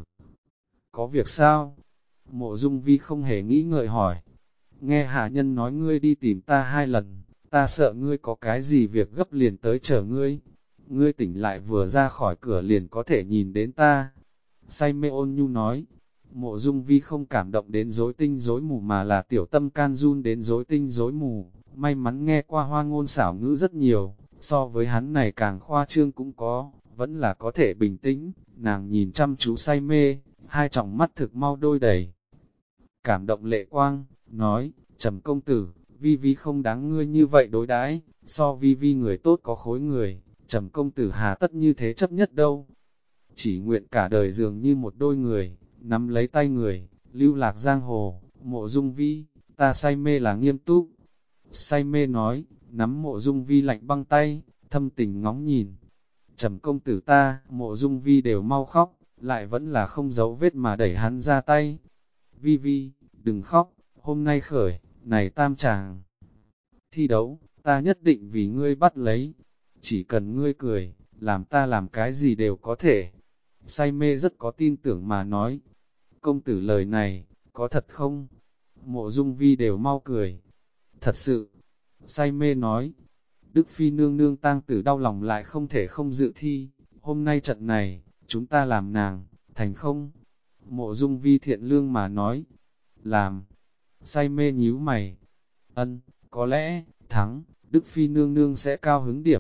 có việc sao? Mộ Dung Vi không hề nghĩ ngợi hỏi. Nghe hạ nhân nói ngươi đi tìm ta 2 lần, ta sợ ngươi có cái gì việc gấp liền tới chờ ngươi. Ngươi tỉnh lại vừa ra khỏi cửa liền có thể nhìn đến ta. Say mê ôn nhu nói. Mộ Dung Vi không cảm động đến rối tinh rối mù mà là tiểu tâm can run đến rối tinh rối mù. May mắn nghe qua hoa ngôn xảo ngữ rất nhiều, so với hắn này càng khoa trương cũng có, vẫn là có thể bình tĩnh. Nàng nhìn chăm chú say mê, hai tròng mắt thực mau đôi đầy. Cảm động lệ quang, nói, Trầm công tử, Vi Vi không đáng ngươi như vậy đối đãi, so Vi Vi người tốt có khối người, Trầm công tử hà tất như thế chấp nhất đâu. Chỉ nguyện cả đời dường như một đôi người, nắm lấy tay người, lưu lạc giang hồ, Mộ Dung Vi, ta say mê là nghiêm túc. Say mê nói, nắm Mộ Dung Vi lạnh băng tay, thâm tình ngóng nhìn. Trầm công tử ta, Mộ Dung Vi đều mau khóc, lại vẫn là không giấu vết mà đẩy hắn ra tay. Vi Vi, đừng khóc, hôm nay khởi, này tam chàng. Thi đấu, ta nhất định vì ngươi bắt lấy. Chỉ cần ngươi cười, làm ta làm cái gì đều có thể. Say mê rất có tin tưởng mà nói. Công tử lời này, có thật không? Mộ Dung Vi đều mau cười. Thật sự, say mê nói. Đức Phi nương nương tang tử đau lòng lại không thể không dự thi. Hôm nay trận này, chúng ta làm nàng, thành không? Mộ Dung Vi thiện lương mà nói, làm, say mê nhíu mày, ân, có lẽ, thắng, Đức Phi nương nương sẽ cao hứng điểm.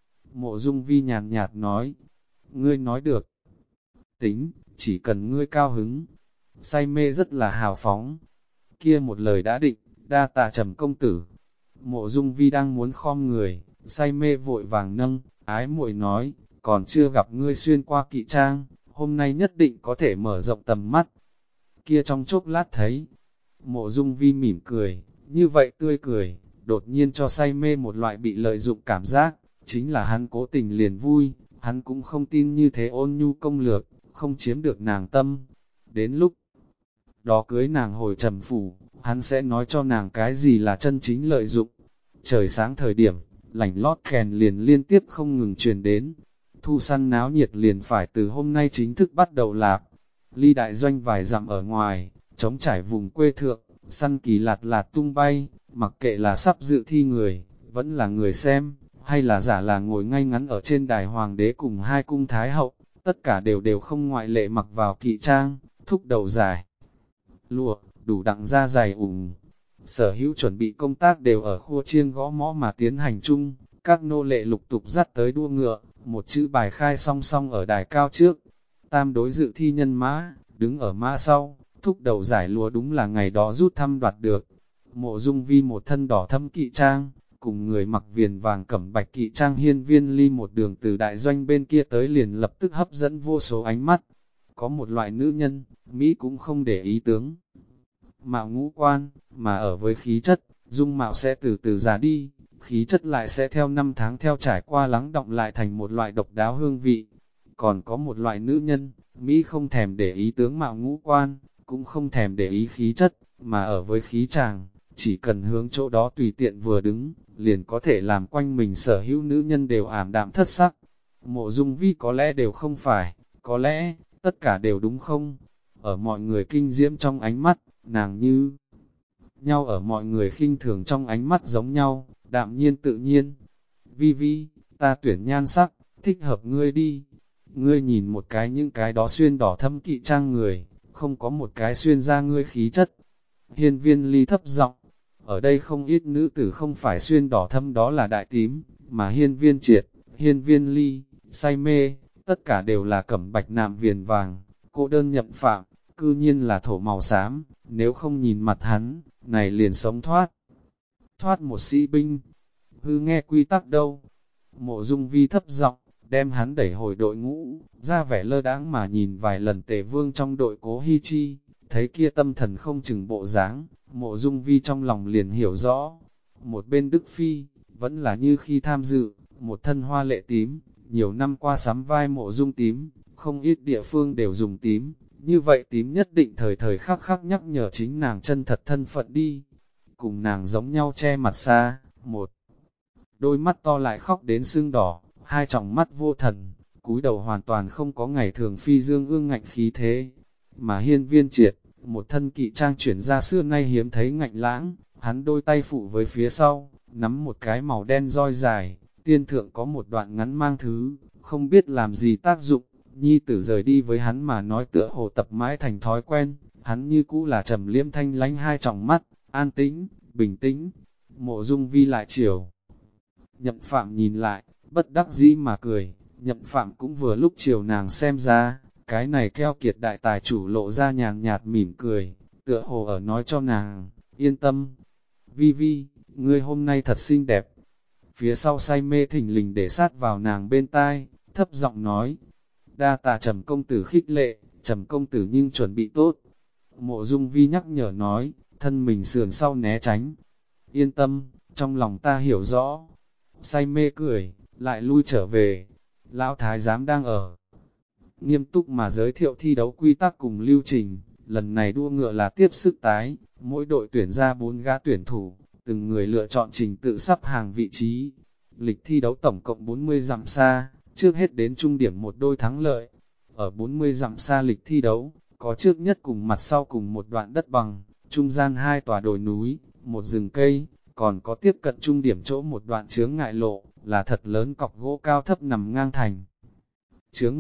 Mộ Dung Vi nhàn nhạt nói, ngươi nói được, tính, chỉ cần ngươi cao hứng. Say mê rất là hào phóng, kia một lời đã định, đa tạ Trầm công tử. Mộ Dung Vi đang muốn khom người, say mê vội vàng nâng, ái muội nói, còn chưa gặp ngươi xuyên qua kỵ trang, hôm nay nhất định có thể mở rộng tầm mắt. Kia trong chốc lát thấy, Mộ Dung Vi mỉm cười, như vậy tươi cười, đột nhiên cho say mê một loại bị lợi dụng cảm giác, chính là hắn cố tình liền vui, hắn cũng không tin như thế ôn nhu công lược, không chiếm được nàng tâm. Đến lúc đó cưới nàng hồi Trầm phủ, hắn sẽ nói cho nàng cái gì là chân chính lợi dụng. Trời sáng thời điểm, lảnh lót kèn liền liên tiếp không ngừng truyền đến. Thu săn náo nhiệt liền phải từ hôm nay chính thức bắt đầu lạp. Ly đại doanh vài dặm ở ngoài, trống trải vùng quê thượng, săn kỳ lạt lạt tung bay, mặc kệ là sắp dự thi người, vẫn là người xem, hay là giả là ngồi ngay ngắn ở trên đài hoàng đế cùng hai cung thái hậu, tất cả đều không ngoại lệ mặc vào kỵ trang, thúc đầu dài. Lụa, đủ đặng ra dày ủng. Sở hữu chuẩn bị công tác đều ở khua chiêng gõ mõ mà tiến hành chung, các nô lệ lục tục dắt tới đua ngựa, một chữ bài khai song song ở đài cao trước. Tam đối dự thi nhân mã, đứng ở mã sau, thúc đầu giải lúa đúng là ngày đó rút thăm đoạt được. Mộ Dung Vi một thân đỏ thâm kỵ trang, cùng người mặc viền vàng cẩm bạch kỵ trang Hiên Viên Ly một đường từ đại doanh bên kia tới liền lập tức hấp dẫn vô số ánh mắt. Có một loại nữ nhân, Mỹ cũng không để ý tướng mạo ngũ quan, mà ở với khí chất, dung mạo sẽ từ từ già đi, khí chất lại sẽ theo năm tháng theo trải qua lắng động lại thành một loại độc đáo hương vị. Còn có một loại nữ nhân, Mỹ không thèm để ý tướng mạo ngũ quan, cũng không thèm để ý khí chất, mà ở với khí chàng, chỉ cần hướng chỗ đó tùy tiện vừa đứng, liền có thể làm quanh mình sở hữu nữ nhân đều ảm đạm thất sắc. Mộ Dung Vi có lẽ đều không phải, có lẽ, tất cả đều đúng không? Ở mọi người kinh diễm trong ánh mắt, nàng như nhau ở mọi người khinh thường trong ánh mắt giống nhau, đạm nhiên tự nhiên. Vi Vi, ta tuyển nhan sắc, thích hợp ngươi đi. Ngươi nhìn một cái những cái đó xuyên đỏ thâm kỵ trang người, không có một cái xuyên ra ngươi khí chất. Hiên Viên Ly thấp giọng, ở đây không ít nữ tử không phải xuyên đỏ thâm đó là đại tím, mà Hiên Viên Triệt, Hiên Viên Ly, say mê, tất cả đều là cẩm bạch nạm viền vàng, cô đơn nhậm phạm, cư nhiên là thổ màu xám, nếu không nhìn mặt hắn, này liền sống thoát một sĩ binh, hư nghe quy tắc đâu. Mộ Dung Vi thấp giọng, đem hắn đẩy hồi đội ngũ, ra vẻ lơ đãng mà nhìn vài lần Tề Vương trong đội Cố Hi Chi, thấy kia tâm thần không chừng bộ dáng, Mộ Dung Vi trong lòng liền hiểu rõ. Một bên Đức Phi, vẫn là như khi tham dự, một thân hoa lệ tím, nhiều năm qua sắm vai Mộ Dung tím, không ít địa phương đều dùng tím, như vậy tím nhất định thời thời khắc khắc nhắc nhở chính nàng chân thật thân phận đi. Cùng nàng giống nhau che mặt xa, một đôi mắt to lại khóc đến sưng đỏ, hai tròng mắt vô thần, cúi đầu hoàn toàn không có ngày thường phi dương ương ngạnh khí thế. Mà Hiên Viên Triệt, một thân kỵ trang chuyển ra xưa nay hiếm thấy ngạnh lãng, hắn đôi tay phụ với phía sau, nắm một cái màu đen roi dài, tiên thượng có một đoạn ngắn mang thứ, không biết làm gì tác dụng. Nhi tử rời đi với hắn mà nói tựa hồ tập mãi thành thói quen, hắn như cũ là trầm liêm thanh lánh hai tròng mắt, an tĩnh, bình tĩnh. Mộ Dung Vi lại chiều Nhậm Phạm nhìn lại, bất đắc dĩ mà cười, Nhậm Phạm cũng vừa lúc chiều nàng xem ra, cái này keo kiệt đại tài chủ lộ ra nhàn nhạt mỉm cười, tựa hồ ở nói cho nàng, yên tâm. Vi Vi, ngươi hôm nay thật xinh đẹp. Phía sau say mê thỉnh lình để sát vào nàng bên tai, thấp giọng nói, đa tạ Trầm công tử khích lệ, Trầm công tử nhưng chuẩn bị tốt. Mộ Dung Vi nhắc nhở nói, thân mình sườn sau né tránh. Yên tâm, trong lòng ta hiểu rõ. Say mê cười, lại lui trở về. Lão Thái giám đang ở. Nghiêm túc mà giới thiệu thi đấu quy tắc cùng lưu trình. Lần này đua ngựa là tiếp sức tái, mỗi đội tuyển ra 4 gã tuyển thủ, từng người lựa chọn trình tự sắp hàng vị trí. Lịch thi đấu tổng cộng 40 dặm xa, trước hết đến trung điểm một đôi thắng lợi. Ở 40 dặm xa lịch thi đấu, có trước nhất cùng mặt sau cùng một đoạn đất bằng, trung gian hai tòa đồi núi, một rừng cây, còn có tiếp cận trung điểm chỗ một đoạn chướng ngại lộ, là thật lớn cọc gỗ cao thấp nằm ngang thành. Chướng ngại,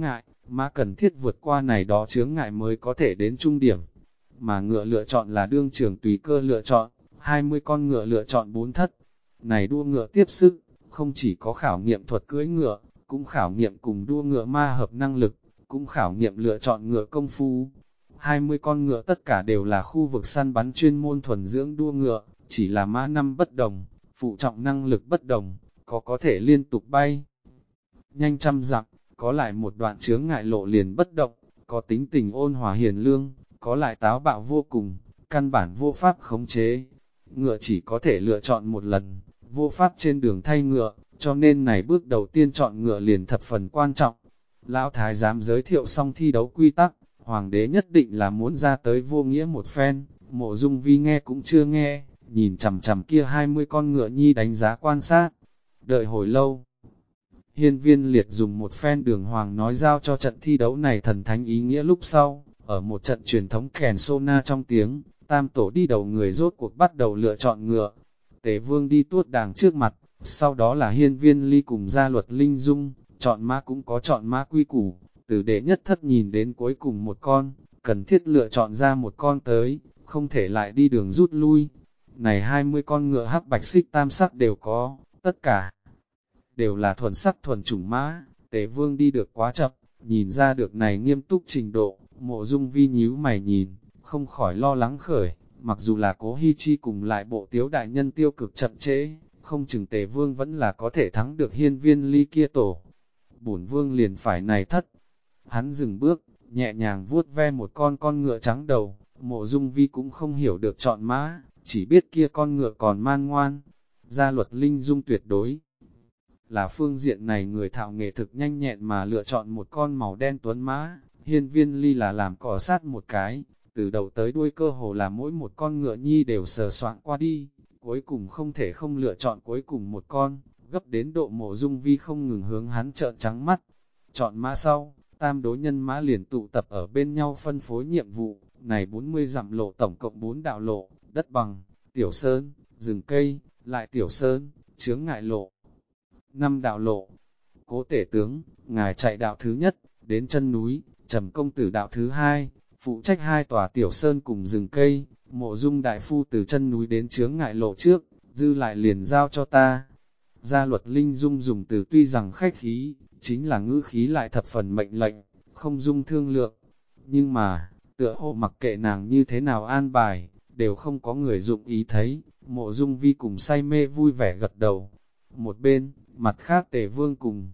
mã cần thiết vượt qua này đó chướng ngại mới có thể đến trung điểm. Mà ngựa lựa chọn là đương trường tùy cơ lựa chọn, 20 con ngựa lựa chọn 4 thất. Này đua ngựa tiếp sức, không chỉ có khảo nghiệm thuật cưỡi ngựa, cũng khảo nghiệm cùng đua ngựa ma hợp năng lực, cũng khảo nghiệm lựa chọn ngựa công phu. 20 con ngựa tất cả đều là khu vực săn bắn chuyên môn thuần dưỡng đua ngựa, chỉ là mã năm bất đồng, phụ trọng năng lực bất đồng, có thể liên tục bay. Nhanh trăm dặm, có lại một đoạn chướng ngại lộ liền bất động, có tính tình ôn hòa hiền lương, có lại táo bạo vô cùng, căn bản vô pháp khống chế. Ngựa chỉ có thể lựa chọn một lần, vô pháp trên đường thay ngựa, cho nên này bước đầu tiên chọn ngựa liền thập phần quan trọng. Lão Thái giám giới thiệu xong thi đấu quy tắc, Hoàng đế nhất định là muốn ra tới vô nghĩa một phen, Mộ Dung Vi nghe cũng chưa nghe, nhìn chằm chằm kia 20 con ngựa nhi đánh giá quan sát. Đợi hồi lâu, Hiên Viên Liệt dùng một phen đường hoàng nói giao cho trận thi đấu này thần thánh ý nghĩa lúc sau, ở một trận truyền thống kèn sona trong tiếng, tam tổ đi đầu người rốt cuộc bắt đầu lựa chọn ngựa. Tề Vương đi tuốt đàng trước mặt, sau đó là Hiên Viên Ly cùng Gia Luật Linh Dung, chọn mã cũng có chọn mã quy củ, từ đệ nhất thất nhìn đến cuối cùng một con, cần thiết lựa chọn ra một con tới, không thể lại đi đường rút lui. Này 20 con ngựa hắc bạch xích tam sắc đều có, tất cả đều là thuần sắc thuần chủng mã. Tề Vương đi được quá chậm, nhìn ra được này nghiêm túc trình độ, Mộ Dung Vi nhíu mày nhìn, không khỏi lo lắng khởi, mặc dù là Cố Hi Chi cùng lại bộ Tiếu đại nhân tiêu cực chậm trễ, không chừng Tề Vương vẫn là có thể thắng được Hiên Viên Ly kia tổ. Bổn Vương liền phải này thất. Hắn dừng bước, nhẹ nhàng vuốt ve một con ngựa trắng đầu, Mộ Dung Vi cũng không hiểu được chọn mã, chỉ biết kia con ngựa còn man ngoan. Gia Luật Linh Dung tuyệt đối là phương diện này người thạo nghề thực nhanh nhẹn mà lựa chọn một con màu đen tuấn mã. Hiên Viên Ly là làm cỏ sát một cái, từ đầu tới đuôi cơ hồ là mỗi một con ngựa nhi đều sờ soạn qua đi, cuối cùng không thể không lựa chọn cuối cùng một con, gấp đến độ Mộ Dung Vi không ngừng hướng hắn trợn trắng mắt. Chọn mã sau, tam đối nhân mã liền tụ tập ở bên nhau phân phối nhiệm vụ, này 40 dặm lộ tổng cộng 4 đạo lộ, đất bằng, tiểu sơn, rừng cây, lại tiểu sơn, chướng ngại lộ. 5 đạo lộ. Cố tể tướng, ngài chạy đạo thứ nhất, đến chân núi, Trầm công tử đạo thứ hai, phụ trách 2 tòa tiểu sơn cùng rừng cây. Mộ Dung đại phu từ chân núi đến chướng ngại lộ trước, dư lại liền giao cho ta. Gia Luật Linh Dung dùng từ tuy rằng khách khí, chính là ngữ khí lại thập phần mệnh lệnh, không dung thương lượng. Nhưng mà, tựa hồ mặc kệ nàng như thế nào an bài, đều không có người dụng ý thấy. Mộ Dung Vi cùng say mê vui vẻ gật đầu. Một bên, mặt khác Tề Vương cùng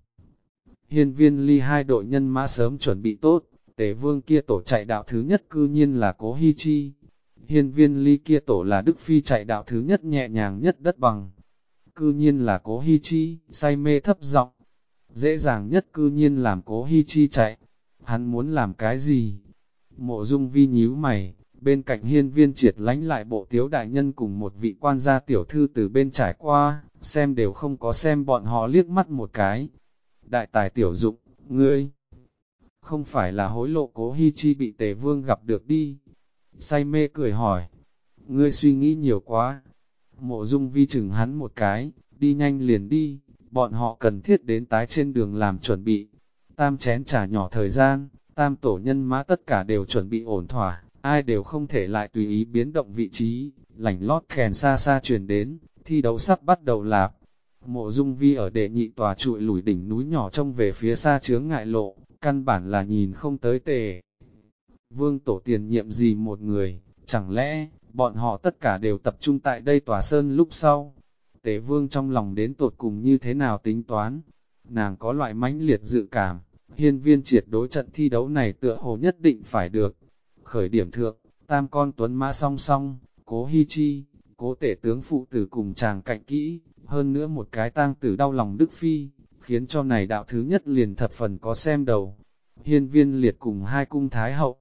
Hiên Viên Ly 2 đội nhân mã sớm chuẩn bị tốt. Tề Vương kia tổ chạy đạo thứ nhất cư nhiên là Cố Hi Chi. Hiên Viên Ly kia tổ là Đức Phi chạy đạo thứ nhất nhẹ nhàng nhất đất bằng. Cư nhiên là Cố Hi Chi, say mê thấp giọng. Dễ dàng nhất cư nhiên làm Cố Hi Chi chạy. Hắn muốn làm cái gì? Mộ Dung Vi nhíu mày, bên cạnh Hiên Viên Triệt lánh lại bộ Tiếu đại nhân cùng một vị quan gia tiểu thư từ bên trải qua, xem đều không có xem bọn họ liếc mắt một cái. Đại tài tiểu dụng, ngươi không phải là hối lộ Cố Hi Chi bị Tề Vương gặp được đi. Say mê cười hỏi, ngươi suy nghĩ nhiều quá. Mộ Dung Vi chừng hắn một cái, đi nhanh liền đi, bọn họ cần thiết đến tái trên đường làm chuẩn bị. Tam chén trà nhỏ thời gian, tam tổ nhân mã tất cả đều chuẩn bị ổn thỏa, ai đều không thể lại tùy ý biến động vị trí, lảnh lót kèn xa xa truyền đến, thi đấu sắp bắt đầu lạp. Mộ Dung Vi ở đệ nhị tòa trụi lủi đỉnh núi nhỏ trông về phía xa chướng ngại lộ, căn bản là nhìn không tới Tề Vương tổ tiền nhiệm gì một người, chẳng lẽ bọn họ tất cả đều tập trung tại đây tòa sơn lúc sau. Tề Vương trong lòng đến tột cùng như thế nào tính toán, nàng có loại mãnh liệt dự cảm, Hiên Viên Triệt đối trận thi đấu này tựa hồ nhất định phải được. Khởi điểm thượng, tam con tuấn mã song song, Cố Hi Chi, Cố tể tướng phụ tử cùng chàng cạnh kỹ, hơn nữa một cái tang tử đau lòng Đức Phi, khiến cho này đạo thứ nhất liền thập phần có xem đầu. Hiên Viên Liệt cùng 2 cung thái hậu,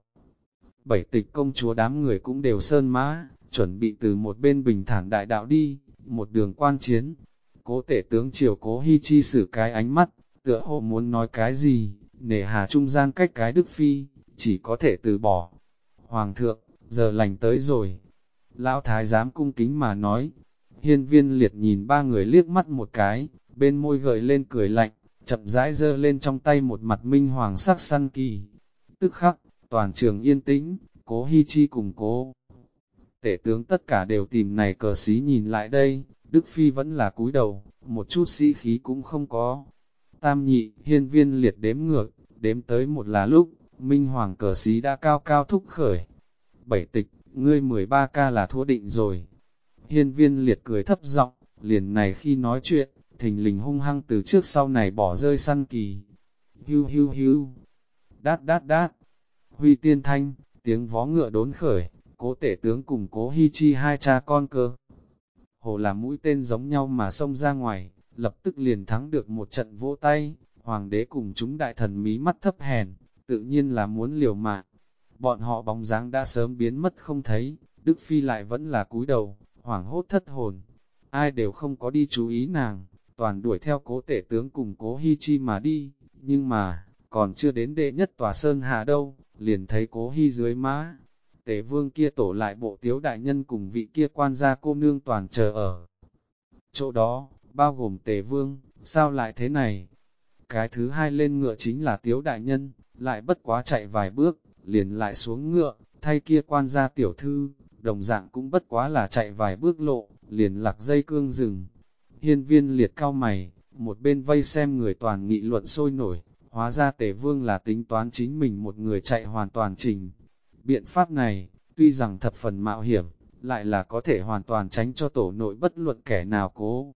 7 tịch công chúa đám người cũng đều sơn mã, chuẩn bị từ một bên bình thản đại đạo đi, một đường quan chiến. Cố tể tướng chiều Cố Hi Chi sử cái ánh mắt, tựa hồ muốn nói cái gì, nể hà trung gian cách cái Đức Phi, chỉ có thể từ bỏ. Hoàng thượng, giờ lành tới rồi. Lão thái giám cung kính mà nói. Hiên Viên Liệt nhìn 3 người liếc mắt một cái, bên môi gợi lên cười lạnh, chậm rãi giơ lên trong tay một mặt minh hoàng sắc săn kỳ. Tức khắc, toàn trường yên tĩnh, Cố Hi Chi cùng Cố tể tướng tất cả đều tìm này cờ xí nhìn lại đây, Đức Phi vẫn là cúi đầu, một chút sĩ khí cũng không có. Tam nhị, hiên viên liệt đếm ngược, đếm tới một là lúc, minh hoàng cờ xí đã cao cao thúc khởi. Bảy tịch, ngươi 13 ca là thua định rồi. Hiên viên liệt cười thấp giọng, liền này khi nói chuyện, thình lình hung hăng từ trước sau này bỏ rơi săn kỳ. Hưu hưu hưu, đát đát đát, huy tiên thanh, tiếng vó ngựa đốn khởi, Cố tể tướng cùng Cố Hi Chi hai cha con cơ. Hồ là mũi tên giống nhau mà xông ra ngoài, lập tức liền thắng được một trận vỗ tay, hoàng đế cùng chúng đại thần mí mắt thấp hèn, tự nhiên là muốn liều mạng. Bọn họ bóng dáng đã sớm biến mất không thấy, Đức Phi lại vẫn là cúi đầu, hoảng hốt thất hồn. Ai đều không có đi chú ý nàng, toàn đuổi theo Cố tể tướng cùng Cố Hi Chi mà đi, nhưng mà, còn chưa đến đệ nhất tòa sơn hạ đâu, liền thấy Cố Hi dưới mã. Tề vương kia tổ lại bộ tiếu đại nhân cùng vị kia quan gia cô nương toàn chờ ở chỗ đó, bao gồm Tề vương, sao lại thế này? Cái thứ hai lên ngựa chính là tiếu đại nhân, lại bất quá chạy vài bước, liền lại xuống ngựa, thay kia quan gia tiểu thư, đồng dạng cũng bất quá là chạy vài bước lộ, liền lạc dây cương rừng. Hiên viên liệt cao mày, một bên vây xem người toàn nghị luận sôi nổi, hóa ra Tề vương là tính toán chính mình một người chạy hoàn toàn trình. Biện pháp này, tuy rằng thập phần mạo hiểm, lại là có thể hoàn toàn tránh cho tổ nội bất luận kẻ nào cố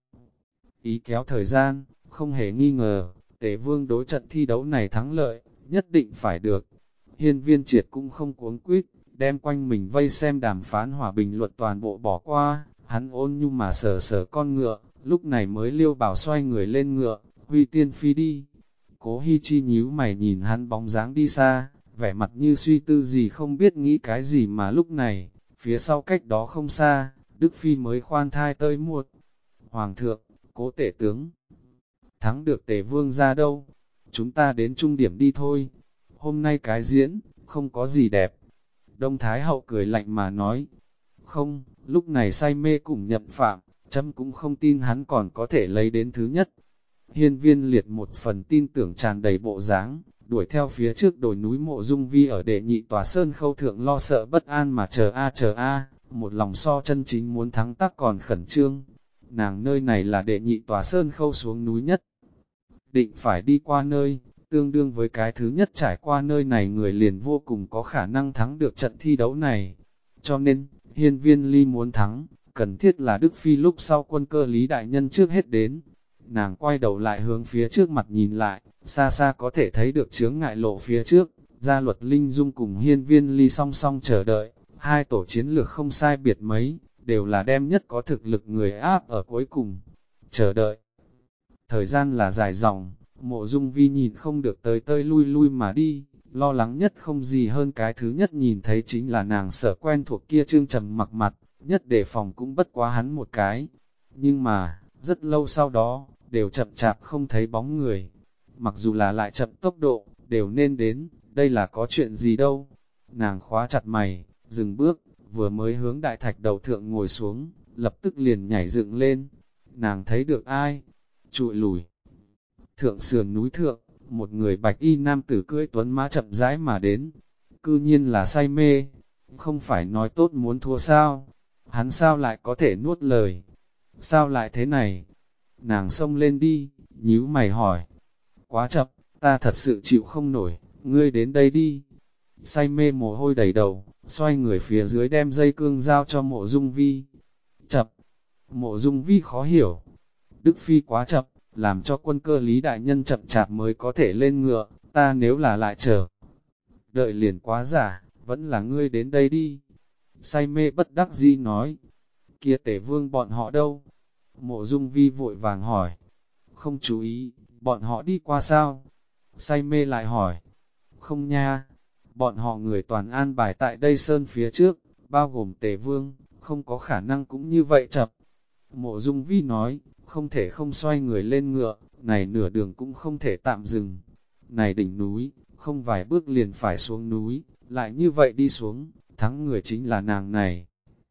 ý kéo thời gian, không hề nghi ngờ, Tề vương đối trận thi đấu này thắng lợi, nhất định phải được. Hiên viên triệt cũng không cuống quýt, đem quanh mình vây xem đàm phán hòa bình luật toàn bộ bỏ qua, hắn ôn nhu mà sờ sờ con ngựa, lúc này mới Liêu Bảo xoay người lên ngựa, huy tiên phi đi. Cố Hi Chi nhíu mày nhìn hắn bóng dáng đi xa, vẻ mặt như suy tư gì không biết nghĩ cái gì mà lúc này, phía sau cách đó không xa, Đức Phi mới khoan thai tới muộn. Hoàng thượng, Cố tể tướng, thắng được Tề vương ra đâu, chúng ta đến trung điểm đi thôi, hôm nay cái diễn, không có gì đẹp. Đông Thái hậu cười lạnh mà nói, không, lúc này say mê cùng nhậm phạm, chấm cũng không tin hắn còn có thể lấy đến thứ nhất. Hiên viên liệt một phần tin tưởng tràn đầy bộ dáng, đuổi theo phía trước đồi núi Mộ Dung Vi ở đệ nhị tòa sơn khâu thượng lo sợ bất an mà chờ a, một lòng so chân chính muốn thắng tác còn khẩn trương. Nàng nơi này là đệ nhị tòa sơn khâu xuống núi nhất, định phải đi qua nơi, tương đương với cái thứ nhất trải qua nơi này người liền vô cùng có khả năng thắng được trận thi đấu này. Cho nên, hiên viên ly muốn thắng, cần thiết là Đức Phi lúc sau quân cơ Lý Đại Nhân trước hết đến. Nàng quay đầu lại hướng phía trước mặt nhìn lại, xa xa có thể thấy được chướng ngại lộ phía trước, gia luật Linh Dung cùng hiên viên ly song song chờ đợi, hai tổ chiến lược không sai biệt mấy, đều là đem nhất có thực lực người áp ở cuối cùng. Chờ đợi. Thời gian là dài dòng, Mộ Dung Vi nhìn không được tới lui lui mà đi, lo lắng nhất không gì hơn cái thứ nhất nhìn thấy chính là nàng sở quen thuộc kia trương trầm mặc mặt, nhất đề phòng cũng bất quá hắn một cái. Nhưng mà, rất lâu sau đó, đều chậm chạp không thấy bóng người. Mặc dù là lại chậm tốc độ, đều nên đến, đây là có chuyện gì đâu. Nàng khóa chặt mày, dừng bước, vừa mới hướng đại thạch đầu thượng ngồi xuống, lập tức liền nhảy dựng lên. Nàng thấy được ai? Trụi lùi. Thượng sườn núi thượng, một người bạch y nam tử cưỡi tuấn mã chậm rãi mà đến. Cư nhiên là say mê, không phải nói tốt muốn thua sao? Hắn sao lại có thể nuốt lời? Sao lại thế này? Nàng xông lên đi, nhíu mày hỏi. Quá chậm, ta thật sự chịu không nổi, ngươi đến đây đi. Say mê mồ hôi đầy đầu, xoay người phía dưới đem dây cương giao cho Mộ Dung Vi. Chậm, Mộ Dung Vi khó hiểu. Đức Phi quá chậm, làm cho quân cơ Lý Đại Nhân chậm chạp mới có thể lên ngựa, ta nếu là lại chờ. Đợi liền quá giả, vẫn là ngươi đến đây đi. Say mê bất đắc dĩ nói, kia Tể vương bọn họ đâu? Mộ Dung Vi vội vàng hỏi, không chú ý, bọn họ đi qua sao? Say mê lại hỏi, không nha, bọn họ người toàn an bài tại đây sơn phía trước, bao gồm Tề vương, không có khả năng cũng như vậy chập. Mộ Dung Vi nói, không thể không xoay người lên ngựa, này nửa đường cũng không thể tạm dừng. Này đỉnh núi, không vài bước liền phải xuống núi, lại như vậy đi xuống, thắng người chính là nàng này.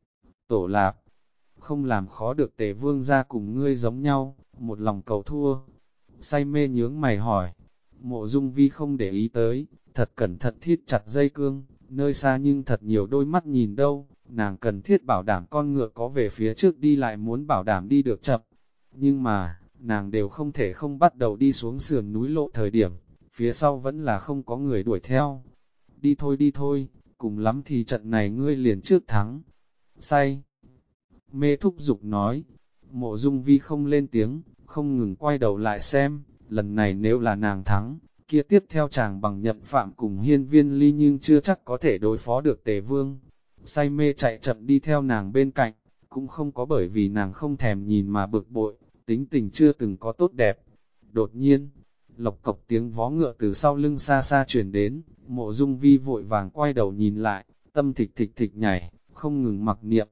Tổ Lạp, không làm khó được Tề vương ra cùng ngươi giống nhau, một lòng cầu thua. Say mê nhướng mày hỏi. Mộ Dung Vi không để ý tới, thật cẩn thận thiết chặt dây cương, nơi xa nhưng thật nhiều đôi mắt nhìn đâu, nàng cần thiết bảo đảm con ngựa có về phía trước đi lại muốn bảo đảm đi được chậm. Nhưng mà, nàng đều không thể không bắt đầu đi xuống sườn núi lộ thời điểm, phía sau vẫn là không có người đuổi theo. Đi thôi, cùng lắm thì trận này ngươi liền trước thắng. Say mê thúc giục nói, Mộ Dung Vi không lên tiếng, không ngừng quay đầu lại xem, lần này nếu là nàng thắng, kia tiếp theo chàng bằng Nhậm Phạm cùng Hiên Viên Ly nhưng chưa chắc có thể đối phó được Tề Vương. Say mê chạy chậm đi theo nàng bên cạnh, cũng không có bởi vì nàng không thèm nhìn mà bực bội, tính tình chưa từng có tốt đẹp. Đột nhiên, lộc cộc tiếng vó ngựa từ sau lưng xa xa truyền đến, Mộ Dung Vi vội vàng quay đầu nhìn lại, tâm thịch thịch thịch nhảy, không ngừng mặc niệm.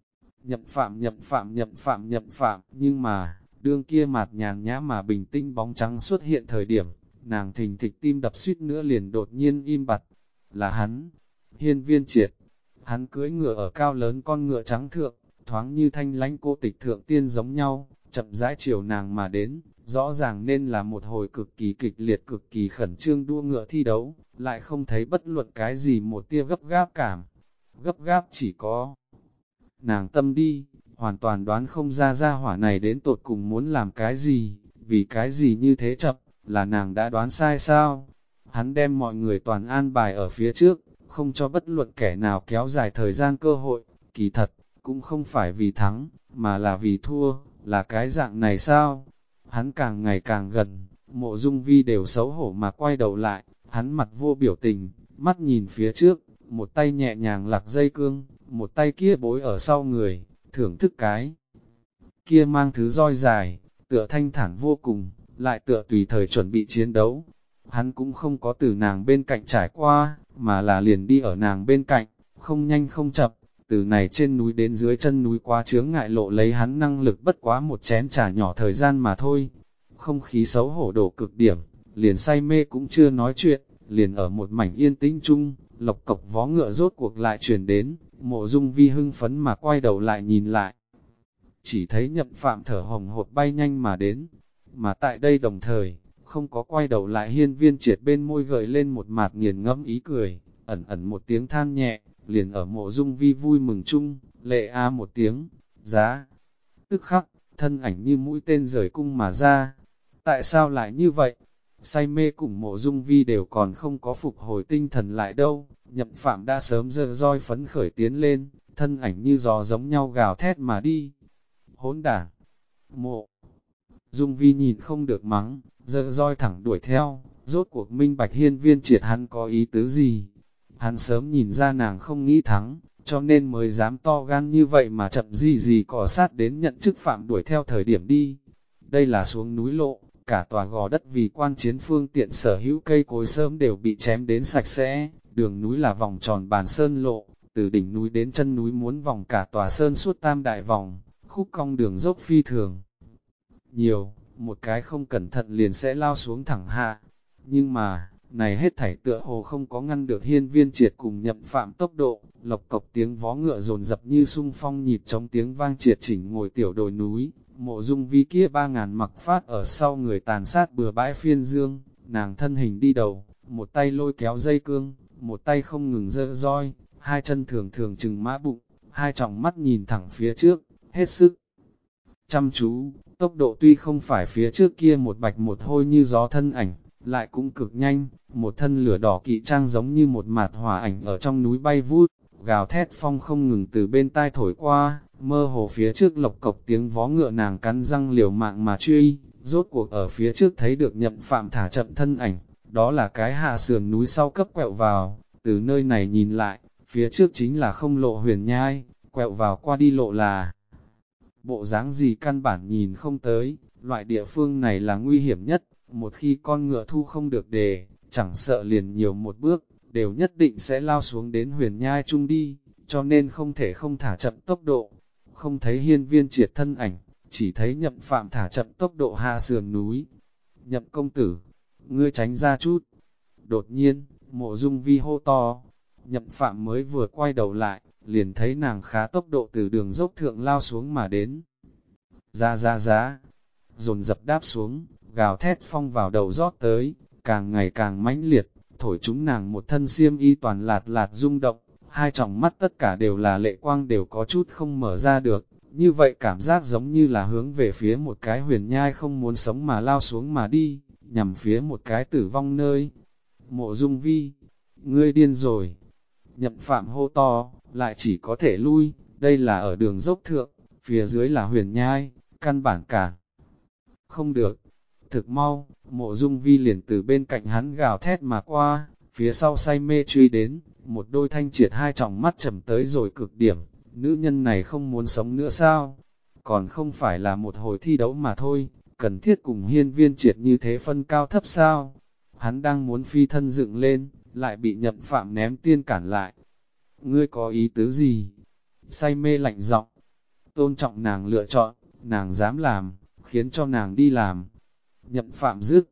Nhậm Phạm, nhưng mà, đương kia mạt nhàn nhã mà bình tĩnh bóng trắng xuất hiện thời điểm, nàng thình thịch tim đập suýt nữa liền đột nhiên im bặt. Là hắn, Hiên Viên Triệt. Hắn cưỡi ngựa ở cao lớn con ngựa trắng thượng, thoáng như thanh lãnh cô tịch thượng tiên giống nhau, chậm rãi chiều nàng mà đến, rõ ràng nên là một hồi cực kỳ kịch liệt cực kỳ khẩn trương đua ngựa thi đấu, lại không thấy bất luận cái gì một tia gấp gáp cảm. Gấp gáp chỉ có nàng tâm đi, hoàn toàn đoán không ra hỏa này đến tột cùng muốn làm cái gì, vì cái gì như thế chậm, là nàng đã đoán sai sao? Hắn đem mọi người toàn an bài ở phía trước, không cho bất luận kẻ nào kéo dài thời gian cơ hội, kỳ thật, cũng không phải vì thắng, mà là vì thua, là cái dạng này sao? Hắn càng ngày càng gần, Mộ Dung Vi đều xấu hổ mà quay đầu lại, hắn mặt vô biểu tình, mắt nhìn phía trước, một tay nhẹ nhàng lạc dây cương, một tay kia bối ở sau người, thưởng thức cái. Kia mang thứ roi dài, tựa thanh thản vô cùng, lại tựa tùy thời chuẩn bị chiến đấu. Hắn cũng không có từ nàng bên cạnh trải qua, mà là liền đi ở nàng bên cạnh, không nhanh không chậm, từ này trên núi đến dưới chân núi quá chướng ngại lộ lấy hắn năng lực bất quá một chén trà nhỏ thời gian mà thôi. Không khí xấu hổ đổ cực điểm, liền say mê cũng chưa nói chuyện, liền ở một mảnh yên tĩnh chung, lộc cộc vó ngựa rốt cuộc lại truyền đến, Mộ Dung Vi hưng phấn mà quay đầu lại nhìn lại. Chỉ thấy Nhậm Phạm thở hồng hộc bay nhanh mà đến, mà tại đây đồng thời, không có quay đầu lại Hiên Viên Triệt bên môi gợi lên một mạt nghiền ngẫm ý cười, ẩn ẩn một tiếng than nhẹ, liền ở Mộ Dung Vi vui mừng chung, lệ a một tiếng, giá. Tức khắc, thân ảnh như mũi tên rời cung mà ra. Tại sao lại như vậy? Say mê cùng Mộ Dung Vi đều còn không có phục hồi tinh thần lại đâu, Nhậm Phạm đã sớm giơ roi phấn khởi tiến lên, thân ảnh như gió giống nhau gào thét mà đi. Hỗn đản! Mộ Dung Vi nhìn không được mắng, giơ roi thẳng đuổi theo, rốt cuộc minh bạch Hiên Viên Triệt hắn có ý tứ gì. Hắn sớm nhìn ra nàng không nghĩ thắng, cho nên mới dám to gan như vậy mà chậm gì cỏ sát đến nhận chức phạm đuổi theo thời điểm đi. Đây là xuống núi lộ, cả tòa gò đất vì quan chiến phương tiện sở hữu cây cối sớm đều bị chém đến sạch sẽ, đường núi là vòng tròn bàn sơn lộ, từ đỉnh núi đến chân núi muốn vòng cả tòa sơn suốt tam đại vòng, khúc cong đường dốc phi thường. Nhiều, một cái không cẩn thận liền sẽ lao xuống thẳng hạ, nhưng mà, này hết thảy tựa hồ không có ngăn được Hiên Viên Triệt cùng Nhậm Phạm tốc độ, lộc cộc tiếng vó ngựa dồn dập như sung phong nhịp trong tiếng vang triệt chỉnh ngồi tiểu đồi núi. Mộ Dung Vi kia 3.000 mặc phát ở sau người tàn sát bừa bãi phiên dương, nàng thân hình đi đầu, một tay lôi kéo dây cương, một tay không ngừng giơ roi, hai chân thường thường chừng mã bụng, hai tròng mắt nhìn thẳng phía trước, hết sức chăm chú, tốc độ tuy không phải phía trước kia một bạch một hôi như gió thân ảnh, lại cũng cực nhanh, một thân lửa đỏ kỵ trang giống như một mạt hỏa ảnh ở trong núi bay vút, gào thét phong không ngừng từ bên tai thổi qua, mơ hồ phía trước lộc cộc tiếng vó ngựa nàng cắn răng liều mạng mà truy, rốt cuộc ở phía trước thấy được Nhậm Phạm thả chậm thân ảnh, đó là cái hạ sườn núi sau cấp quẹo vào, từ nơi này nhìn lại, phía trước chính là không lộ huyền nhai, quẹo vào qua đi lộ là bộ dáng gì căn bản nhìn không tới, loại địa phương này là nguy hiểm nhất, một khi con ngựa thu không được đề, chẳng sợ liền nhiều một bước, đều nhất định sẽ lao xuống đến huyền nhai chung đi, cho nên không thể không thả chậm tốc độ. Không thấy Hiên Viên Triệt thân ảnh, chỉ thấy Nhậm Phạm thả chậm tốc độ hạ sườn núi. Nhậm công tử, ngươi tránh ra chút. Đột nhiên, Mộ Dung Vi hô to, Nhậm Phạm mới vừa quay đầu lại, liền thấy nàng khá tốc độ từ đường dốc thượng lao xuống mà đến. Ra, dồn dập đáp xuống, gào thét phong vào đầu rót tới, càng ngày càng mãnh liệt, thổi chúng nàng một thân xiêm y toàn lạt lạt rung động, hai tròng mắt tất cả đều là lệ quang đều có chút không mở ra được, như vậy cảm giác giống như là hướng về phía một cái huyền nhai không muốn sống mà lao xuống mà đi, nhằm phía một cái tử vong nơi. Mộ Dung Vi, ngươi điên rồi. Nhậm Phạm hô to, lại chỉ có thể lui, đây là ở đường dốc thượng, phía dưới là huyền nhai, căn bản cả. Không được. Thực mau, Mộ Dung Vi liền từ bên cạnh hắn gào thét mà qua, phía sau say mê truy đến, một đôi thanh triệt hai tròng mắt trầm tới rồi cực điểm, nữ nhân này không muốn sống nữa sao? Còn không phải là một hồi thi đấu mà thôi, cần thiết cùng Hiên Viên Triệt như thế phân cao thấp sao? Hắn đang muốn phi thân dựng lên, lại bị Nhậm Phạm ném tiên cản lại. Ngươi có ý tứ gì? Say mê lạnh giọng, tôn trọng nàng lựa chọn, nàng dám làm, khiến cho nàng đi làm. Nhậm Phạm dứt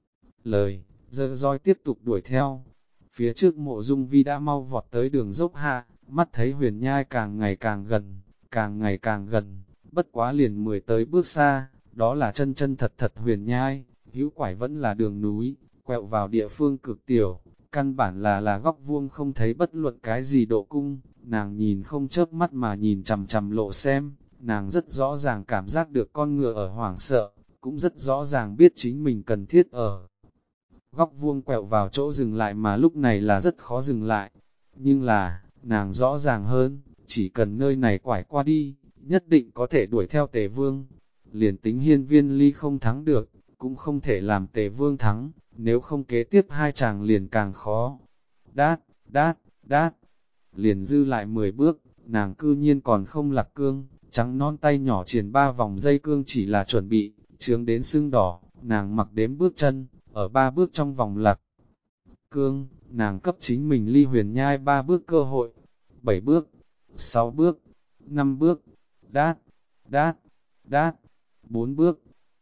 lời, giơ roi tiếp tục đuổi theo. Phía trước Mộ Dung Vi đã mau vọt tới đường dốc hạ, mắt thấy huyền nhai càng ngày càng gần, càng ngày càng gần, bất quá liền 10 tới bước xa, đó là chân chân thật thật huyền nhai, hữu quải vẫn là đường núi, quẹo vào địa phương cực tiểu, căn bản là góc vuông không thấy bất luận cái gì độ cung, nàng nhìn không chớp mắt mà nhìn chằm chằm lộ xem, nàng rất rõ ràng cảm giác được con ngựa ở hoảng sợ, cũng rất rõ ràng biết chính mình cần thiết ở góc vuông quẹo vào chỗ dừng lại mà lúc này là rất khó dừng lại. Nhưng là, nàng rõ ràng hơn, chỉ cần nơi này quải qua đi, nhất định có thể đuổi theo Tề Vương. Liền tính Hiên Viên Ly không thắng được, cũng không thể làm Tề Vương thắng, nếu không kế tiếp hai chàng liền càng khó. Đát, đát, đát, liền dư lại 10 bước, nàng cư nhiên còn không lạc cương, trắng non tay nhỏ triển 3 vòng dây cương chỉ là chuẩn bị, chướng đến sưng đỏ, nàng mặc đếm bước chân, ở 3 bước trong vòng lạc cương, nàng cấp chính mình ly huyền nhai 3 bước cơ hội, 7 bước, 6 bước, 5 bước, đát, đát, đát, 4 bước.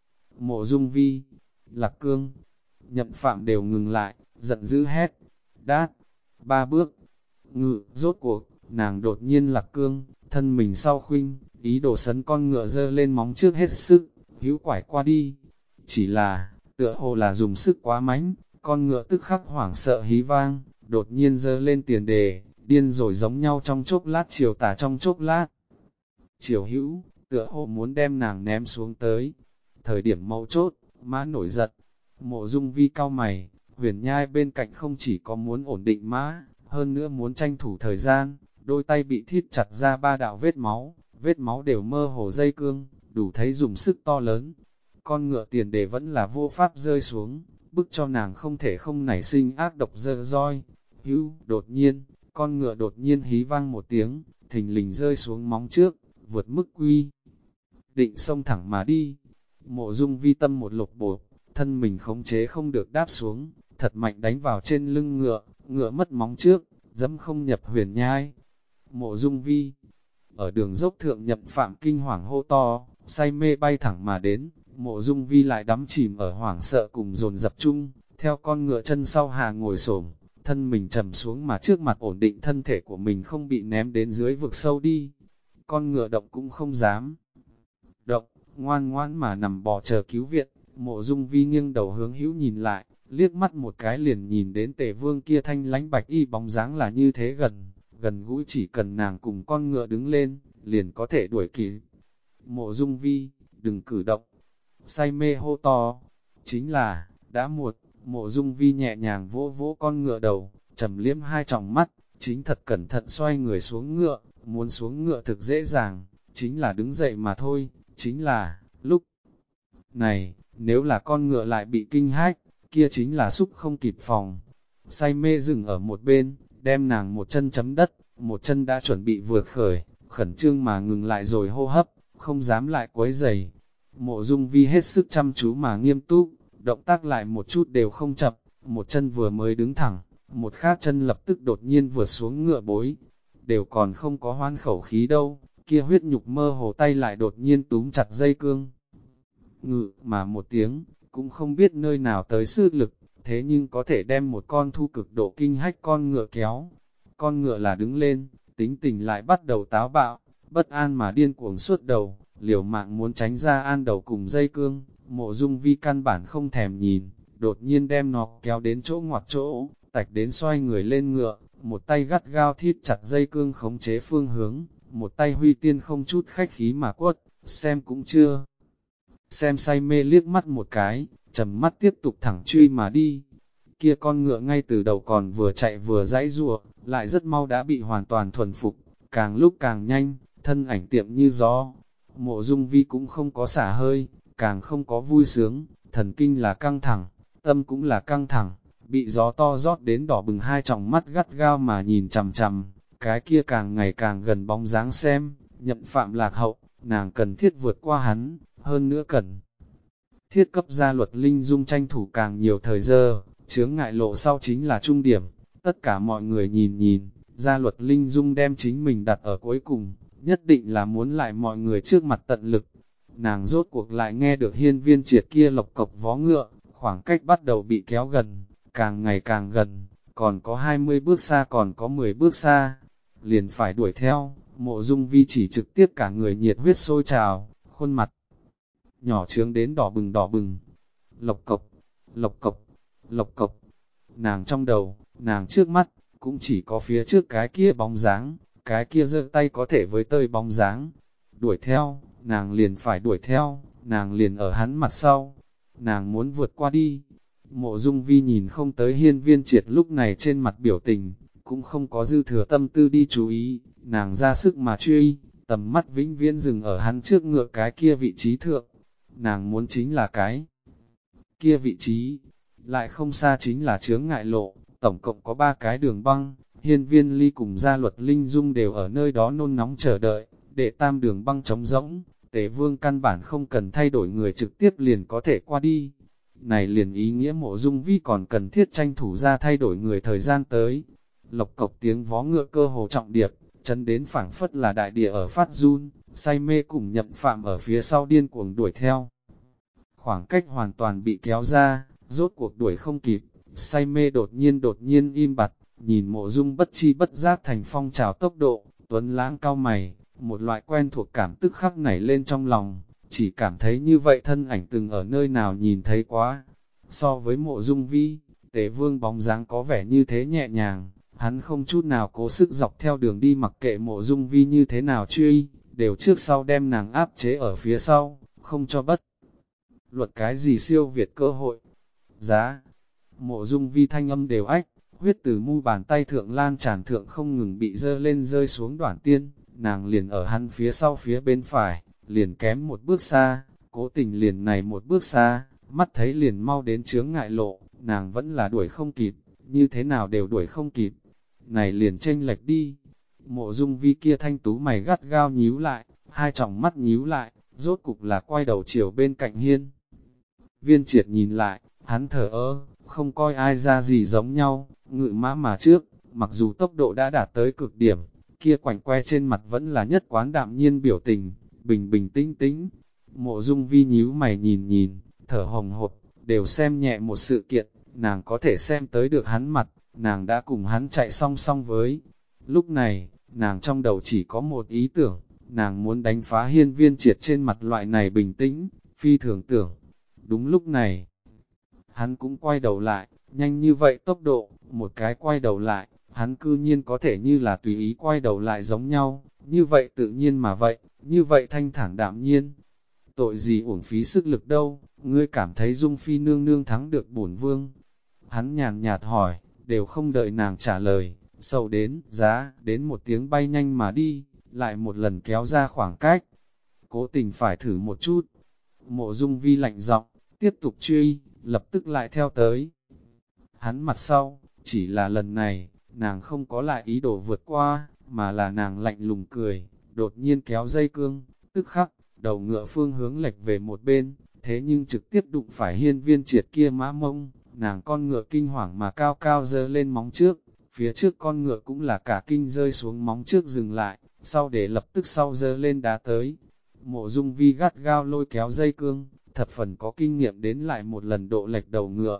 Mộ Dung Vi, lạc cương, Nhậm Phạm đều ngừng lại, giận dữ hét, đát, 3 bước, ngự, rốt cuộc, nàng đột nhiên lạc cương, thân mình sau khuynh, ý đồ sấn con ngựa dơ lên móng trước hết sức, hữu quải qua đi. Chỉ là, tựa hồ là dùng sức quá mãnh, con ngựa tức khắc hoảng sợ hí vang, đột nhiên dơ lên tiền đề, điên rồi giống nhau trong chốc lát chiều tả trong chốc lát. Chiều hữu, tựa hồ muốn đem nàng ném xuống tới. Thời điểm mấu chốt, mã nổi giận, Mộ Dung Vi cau mày, huyền nhai bên cạnh không chỉ có muốn ổn định mã, hơn nữa muốn tranh thủ thời gian, đôi tay bị thiết chặt ra 3 đạo vết máu đều mơ hồ dây cương, đủ thấy dùng sức to lớn. Con ngựa tiền đề vẫn là vô pháp rơi xuống, bức cho nàng không thể không nảy sinh ác độc dơ roi. Đột nhiên, con ngựa đột nhiên hí vang một tiếng, thình lình rơi xuống móng trước, vượt mức quy định xông thẳng mà đi. Mộ Dung Vi tâm một lục bột, thân mình khống chế không được đáp xuống, thật mạnh đánh vào trên lưng ngựa, ngựa mất móng trước, dẫm không nhập huyền nhai. Mộ Dung Vi, ở đường dốc thượng Nhậm Phạm kinh hoàng hô to, say mê bay thẳng mà đến, Mộ Dung Vi lại đắm chìm ở hoảng sợ cùng dồn dập chung, theo con ngựa chân sau hà ngồi xổm, thân mình trầm xuống mà trước mặt ổn định thân thể của mình không bị ném đến dưới vực sâu đi. Con ngựa động cũng không dám động, ngoan ngoãn mà nằm bò chờ cứu viện. Mộ Dung Vi nghiêng đầu hướng hữu nhìn lại, liếc mắt một cái liền nhìn đến Tề Vương kia thanh lánh bạch y bóng dáng là như thế gần gũi, chỉ cần nàng cùng con ngựa đứng lên, liền có thể đuổi kịp. Mộ Dung Vi, đừng cử động. Say mê hô to, chính là, đã muộn. Mộ Dung Vi nhẹ nhàng vỗ vỗ con ngựa đầu, trầm liếm hai tròng mắt, chính thật cẩn thận xoay người xuống ngựa, muốn xuống ngựa thực dễ dàng, chính là đứng dậy mà thôi, chính là, lúc này, nếu là con ngựa lại bị kinh hách, kia chính là xúc không kịp phòng. Say mê dừng ở một bên, đem nàng một chân chấm đất, một chân đã chuẩn bị vượt khởi, khẩn trương mà ngừng lại rồi hô hấp, không dám lại quấy giày. Mộ Dung Vi hết sức chăm chú mà nghiêm túc, động tác lại một chút đều không chậm, một chân vừa mới đứng thẳng, một khác chân lập tức đột nhiên vượt xuống ngựa bối, đều còn không có hoan khẩu khí đâu, kia huyết nhục mơ hồ tay lại đột nhiên túm chặt dây cương. Ngự mà một tiếng, cũng không biết nơi nào tới sức lực, thế nhưng có thể đem một con thu cực độ kinh hách con ngựa kéo. Con ngựa là đứng lên, tính tình lại bắt đầu táo bạo, bất an mà điên cuồng suốt đầu, liều mạng muốn tránh ra an đầu cùng dây cương, Mộ Dung Vi căn bản không thèm nhìn, đột nhiên đem nó kéo đến chỗ ngoặt chỗ, tạch đến xoay người lên ngựa, một tay gắt gao thiết chặt dây cương khống chế phương hướng, một tay huy tiên không chút khách khí mà quất, xem cũng chưa. Xem say mê liếc mắt một cái, trầm mắt tiếp tục thẳng truy mà đi. Kia con ngựa ngay từ đầu còn vừa chạy vừa giãy giụa, lại rất mau đã bị hoàn toàn thuần phục, càng lúc càng nhanh, thân ảnh tiệm như gió. Mộ Dung Vi cũng không có xả hơi, càng không có vui sướng, thần kinh là căng thẳng, tâm cũng là căng thẳng, bị gió to rót đến đỏ bừng hai tròng mắt gắt gao mà nhìn chằm chằm, cái kia càng ngày càng gần bóng dáng xem, Nhậm Phạm lạc hậu, nàng cần thiết vượt qua hắn, hơn nữa cần thiết cấp gia luật linh dung tranh thủ càng nhiều thời giờ, chướng ngại lộ sau chính là trung điểm, tất cả mọi người nhìn nhìn, gia luật linh dung đem chính mình đặt ở cuối cùng, nhất định là muốn lại mọi người trước mặt tận lực. Nàng rốt cuộc lại nghe được Hiên Viên Triệt kia lộc cộc vó ngựa, khoảng cách bắt đầu bị kéo gần, càng ngày càng gần, còn có 20 bước xa còn có 10 bước xa, liền phải đuổi theo. Mộ Dung Vi chỉ trực tiếp cả người nhiệt huyết sôi trào, khuôn mặt nhỏ trướng đến đỏ bừng, lộc cộc, lộc cộc, lộc cộc. Nàng trong đầu, nàng trước mắt, cũng chỉ có phía trước cái kia bóng dáng, cái kia giơ tay có thể với tơi bóng dáng. Đuổi theo, nàng liền phải đuổi theo, nàng liền ở hắn mặt sau, nàng muốn vượt qua đi. Mộ Dung Vi nhìn không tới Hiên Viên Triệt lúc này trên mặt biểu tình, cũng không có dư thừa tâm tư đi chú ý, nàng ra sức mà truy, tầm mắt vĩnh viễn dừng ở hắn trước ngựa cái kia vị trí thượng. Nàng muốn chính là cái kia vị trí, lại không xa chính là chướng ngại lộ, tổng cộng có 3 cái đường băng, Hiên Viên Ly cùng gia luật linh dung đều ở nơi đó nôn nóng chờ đợi, để tam đường băng trống rỗng, Tề Vương căn bản không cần thay đổi người trực tiếp liền có thể qua đi. Này liền ý nghĩa Mộ Dung Vi còn cần thiết tranh thủ ra thay đổi người thời gian tới. Lộc cộc tiếng vó ngựa cơ hồ trọng điệp, chấn đến phảng phất là đại địa ở phát run, say mê cùng Nhậm Phạm ở phía sau điên cuồng đuổi theo. Khoảng cách hoàn toàn bị kéo ra, rốt cuộc đuổi không kịp, say mê đột nhiên im bặt, nhìn Mộ Dung bất chi bất giác thành phong trào tốc độ, Tuấn Lãng cao mày, một loại quen thuộc cảm tức khắc nảy lên trong lòng, chỉ cảm thấy như vậy thân ảnh từng ở nơi nào nhìn thấy quá. So với Mộ Dung Vi, Tề Vương bóng dáng có vẻ như thế nhẹ nhàng, hắn không chút nào cố sức dọc theo đường đi mặc kệ Mộ Dung Vi như thế nào truy, đều trước sau đem nàng áp chế ở phía sau, không cho bất luật cái gì siêu việt cơ hội. Giá, Mộ Dung Vi thanh âm đều ách, huyết từ mu bàn tay thượng lan tràn thượng không ngừng bị dơ lên rơi xuống Đoản Tiên, nàng liền ở hắn phía sau phía bên phải, liền kém một bước xa, cố tình liền này một bước xa, mắt thấy liền mau đến chướng ngại lộ, nàng vẫn là đuổi không kịp, như thế nào đều đuổi không kịp, này liền chênh lệch đi. Mộ Dung Vi kia thanh tú mày gắt gao nhíu lại, hai tròng mắt nhíu lại, rốt cục là quay đầu chiều bên cạnh Hiên Viên Triệt nhìn lại, hắn thở ơ, không coi ai ra gì giống nhau, ngự mã mà trước, mặc dù tốc độ đã đạt tới cực điểm, kia quảnh que trên mặt vẫn là nhất quán đạm nhiên biểu tình, bình tĩnh tĩnh. Mộ Dung Vi nhíu mày nhìn nhìn, thở hồng hộc, đều xem nhẹ một sự kiện, nàng có thể xem tới được hắn mặt, nàng đã cùng hắn chạy song song với. Lúc này, nàng trong đầu chỉ có một ý tưởng, nàng muốn đánh phá Hiên Viên Triệt trên mặt loại này bình tĩnh, phi thường tưởng. Đúng lúc này, hắn cũng quay đầu lại, nhanh như vậy tốc độ, một cái quay đầu lại, hắn cư nhiên có thể như là tùy ý quay đầu lại giống nhau, như vậy tự nhiên mà vậy, như vậy thanh thản đạm nhiên. Tội gì uổng phí sức lực đâu, ngươi cảm thấy Dung Phi nương nương thắng được bổn vương. Hắn nhàn nhạt hỏi, đều không đợi nàng trả lời, sầu đến, giá, đến một tiếng bay nhanh mà đi, lại một lần kéo ra khoảng cách. Cố tình phải thử một chút. Mộ Dung Vi lạnh giọng, tiếp tục truy, lập tức lại theo tới. Hắn mặt sau, chỉ là lần này, nàng không có lại ý đồ vượt qua, mà là nàng lạnh lùng cười, đột nhiên kéo dây cương, tức khắc, đầu ngựa phương hướng lệch về một bên, thế nhưng trực tiếp đụng phải Hiên Viên Triệt kia mã mông, nàng con ngựa kinh hoàng mà cao cao dơ lên móng trước, phía trước con ngựa cũng là cả kinh rơi xuống móng trước dừng lại, sau để lập tức sau dơ lên đá tới. Mộ Dung Vi gắt gao lôi kéo dây cương, thập phần có kinh nghiệm đến lại một lần độ lệch đầu ngựa.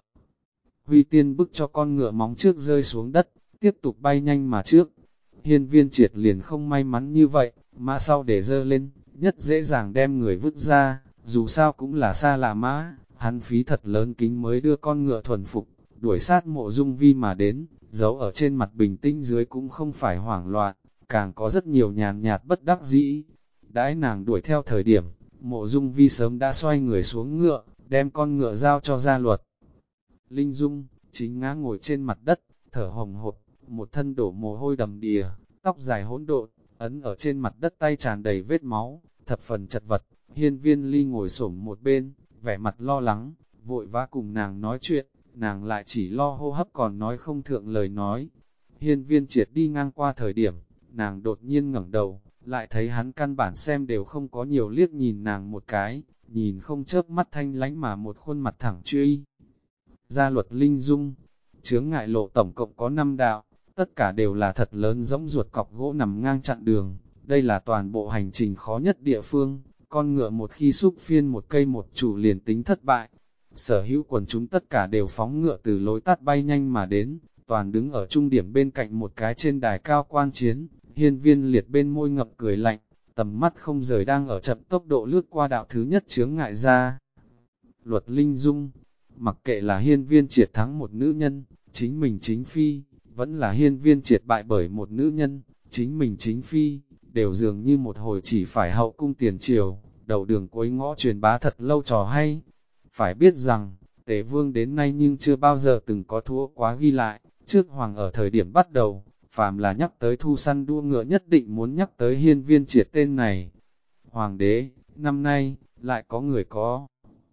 Huy tiên bức cho con ngựa móng trước rơi xuống đất, tiếp tục bay nhanh mà trước. Hiên Viên Triệt liền không may mắn như vậy, mà sau để dơ lên, nhất dễ dàng đem người vứt ra, dù sao cũng là xa lạ mã, hắn phí thật lớn kính mới đưa con ngựa thuần phục, đuổi sát Mộ Dung Vi mà đến, giấu ở trên mặt bình tĩnh dưới cũng không phải hoảng loạn, càng có rất nhiều nhàn nhạt bất đắc dĩ. Đãi nàng đuổi theo thời điểm, Mộ Dung Vi sớm đã xoay người xuống ngựa, đem con ngựa giao cho Gia Luật. Linh Dung, chính ngã ngồi trên mặt đất, thở hồng hộc, một thân đổ mồ hôi đầm đìa, tóc dài hỗn độn, ấn ở trên mặt đất tay tràn đầy vết máu, thập phần chật vật. Hiên Viên Ly ngồi xổm một bên, vẻ mặt lo lắng, vội vã cùng nàng nói chuyện, nàng lại chỉ lo hô hấp còn nói không thượng lời nói. Hiên Viên Triệt đi ngang qua thời điểm, nàng đột nhiên ngẩng đầu, lại thấy hắn căn bản xem đều không có nhiều liếc nhìn nàng một cái, nhìn không chớp mắt thanh lánh mà một khuôn mặt thẳng truy. Gia Luật Linh Dung, chướng ngại lộ tổng cộng có 5 đạo, tất cả đều là thật lớn giống ruột cọc gỗ nằm ngang chặn đường, đây là toàn bộ hành trình khó nhất địa phương, con ngựa một khi xúc phiên một cây một chủ liền tính thất bại. Sở hữu quần chúng tất cả đều phóng ngựa từ lối tắt bay nhanh mà đến, toàn đứng ở trung điểm bên cạnh một cái trên đài cao quan chiến, Hiên Viên Liệt bên môi ngập cười lạnh, tầm mắt không rời đang ở chậm tốc độ lướt qua đạo thứ nhất chướng ngại ra. Luật Linh Dung, mặc kệ là Hiên Viên Triệt thắng một nữ nhân, chính mình chính phi, vẫn là Hiên Viên Triệt bại bởi một nữ nhân, chính mình chính phi, đều dường như một hồi chỉ phải hậu cung tiền triều, đầu đường cuối ngõ truyền bá thật lâu trò hay. Phải biết rằng, Tề Vương đến nay nhưng chưa bao giờ từng có thua quá ghi lại, trước Hoàng ở thời điểm bắt đầu, phàm là nhắc tới thu săn đua ngựa nhất định muốn nhắc tới Hiên Viên Triệt tên này. Hoàng đế, năm nay, lại có người có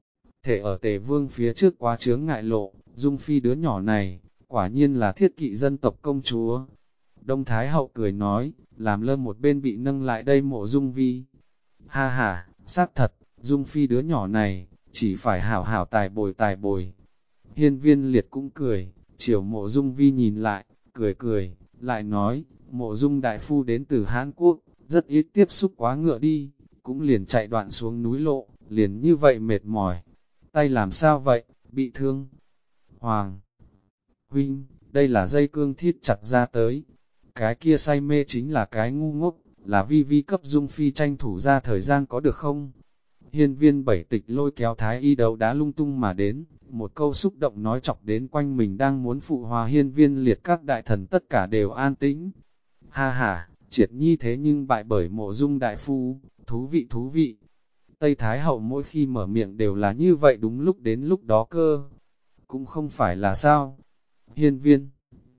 thể ở Tề Vương phía trước quá chướng ngại lộ, Dung Phi đứa nhỏ này, quả nhiên là thiết kỵ dân tộc công chúa. Đông Thái Hậu cười nói, làm lơ một bên bị nâng lại đây Mộ Dung Vi. Ha ha, xác thật, Dung Phi đứa nhỏ này, chỉ phải hảo hảo tài bồi. Hiên Viên Liệt cũng cười, chiều Mộ Dung Vi nhìn lại, cười, lại nói, Mộ Dung đại phu đến từ Hán Quốc, rất ít tiếp xúc quá ngựa đi, cũng liền chạy đoạn xuống núi lộ, liền như vậy mệt mỏi. Tay làm sao vậy, bị thương? Hoàng huynh, đây là dây cương thiết chặt ra tới. Cái kia say mê chính là cái ngu ngốc, là Vi Vi cấp Dung Phi tranh thủ ra thời gian có được không? Hiên Viên Bảy Tịch lôi kéo Thái Y đấu đá lung tung mà đến, một câu xúc động nói chọc đến quanh mình đang muốn phụ hòa Hiên Viên Liệt các đại thần tất cả đều an tĩnh. Ha ha, Triệt Nhi thế nhưng bại bởi Mộ Dung đại phu, thú vị. Tây Thái Hậu mỗi khi mở miệng đều là như vậy đúng lúc đến lúc đó cơ. Cũng không phải là sao. Hiên Viên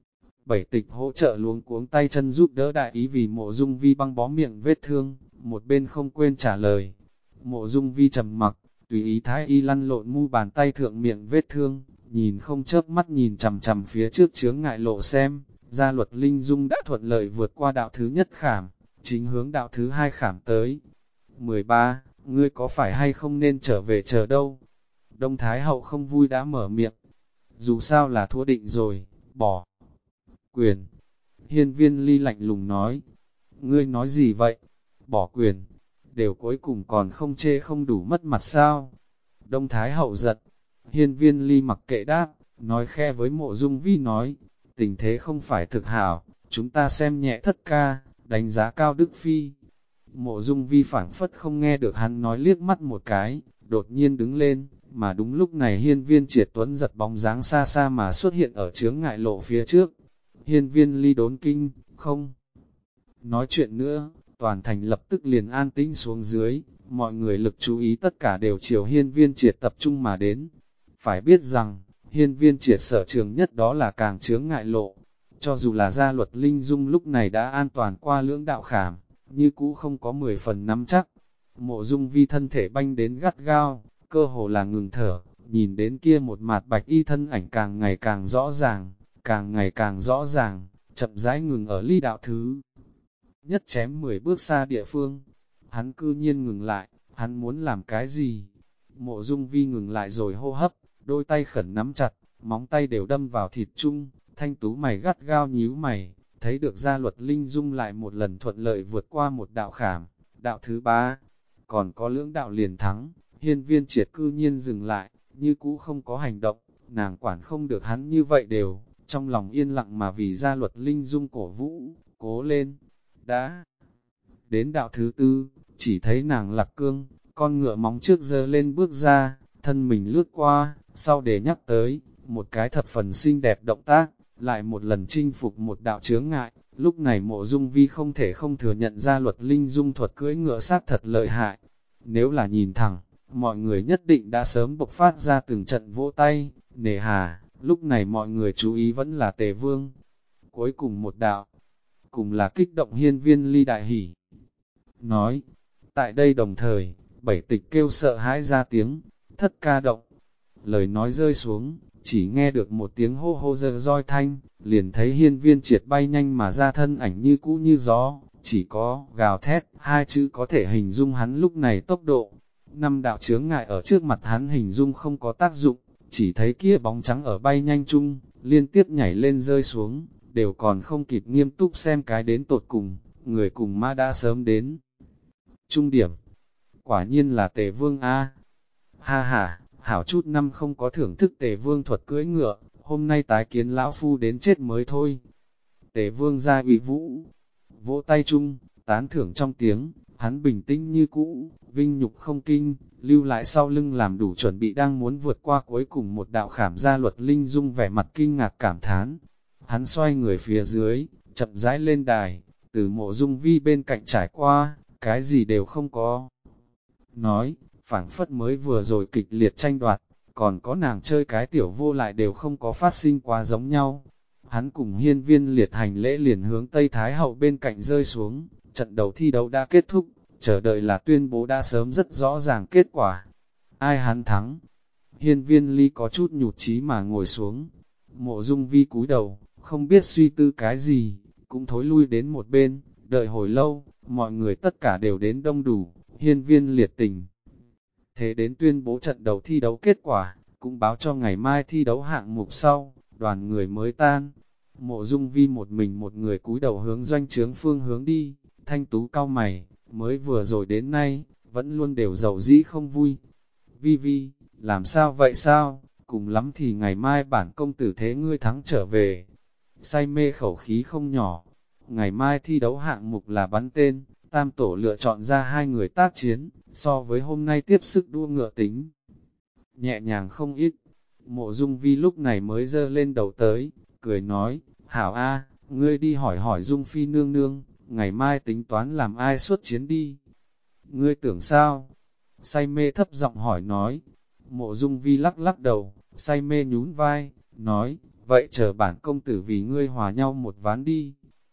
Bảy Tịch hỗ trợ luống cuống tay chân giúp đỡ đại ý vì Mộ Dung Vi băng bó miệng vết thương, một bên không quên trả lời. Mộ Dung Vi trầm mặc, tùy ý Thái Y lăn lộn mu bàn tay thượng miệng vết thương, nhìn không chớp mắt nhìn chằm chằm phía trước chướng ngại lộ xem, Gia Luật Linh Dung đã thuận lợi vượt qua đạo thứ nhất khảm, chính hướng đạo thứ hai khảm tới. 13. Ngươi có phải hay không nên trở về chờ đâu? Đông Thái Hậu không vui đã mở miệng. Dù sao là thua định rồi, bỏ quyền. Hiên Viên Ly lạnh lùng nói. Ngươi nói gì vậy? Bỏ quyền. Đều cuối cùng còn không chê không đủ mất mặt sao? Đông Thái Hậu giật. Hiên Viên Ly mặc kệ đáp, nói khe với Mộ Dung Vi nói. Tình thế không phải thực hảo, chúng ta xem nhẹ thất ca, đánh giá cao Đức Phi. Mộ Dung Vi phảng phất không nghe được hắn nói liếc mắt một cái, đột nhiên đứng lên, mà đúng lúc này Hiên Viên Triệt Tuấn giật bóng dáng xa xa mà xuất hiện ở chướng ngại lộ phía trước. Hiên Viên Ly đốn kinh, không nói chuyện nữa, toàn thành lập tức liền an tĩnh xuống dưới, mọi người lực chú ý tất cả đều chiều Hiên Viên Triệt tập trung mà đến. Phải biết rằng, Hiên Viên Triệt sở trường nhất đó là càng chướng ngại lộ, cho dù là Gia Luật Linh Dung lúc này đã an toàn qua lưỡng đạo khảm, như cũ không có 10 phần nắm chắc. Mộ Dung Vi thân thể banh đến gắt gao, cơ hồ là ngừng thở, nhìn đến kia một mặt bạch y thân ảnh càng ngày càng rõ ràng, chậm rãi ngừng ở ly đạo thứ nhất chém 10 bước xa địa phương. Hắn cư nhiên ngừng lại, hắn muốn làm cái gì? Mộ Dung Vi ngừng lại rồi hô hấp, đôi tay khẩn nắm chặt, móng tay đều đâm vào thịt chung, thanh tú mày gắt gao nhíu mày, thấy được Gia Luật Linh Dung lại một lần thuận lợi vượt qua một đạo khảm, đạo thứ 3, còn có lưỡng đạo liền thắng. Hiên Viên Triệt cư nhiên dừng lại, như cũ không có hành động, nàng quản không được hắn như vậy đều, trong lòng yên lặng mà vì Gia Luật Linh Dung cổ vũ, cố lên. Đã đến đạo thứ 4, chỉ thấy nàng lạc cương, con ngựa móng trước giơ lên bước ra, thân mình lướt qua, sau để nhắc tới, một cái thập phần xinh đẹp động tác, lại một lần chinh phục một đạo chướng ngại. Lúc này Mộ Dung Vi không thể không thừa nhận ra Luật Linh dung thuật cưỡi ngựa xác thật lợi hại. Nếu là nhìn thẳng, mọi người nhất định đã sớm bộc phát ra từng trận vỗ tay, nề hà. Lúc này mọi người chú ý vẫn là Tề Vương. Cuối cùng một đạo, cùng là kích động hiên viên ly đại hỉ. Nói, tại đây đồng thời, bảy tịch kêu sợ hãi ra tiếng, thất ca động. Lời nói rơi xuống, chỉ nghe được một tiếng hô hô dơ roi thanh, liền thấy hiên viên triệt bay nhanh mà ra thân ảnh như cũ như gió, chỉ có gào thét, hai chữ có thể hình dung hắn lúc này tốc độ. Năm đạo chướng ngại ở trước mặt hắn hình dung không có tác dụng, chỉ thấy kia bóng trắng ở bay nhanh chung, liên tiếp nhảy lên rơi xuống, đều còn không kịp nghiêm túc xem cái đến tột cùng, người cùng ma đã sớm đến. Trung điểm, quả nhiên là Tề Vương A. Ha ha, hảo chút năm không có thưởng thức Tề Vương thuật cưỡi ngựa, hôm nay tái kiến lão phu đến chết mới thôi. Tề Vương ra uy vũ, vỗ tay chung, tán thưởng trong tiếng, hắn bình tĩnh như cũ, vinh nhục không kinh, lưu lại sau lưng làm đủ chuẩn bị đang muốn vượt qua cuối cùng một đạo khảm gia Luật Linh dung vẻ mặt kinh ngạc cảm thán. Hắn xoay người phía dưới, chậm rãi lên đài, từ Mộ Dung Vi bên cạnh trải qua, cái gì đều không có. Nói, phảng phất mới vừa rồi kịch liệt tranh đoạt, còn có nàng chơi cái tiểu vô lại đều không có phát sinh quá giống nhau. Hắn cùng hiên viên liệt hành lễ liền hướng Tây Thái Hậu bên cạnh rơi xuống, trận đầu thi đấu đã kết thúc, chờ đợi là tuyên bố đã sớm rất rõ ràng kết quả. Ai hắn thắng? Hiên viên ly có chút nhụt chí mà ngồi xuống. Mộ Dung Vi cúi đầu, không biết suy tư cái gì, cũng thối lui đến một bên, đợi hồi lâu, mọi người tất cả đều đến đông đủ, hiên viên liệt tình. Thế đến tuyên bố trận đầu thi đấu kết quả, cũng báo cho ngày mai thi đấu hạng mục sau, đoàn người mới tan. Mộ Dung Vi một mình một người cúi đầu hướng doanh trướng phương hướng đi, thanh tú cau mày, mới vừa rồi đến nay, vẫn luôn đều giàu dĩ không vui. Vi Vi, làm sao vậy sao, cùng lắm thì ngày mai bản công tử thế ngươi thắng trở về. Say mê khẩu khí không nhỏ, ngày mai thi đấu hạng mục là bắn tên, tam tổ lựa chọn ra hai người tác chiến, so với hôm nay tiếp sức đua ngựa tính. Nhẹ nhàng không ít, Mộ Dung Vi lúc này mới dơ lên đầu tới, cười nói, hảo a, ngươi đi hỏi hỏi Dung Phi nương nương, ngày mai tính toán làm ai xuất chiến đi. Ngươi tưởng sao? Say mê thấp giọng hỏi nói. Mộ Dung Vi lắc lắc đầu, say mê nhún vai, nói, vậy chờ bản công tử vì ngươi hòa nhau một ván đi.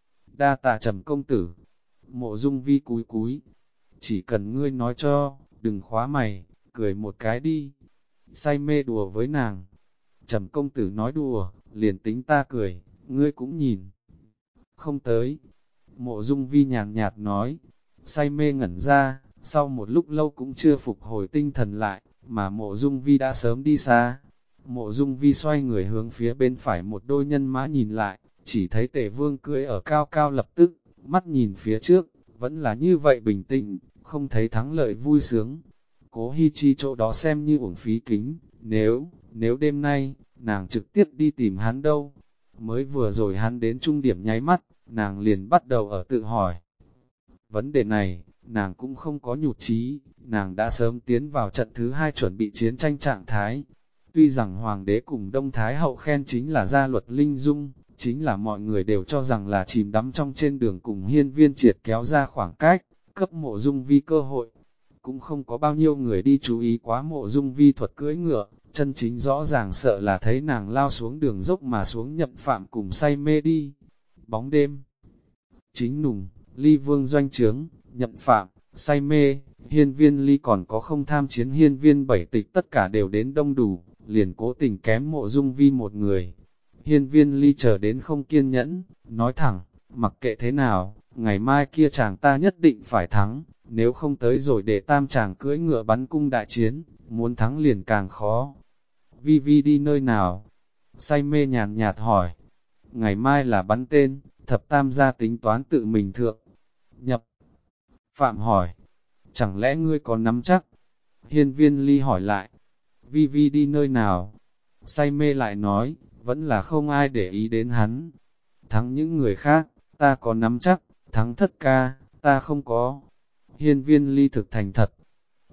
Đa tạ Trầm công tử. Mộ Dung Vi cúi cúi, chỉ cần ngươi nói cho, đừng khóa mày, cười một cái đi. Say mê đùa với nàng. Trầm công tử nói đùa, liền tính ta cười, ngươi cũng nhìn. Không tới. Mộ Dung Vi nhàn nhạt nói. Say mê ngẩn ra, sau một lúc lâu cũng chưa phục hồi tinh thần lại, mà Mộ Dung Vi đã sớm đi xa. Mộ Dung Vi xoay người hướng phía bên phải một đôi nhân mã nhìn lại, chỉ thấy Tề Vương cưỡi ở cao cao lập tức, mắt nhìn phía trước, vẫn là như vậy bình tĩnh, không thấy thắng lợi vui sướng. Cố Hi Chi chỗ đó xem như uổng phí kính, nếu đêm nay, nàng trực tiếp đi tìm hắn đâu. Mới vừa rồi hắn đến trung điểm nháy mắt, nàng liền bắt đầu ở tự hỏi. Vấn đề này, nàng cũng không có nhụt chí, nàng đã sớm tiến vào trận thứ hai chuẩn bị chiến tranh trạng thái. Tuy rằng Hoàng đế cùng Đông Thái Hậu khen chính là gia luật linh dung, chính là mọi người đều cho rằng là chìm đắm trong trên đường cùng hiên viên triệt kéo ra khoảng cách, cấp Mộ Dung Vi cơ hội. Cũng không có bao nhiêu người đi chú ý quá Mộ Dung Vi thuật cưỡi ngựa, chân chính rõ ràng sợ là thấy nàng lao xuống đường dốc mà xuống Nhậm Phạm cùng say mê đi. Bóng đêm, chính nùng, Ly Vương doanh trướng, Nhậm Phạm, say mê, hiên viên Ly còn có không tham chiến hiên viên bảy tịch tất cả đều đến đông đủ, liền cố tình kém Mộ Dung Vi một người. Hiên viên Ly chờ đến không kiên nhẫn, nói thẳng, mặc kệ thế nào, ngày mai kia chàng ta nhất định phải thắng, nếu không tới rồi để tam chàng cưỡi ngựa bắn cung đại chiến, muốn thắng liền càng khó. Vi Vi đi nơi nào? Say mê nhàn nhạt hỏi. Ngày mai là bắn tên, thập tam gia tính toán tự mình thượng. Nhập. Phạm hỏi. Chẳng lẽ ngươi có nắm chắc? Hiên viên Ly hỏi lại. Vi Vi đi nơi nào? Say mê lại nói, vẫn là không ai để ý đến hắn. Thắng những người khác, ta có nắm chắc, thắng thất ca, ta không có. Hiên viên Ly thực thành thật.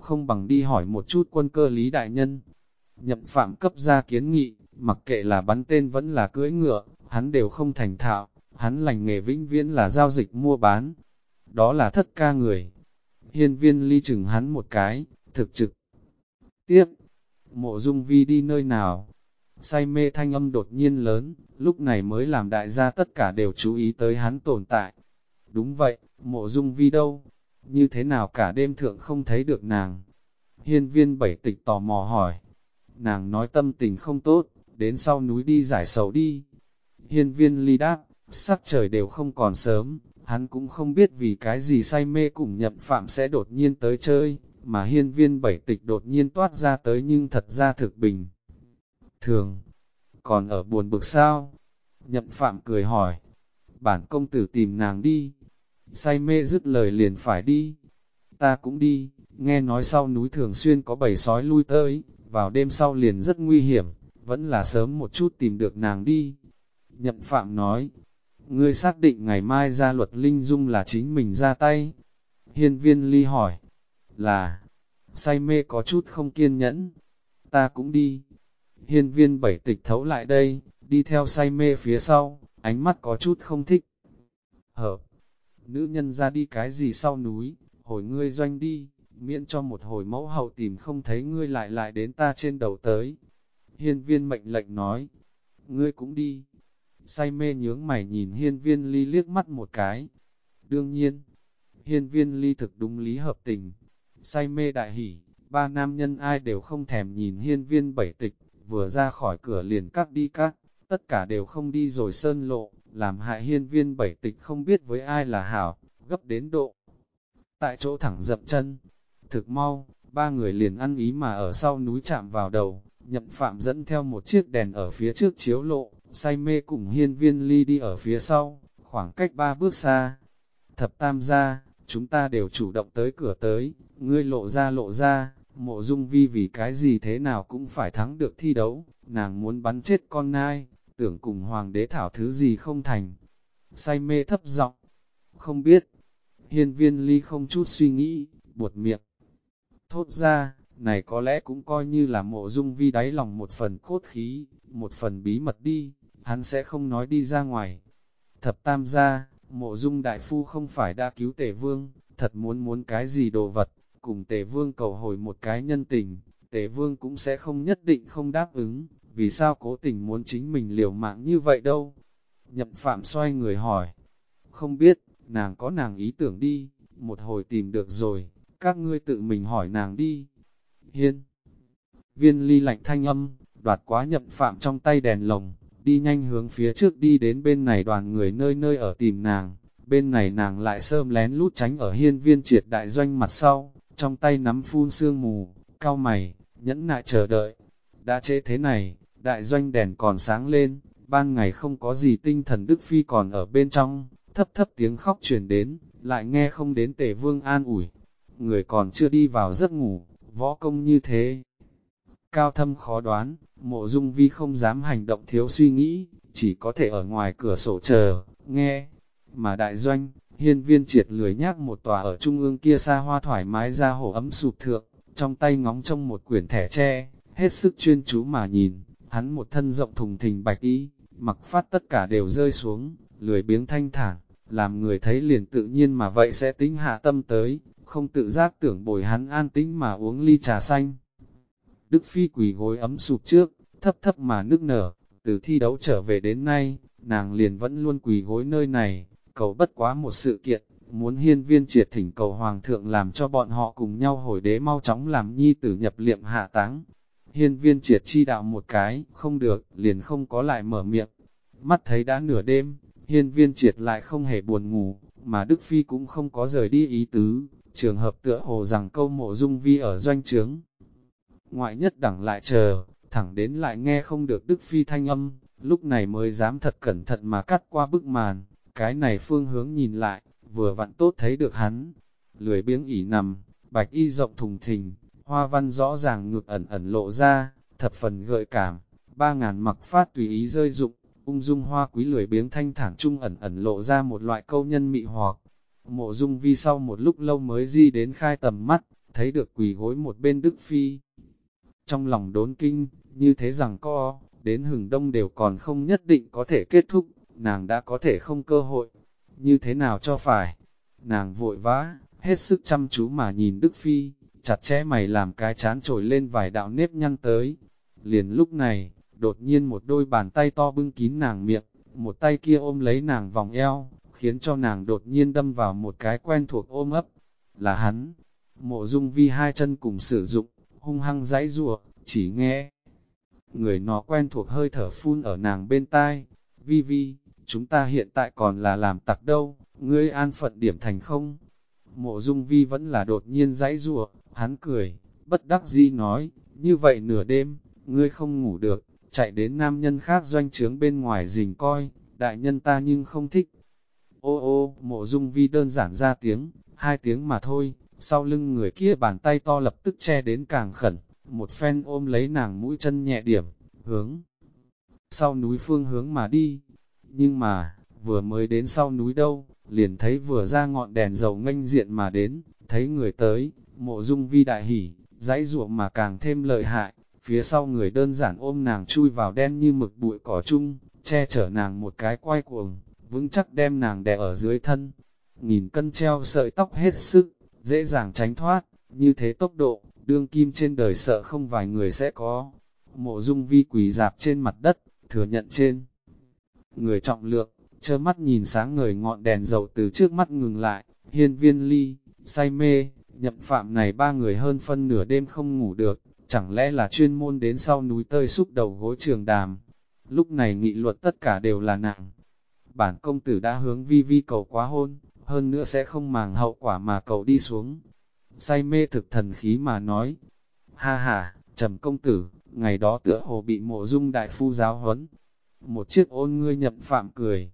không bằng đi hỏi một chút Quân Cơ Lý đại nhân. Nhậm Phạm cấp ra kiến nghị, mặc kệ là bắn tên vẫn là cưỡi ngựa, hắn đều không thành thạo, hắn lành nghề vĩnh viễn là giao dịch mua bán. Đó là Thất ca người. Hiên Viên Ly chừng hắn một cái, thực trực. Tiếp, Mộ Dung Vi đi nơi nào? Say mê thanh âm đột nhiên lớn, lúc này mới làm đại gia tất cả đều chú ý tới hắn tồn tại. Đúng vậy, Mộ Dung Vi đâu? Như thế nào cả đêm thượng không thấy được nàng? Hiên Viên Bảy Tịch tò mò hỏi. Nàng nói tâm tình không tốt, đến sau núi đi giải sầu đi. Hiên Viên Ly đáp, sắc trời đều không còn sớm, hắn cũng không biết vì cái gì say mê cùng Nhậm Phạm sẽ đột nhiên tới chơi, mà Hiên Viên Bảy Tịch đột nhiên toát ra tới nhưng thật ra thực bình. Thường, còn ở buồn bực sao? Nhậm Phạm cười hỏi, bản công tử tìm nàng đi. Say mê dứt lời liền phải đi. Ta cũng đi, nghe nói sau núi thường xuyên có bầy sói lui tới, vào đêm sau liền rất nguy hiểm, vẫn là sớm một chút tìm được nàng đi. Nhậm Phạm nói, ngươi xác định ngày mai ra luật linh dung là chính mình ra tay. Hiên Viên Ly hỏi, là, say mê có chút không kiên nhẫn, ta cũng đi. Hiên Viên Bảy Tịch thấu lại đây, đi theo say mê phía sau, ánh mắt có chút không thích. Hợp, nữ nhân ra đi cái gì sau núi, hồi ngươi doanh đi, miễn cho một hồi mẫu hậu tìm không thấy ngươi lại đến ta trên đầu tới. Hiên Viên mệnh lệnh nói, ngươi cũng đi. Say mê nhướng mày nhìn Hiên Viên Ly liếc mắt một cái. Đương nhiên, Hiên Viên Ly thực đúng lý hợp tình. Say mê đại hỉ, ba nam nhân ai đều không thèm nhìn Hiên Viên Bảy Tịch, vừa ra khỏi cửa liền các đi các, tất cả đều không đi rồi sơn lộ, làm hại Hiên Viên Bảy Tịch không biết với ai là hảo, gấp đến độ. Tại chỗ thẳng dậm chân, thực mau, ba người liền ăn ý mà ở sau núi chạm vào đầu, Nhậm Phạm dẫn theo một chiếc đèn ở phía trước chiếu lộ, say mê cùng Hiên Viên Ly đi ở phía sau, khoảng cách 3 bước xa. Thập tam gia, chúng ta đều chủ động tới cửa tới, ngươi lộ ra, Mộ Dung Vi vì cái gì thế nào cũng phải thắng được thi đấu, nàng muốn bắn chết con nai, tưởng cùng hoàng đế thảo thứ gì không thành. Say mê thấp giọng, không biết. Hiên Viên Ly không chút suy nghĩ, buột miệng. Thốt ra, này có lẽ cũng coi như là Mộ Dung Vi đáy lòng một phần cốt khí, một phần bí mật đi, hắn sẽ không nói đi ra ngoài. Thập tam gia, Mộ Dung đại phu không phải đã cứu Tề Vương, thật muốn cái gì đồ vật, cùng Tề Vương cầu hồi một cái nhân tình, Tề Vương cũng sẽ không nhất định không đáp ứng, vì sao cố tình muốn chính mình liều mạng như vậy đâu. Nhậm Phạm xoay người hỏi, không biết, nàng có nàng ý tưởng đi, một hồi tìm được rồi, các ngươi tự mình hỏi nàng đi. Hiên Viên Ly lạnh thanh âm, đoạt quá Nhậm Phạm trong tay đèn lồng, đi nhanh hướng phía trước đi đến bên này đoàn người nơi nơi ở tìm nàng, bên này nàng lại sớm lén lút tránh ở Hiên Viên Triệt đại doanh mặt sau, trong tay nắm phun sương mù, cau mày, nhẫn nại chờ đợi. Đã trễ thế này, đại doanh đèn còn sáng lên, ban ngày không có gì tinh thần Đức Phi còn ở bên trong, thấp thấp tiếng khóc truyền đến, lại nghe không đến Tề Vương an ủi. Người còn chưa đi vào giấc ngủ, võ công như thế. Cao thâm khó đoán, Mộ Dung Vi không dám hành động thiếu suy nghĩ, chỉ có thể ở ngoài cửa sổ chờ, nghe. Mà đại doanh, Hiên Viên Triệt lười nhác một tòa ở trung ương kia xa hoa thoải mái ra hổ ấm sụp thượng, trong tay ngóng trong một quyển thẻ tre, hết sức chuyên chú mà nhìn, hắn một thân rộng thùng thình bạch y, mặc phát tất cả đều rơi xuống, lười biếng thanh thản, làm người thấy liền tự nhiên mà vậy sẽ tính hạ tâm tới, không tự giác tưởng bồi hắn an tĩnh mà uống ly trà xanh. Đức Phi quỳ gối ấm sụp trước, thấp thấp mà nức nở, từ thi đấu trở về đến nay, nàng liền vẫn luôn quỳ gối nơi này, cầu bất quá một sự kiện, muốn Hiên Viên Triệt thỉnh cầu Hoàng thượng làm cho bọn họ cùng nhau hồi đế mau chóng làm nhi tử nhập liệm hạ táng. Hiên Viên Triệt chi đạo một cái, không được, liền không có lại mở miệng. Mắt thấy đã nửa đêm, Hiên Viên Triệt lại không hề buồn ngủ, mà Đức Phi cũng không có rời đi ý tứ, trường hợp tựa hồ rằng câu Mộ Dung Vi ở doanh trướng. Ngoại nhất đẳng lại chờ, thẳng đến lại nghe không được Đức Phi thanh âm, lúc này mới dám thật cẩn thận mà cắt qua bức màn, cái này phương hướng nhìn lại, vừa vặn tốt thấy được hắn, lười biếng ỉ nằm, bạch y rộng thùng thình, hoa văn rõ ràng ngực ẩn ẩn lộ ra, thập phần gợi cảm, 3.000 mặc phát tùy ý rơi rụng, ung dung hoa quý lười biếng thanh thản trung ẩn ẩn lộ ra một loại câu nhân mị hoặc. Mộ Dung Vi sau một lúc lâu mới di đến khai tầm mắt, thấy được quỳ gối một bên Đức Phi. Trong lòng đốn kinh, như thế rằng co, đến hừng đông đều còn không nhất định có thể kết thúc, nàng đã có thể không cơ hội, như thế nào cho phải. Nàng vội vã, hết sức chăm chú mà nhìn Đức Phi, chặt chẽ mày làm cái chán trồi lên vài đạo nếp nhăn tới. Liền lúc này, đột nhiên một đôi bàn tay to bưng kín nàng miệng, một tay kia ôm lấy nàng vòng eo, khiến cho nàng đột nhiên đâm vào một cái quen thuộc ôm ấp. Là hắn. Mộ Dung Vi hai chân cùng sử dụng, hung hăng giãy giụa, chỉ nghe người nó quen thuộc hơi thở phun ở nàng bên tai. Vi Vi, chúng ta hiện tại còn là làm tặc đâu, ngươi an phận điểm thành không? Mộ Dung Vi vẫn là đột nhiên giãy giụa, hắn cười, bất đắc dĩ nói, như vậy nửa đêm, ngươi không ngủ được, chạy đến nam nhân khác doanh trướng bên ngoài rình coi, đại nhân ta nhưng không thích. Ô ô, Mộ Dung Vi đơn giản ra tiếng, hai tiếng mà thôi, sau lưng người kia bàn tay to lập tức che đến càng khẩn, một phen ôm lấy nàng mũi chân nhẹ điểm, hướng sau núi phương hướng mà đi. Nhưng mà, vừa mới đến sau núi đâu, liền thấy vừa ra ngọn đèn dầu nghênh diện mà đến, thấy người tới, Mộ Dung Vi đại hỉ, dãy ruộng mà càng thêm lợi hại, phía sau người đơn giản ôm nàng chui vào đen như mực bụi cỏ chung, che chở nàng một cái quay cuồng, vững chắc đem nàng đè ở dưới thân. Nghìn cân treo sợi tóc hết sức, dễ dàng tránh thoát, như thế tốc độ, đương kim trên đời sợ không vài người sẽ có. Mộ Dung Vi quỳ dạp trên mặt đất, thừa nhận trên người trọng lượng, trơ mắt nhìn sáng ngời ngọn đèn dầu từ trước mắt ngừng lại. Hiên Viên Ly, say mê, Nhậm Phạm này ba người hơn phân nửa đêm không ngủ được, chẳng lẽ là chuyên môn đến sau núi tơi xúc đầu gối trường đàm. Lúc này nghị luận tất cả đều là nàng. Bản công tử đã hướng Vi Vi cầu quá hôn, hơn nữa sẽ không màng hậu quả mà cầu đi xuống. Say mê thực thần khí mà nói, ha ha, Trầm công tử, ngày đó tựa hồ bị Mộ Dung đại phu giáo huấn. Một chiếc ôn ngươi Nhậm Phạm cười.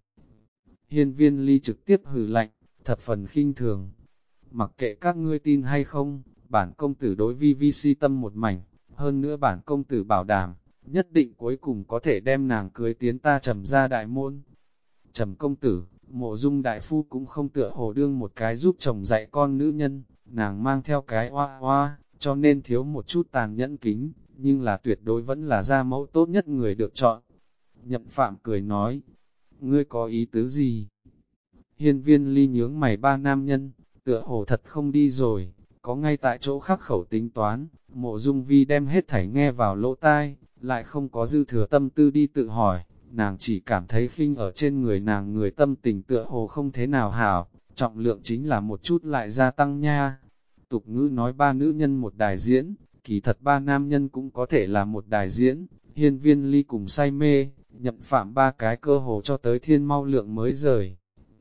Hiên Viên Ly trực tiếp hừ lạnh, thập phần khinh thường. Mặc kệ các ngươi tin hay không, bản công tử đối Vi Vi si tâm một mảnh, hơn nữa bản công tử bảo đảm, nhất định cuối cùng có thể đem nàng cưới tiến ta Trầm ra đại môn. Trầm công tử, Mộ Dung đại phu cũng không tựa hồ đương một cái giúp chồng dạy con nữ nhân, nàng mang theo cái oa oa, cho nên thiếu một chút tàn nhẫn kính, nhưng là tuyệt đối vẫn là gia mẫu tốt nhất người được chọn. Nhậm Phạm cười nói, ngươi có ý tứ gì? Hiên Viên Ly nhướng mày ba nam nhân, tựa hồ thật không đi rồi, có ngay tại chỗ khắc khẩu tính toán. Mộ Dung Vi đem hết thảy nghe vào lỗ tai, lại không có dư thừa tâm tư đi tự hỏi, nàng chỉ cảm thấy khinh ở trên người nàng người tâm tình tựa hồ không thế nào hảo, trọng lượng chính là một chút lại gia tăng nha. Tục ngữ nói ba nữ nhân một đài diễn, kỳ thật ba nam nhân cũng có thể là một đài diễn. Hiên Viên Ly cùng say mê, Nhậm Phạm ba cái cơ hồ cho tới thiên mau lượng mới rời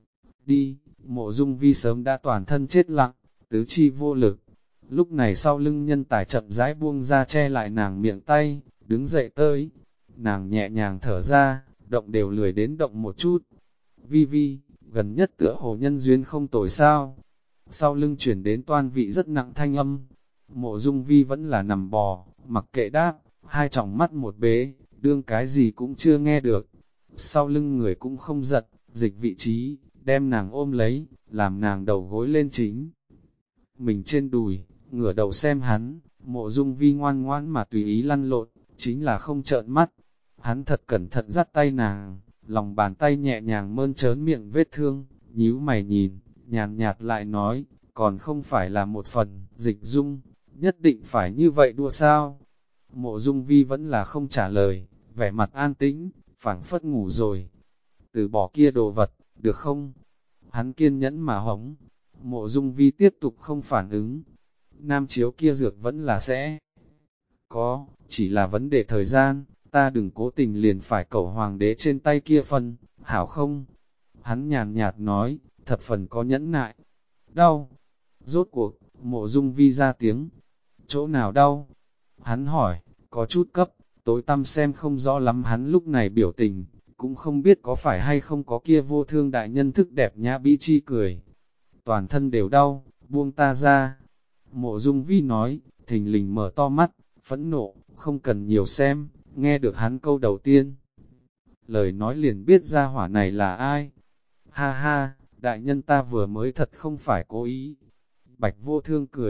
đi. Mộ Dung Vi sớm đã toàn thân chết lặng, tứ chi vô lực. Lúc này sau lưng nhân tài chậm rãi buông ra che lại nàng miệng tay, đứng dậy tới. Nàng nhẹ nhàng thở ra, động đều lười đến động một chút. Vi Vi, gần nhất tựa hồ nhân duyên không tồi sao. Sau lưng chuyển đến toan vị rất nặng thanh âm. Mộ Dung Vi vẫn là nằm bò, mặc kệ đáp, hai tròng mắt một bế, đương cái gì cũng chưa nghe được. Sau lưng người cũng không giật, dịch vị trí, đem nàng ôm lấy, làm nàng đầu gối lên chính. Mình trên đùi, ngửa đầu xem hắn, Mộ Dung Vi ngoan ngoãn mà tùy ý lăn lộn, chính là không trợn mắt. Hắn thật cẩn thận dắt tay nàng, lòng bàn tay nhẹ nhàng mơn trớn miệng vết thương, nhíu mày nhìn, nhàn nhạt lại nói, còn không phải là một phần, Dịch Dung, nhất định phải như vậy đua sao? Mộ Dung Vi vẫn là không trả lời, vẻ mặt an tĩnh, phảng phất ngủ rồi. Từ bỏ kia đồ vật, được không? Hắn kiên nhẫn mà hống. Mộ Dung Vi tiếp tục không phản ứng. Nam chiếu kia dược vẫn là sẽ có, chỉ là vấn đề thời gian, ta đừng cố tình liền phải cẩu hoàng đế trên tay kia phân, hảo không? Hắn nhàn nhạt nói, thập phần có nhẫn nại. Đau. Rốt cuộc, Mộ Dung Vi ra tiếng. Chỗ nào đau? Hắn hỏi, có chút cấp, tối tăm xem không rõ lắm hắn lúc này biểu tình, cũng không biết có phải hay không có kia vô thương đại nhân thức đẹp nhã bĩ chi cười. Toàn thân đều đau, buông ta ra. Mộ Dung Vi nói, thình lình mở to mắt, phẫn nộ, không cần nhiều xem, nghe được hắn câu đầu tiên. Lời nói liền biết ra hỏa này là ai. Ha ha, đại nhân ta vừa mới thật không phải cố ý. Bạch vô thương cười,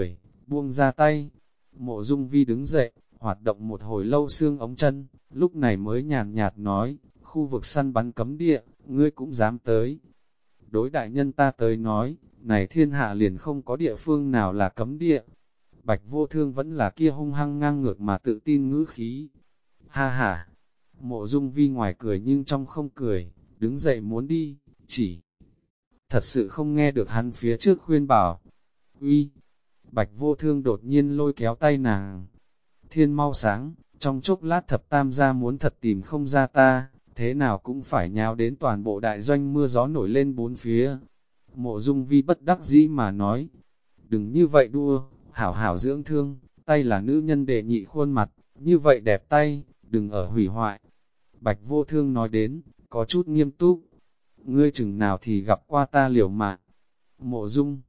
buông ra tay. Mộ Dung Vi đứng dậy, hoạt động một hồi lâu xương ống chân, lúc này mới nhàn nhạt nói, khu vực săn bắn cấm địa, ngươi cũng dám tới. Đối đại nhân ta tới nói, này thiên hạ liền không có địa phương nào là cấm địa. Bạch Vô Thương vẫn là kia hung hăng ngang ngược mà tự tin ngữ khí. Ha ha, Mộ Dung Vi ngoài cười nhưng trong không cười, đứng dậy muốn đi, chỉ thật sự không nghe được hắn phía trước khuyên bảo. Uy, Bạch Vô Thương đột nhiên lôi kéo tay nàng. Thiên mau sáng, trong chốc lát thập tam gia muốn thật tìm không ra ta, thế nào cũng phải nhào đến toàn bộ đại doanh mưa gió nổi lên bốn phía. Mộ Dung Vi bất đắc dĩ mà nói, đừng như vậy đua, hảo hảo dưỡng thương, tay là nữ nhân đệ nhị khuôn mặt, như vậy đẹp tay, đừng ở hủy hoại. Bạch Vô Thương nói đến, có chút nghiêm túc, ngươi chừng nào thì gặp qua ta liều mạng. Mộ Dung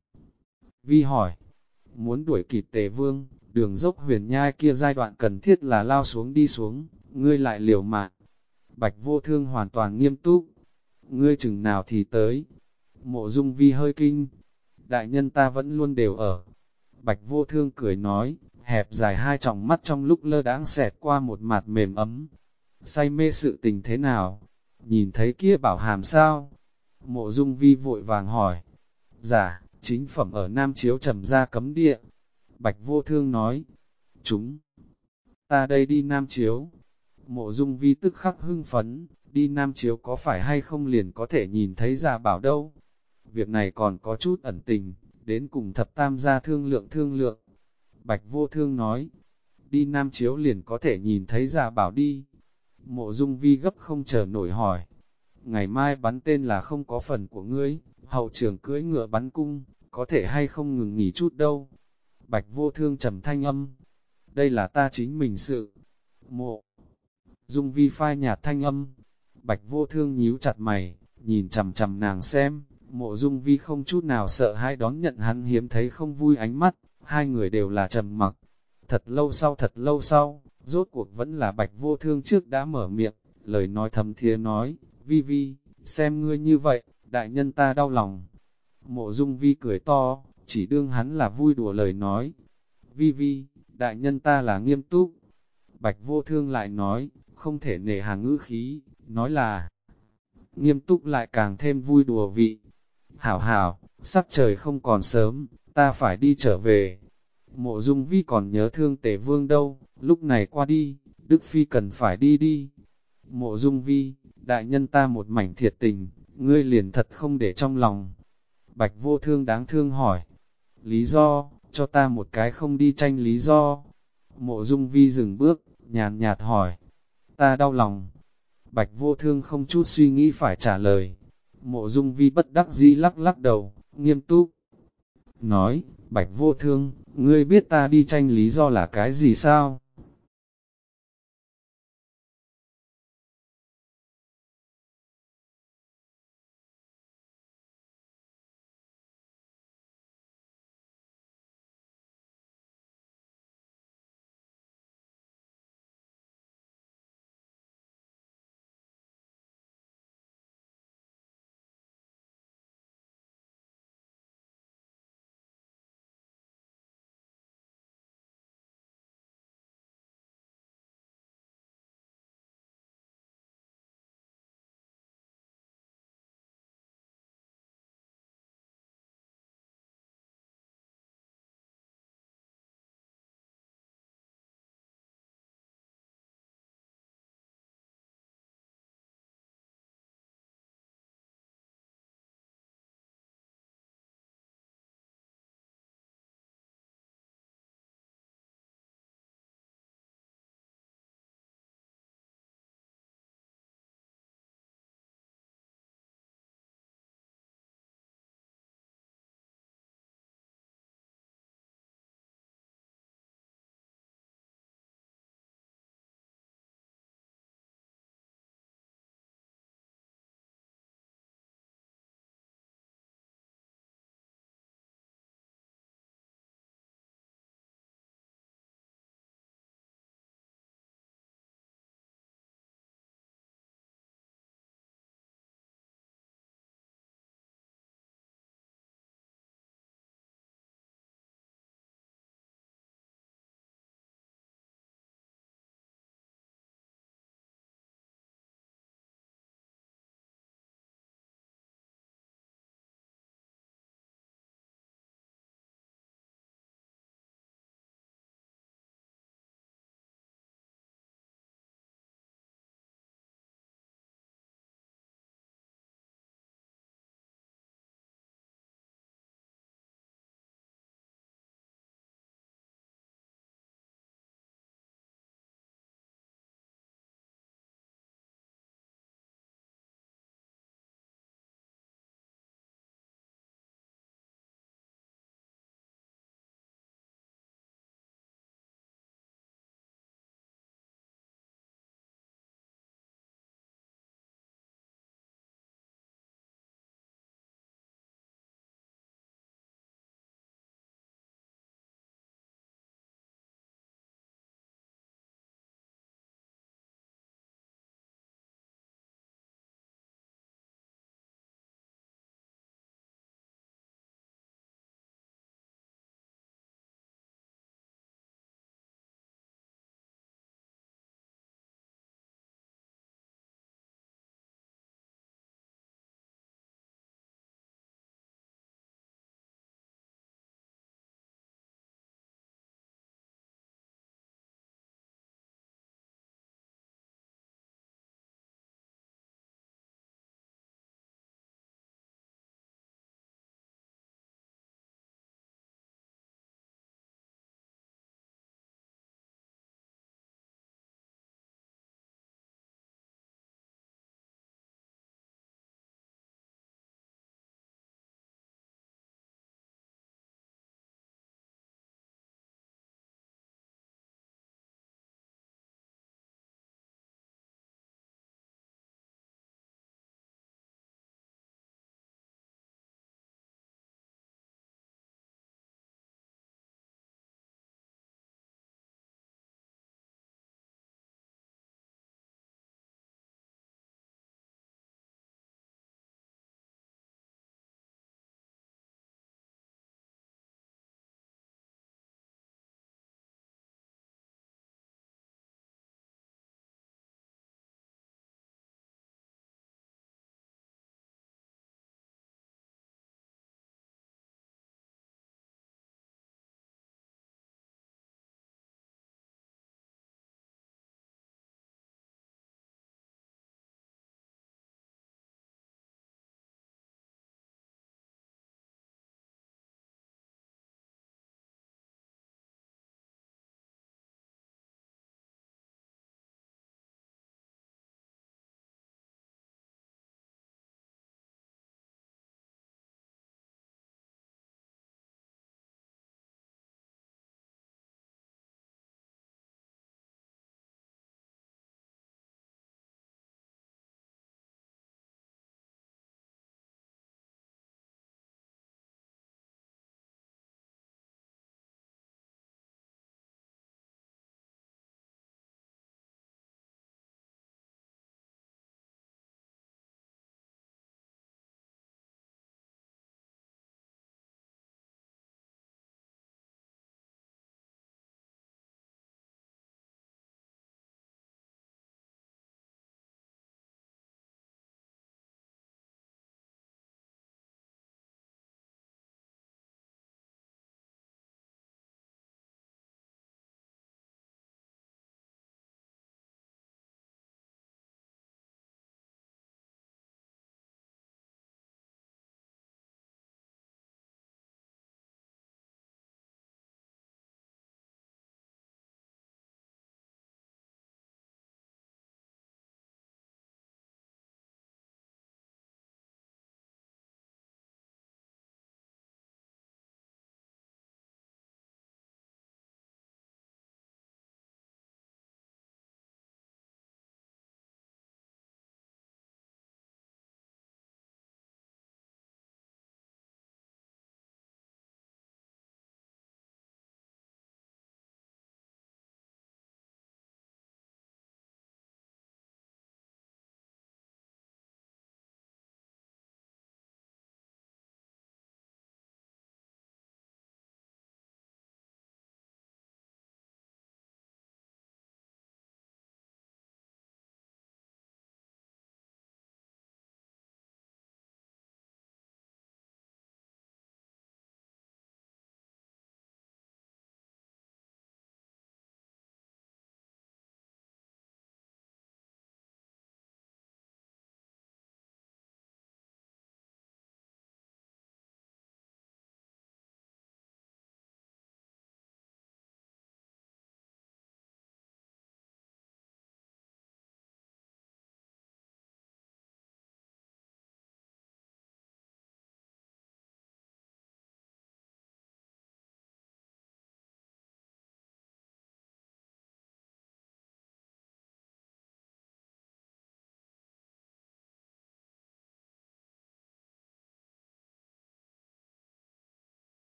Vi hỏi, muốn đuổi kịp Tề Vương, đường dốc huyền nhai kia giai đoạn cần thiết là lao xuống đi xuống, ngươi lại liều mạng. Bạch Vô Thương hoàn toàn nghiêm túc, ngươi chừng nào thì tới. Mộ Dung Vi hơi kinh, đại nhân ta vẫn luôn đều ở. Bạch Vô Thương cười nói, hẹp dài hai tròng mắt trong lúc lơ đãng xẹt qua một mặt mềm ấm. Say mê sự tình thế nào? Nhìn thấy kia bảo hàm sao? Mộ Dung Vi vội vàng hỏi. Dạ, chính phẩm ở Nam Chiếu trầm ra cấm địa. Bạch Vô Thương nói, chúng ta đây đi Nam Chiếu. Mộ Dung Vi tức khắc hưng phấn, đi Nam Chiếu có phải hay không liền có thể nhìn thấy Dạ Bảo đâu. Việc này còn có chút ẩn tình, đến cùng thập tam gia thương lượng. Bạch Vô Thương nói, đi Nam Chiếu liền có thể nhìn thấy Dạ Bảo đi. Mộ Dung Vi gấp không chờ nổi hỏi, ngày mai bắn tên là không có phần của ngươi, hậu trường cưỡi ngựa bắn cung, có thể hay không ngừng nghỉ chút đâu. Bạch Vô Thương trầm thanh âm, đây là ta chính mình sự. Mộ Dung Vi phai nhạt thanh âm, Bạch Vô Thương nhíu chặt mày, nhìn chằm chằm nàng xem. Mộ Dung Vi không chút nào sợ hãi đón nhận hắn hiếm thấy không vui ánh mắt, hai người đều là trầm mặc. Thật lâu sau, rốt cuộc vẫn là Bạch Vô Thương trước đã mở miệng, lời nói thầm thía nói, Vi Vi, xem ngươi như vậy, đại nhân ta đau lòng. Mộ Dung Vi cười to, chỉ đương hắn là vui đùa lời nói. Vi Vi, đại nhân ta là nghiêm túc. Bạch Vô Thương lại nói, không thể nể hà ngữ khí, nói là nghiêm túc lại càng thêm vui đùa vị. Hảo hảo, sắc trời không còn sớm, ta phải đi trở về. Mộ Dung Vi còn nhớ thương Tề Vương đâu, lúc này qua đi, Đức Phi cần phải đi đi. Mộ Dung Vi, đại nhân ta một mảnh thiệt tình, ngươi liền thật không để trong lòng. Bạch Vô Thương đáng thương hỏi, lý do, cho ta một cái không đi tranh lý do. Mộ Dung Vi dừng bước, nhàn nhạt hỏi, ta đau lòng. Bạch Vô Thương không chút suy nghĩ phải trả lời. Mộ Dung Vi bất đắc dĩ lắc đầu, nghiêm túc. Nói, Bạch Vô Thương, ngươi biết ta đi tranh lý do là cái gì sao?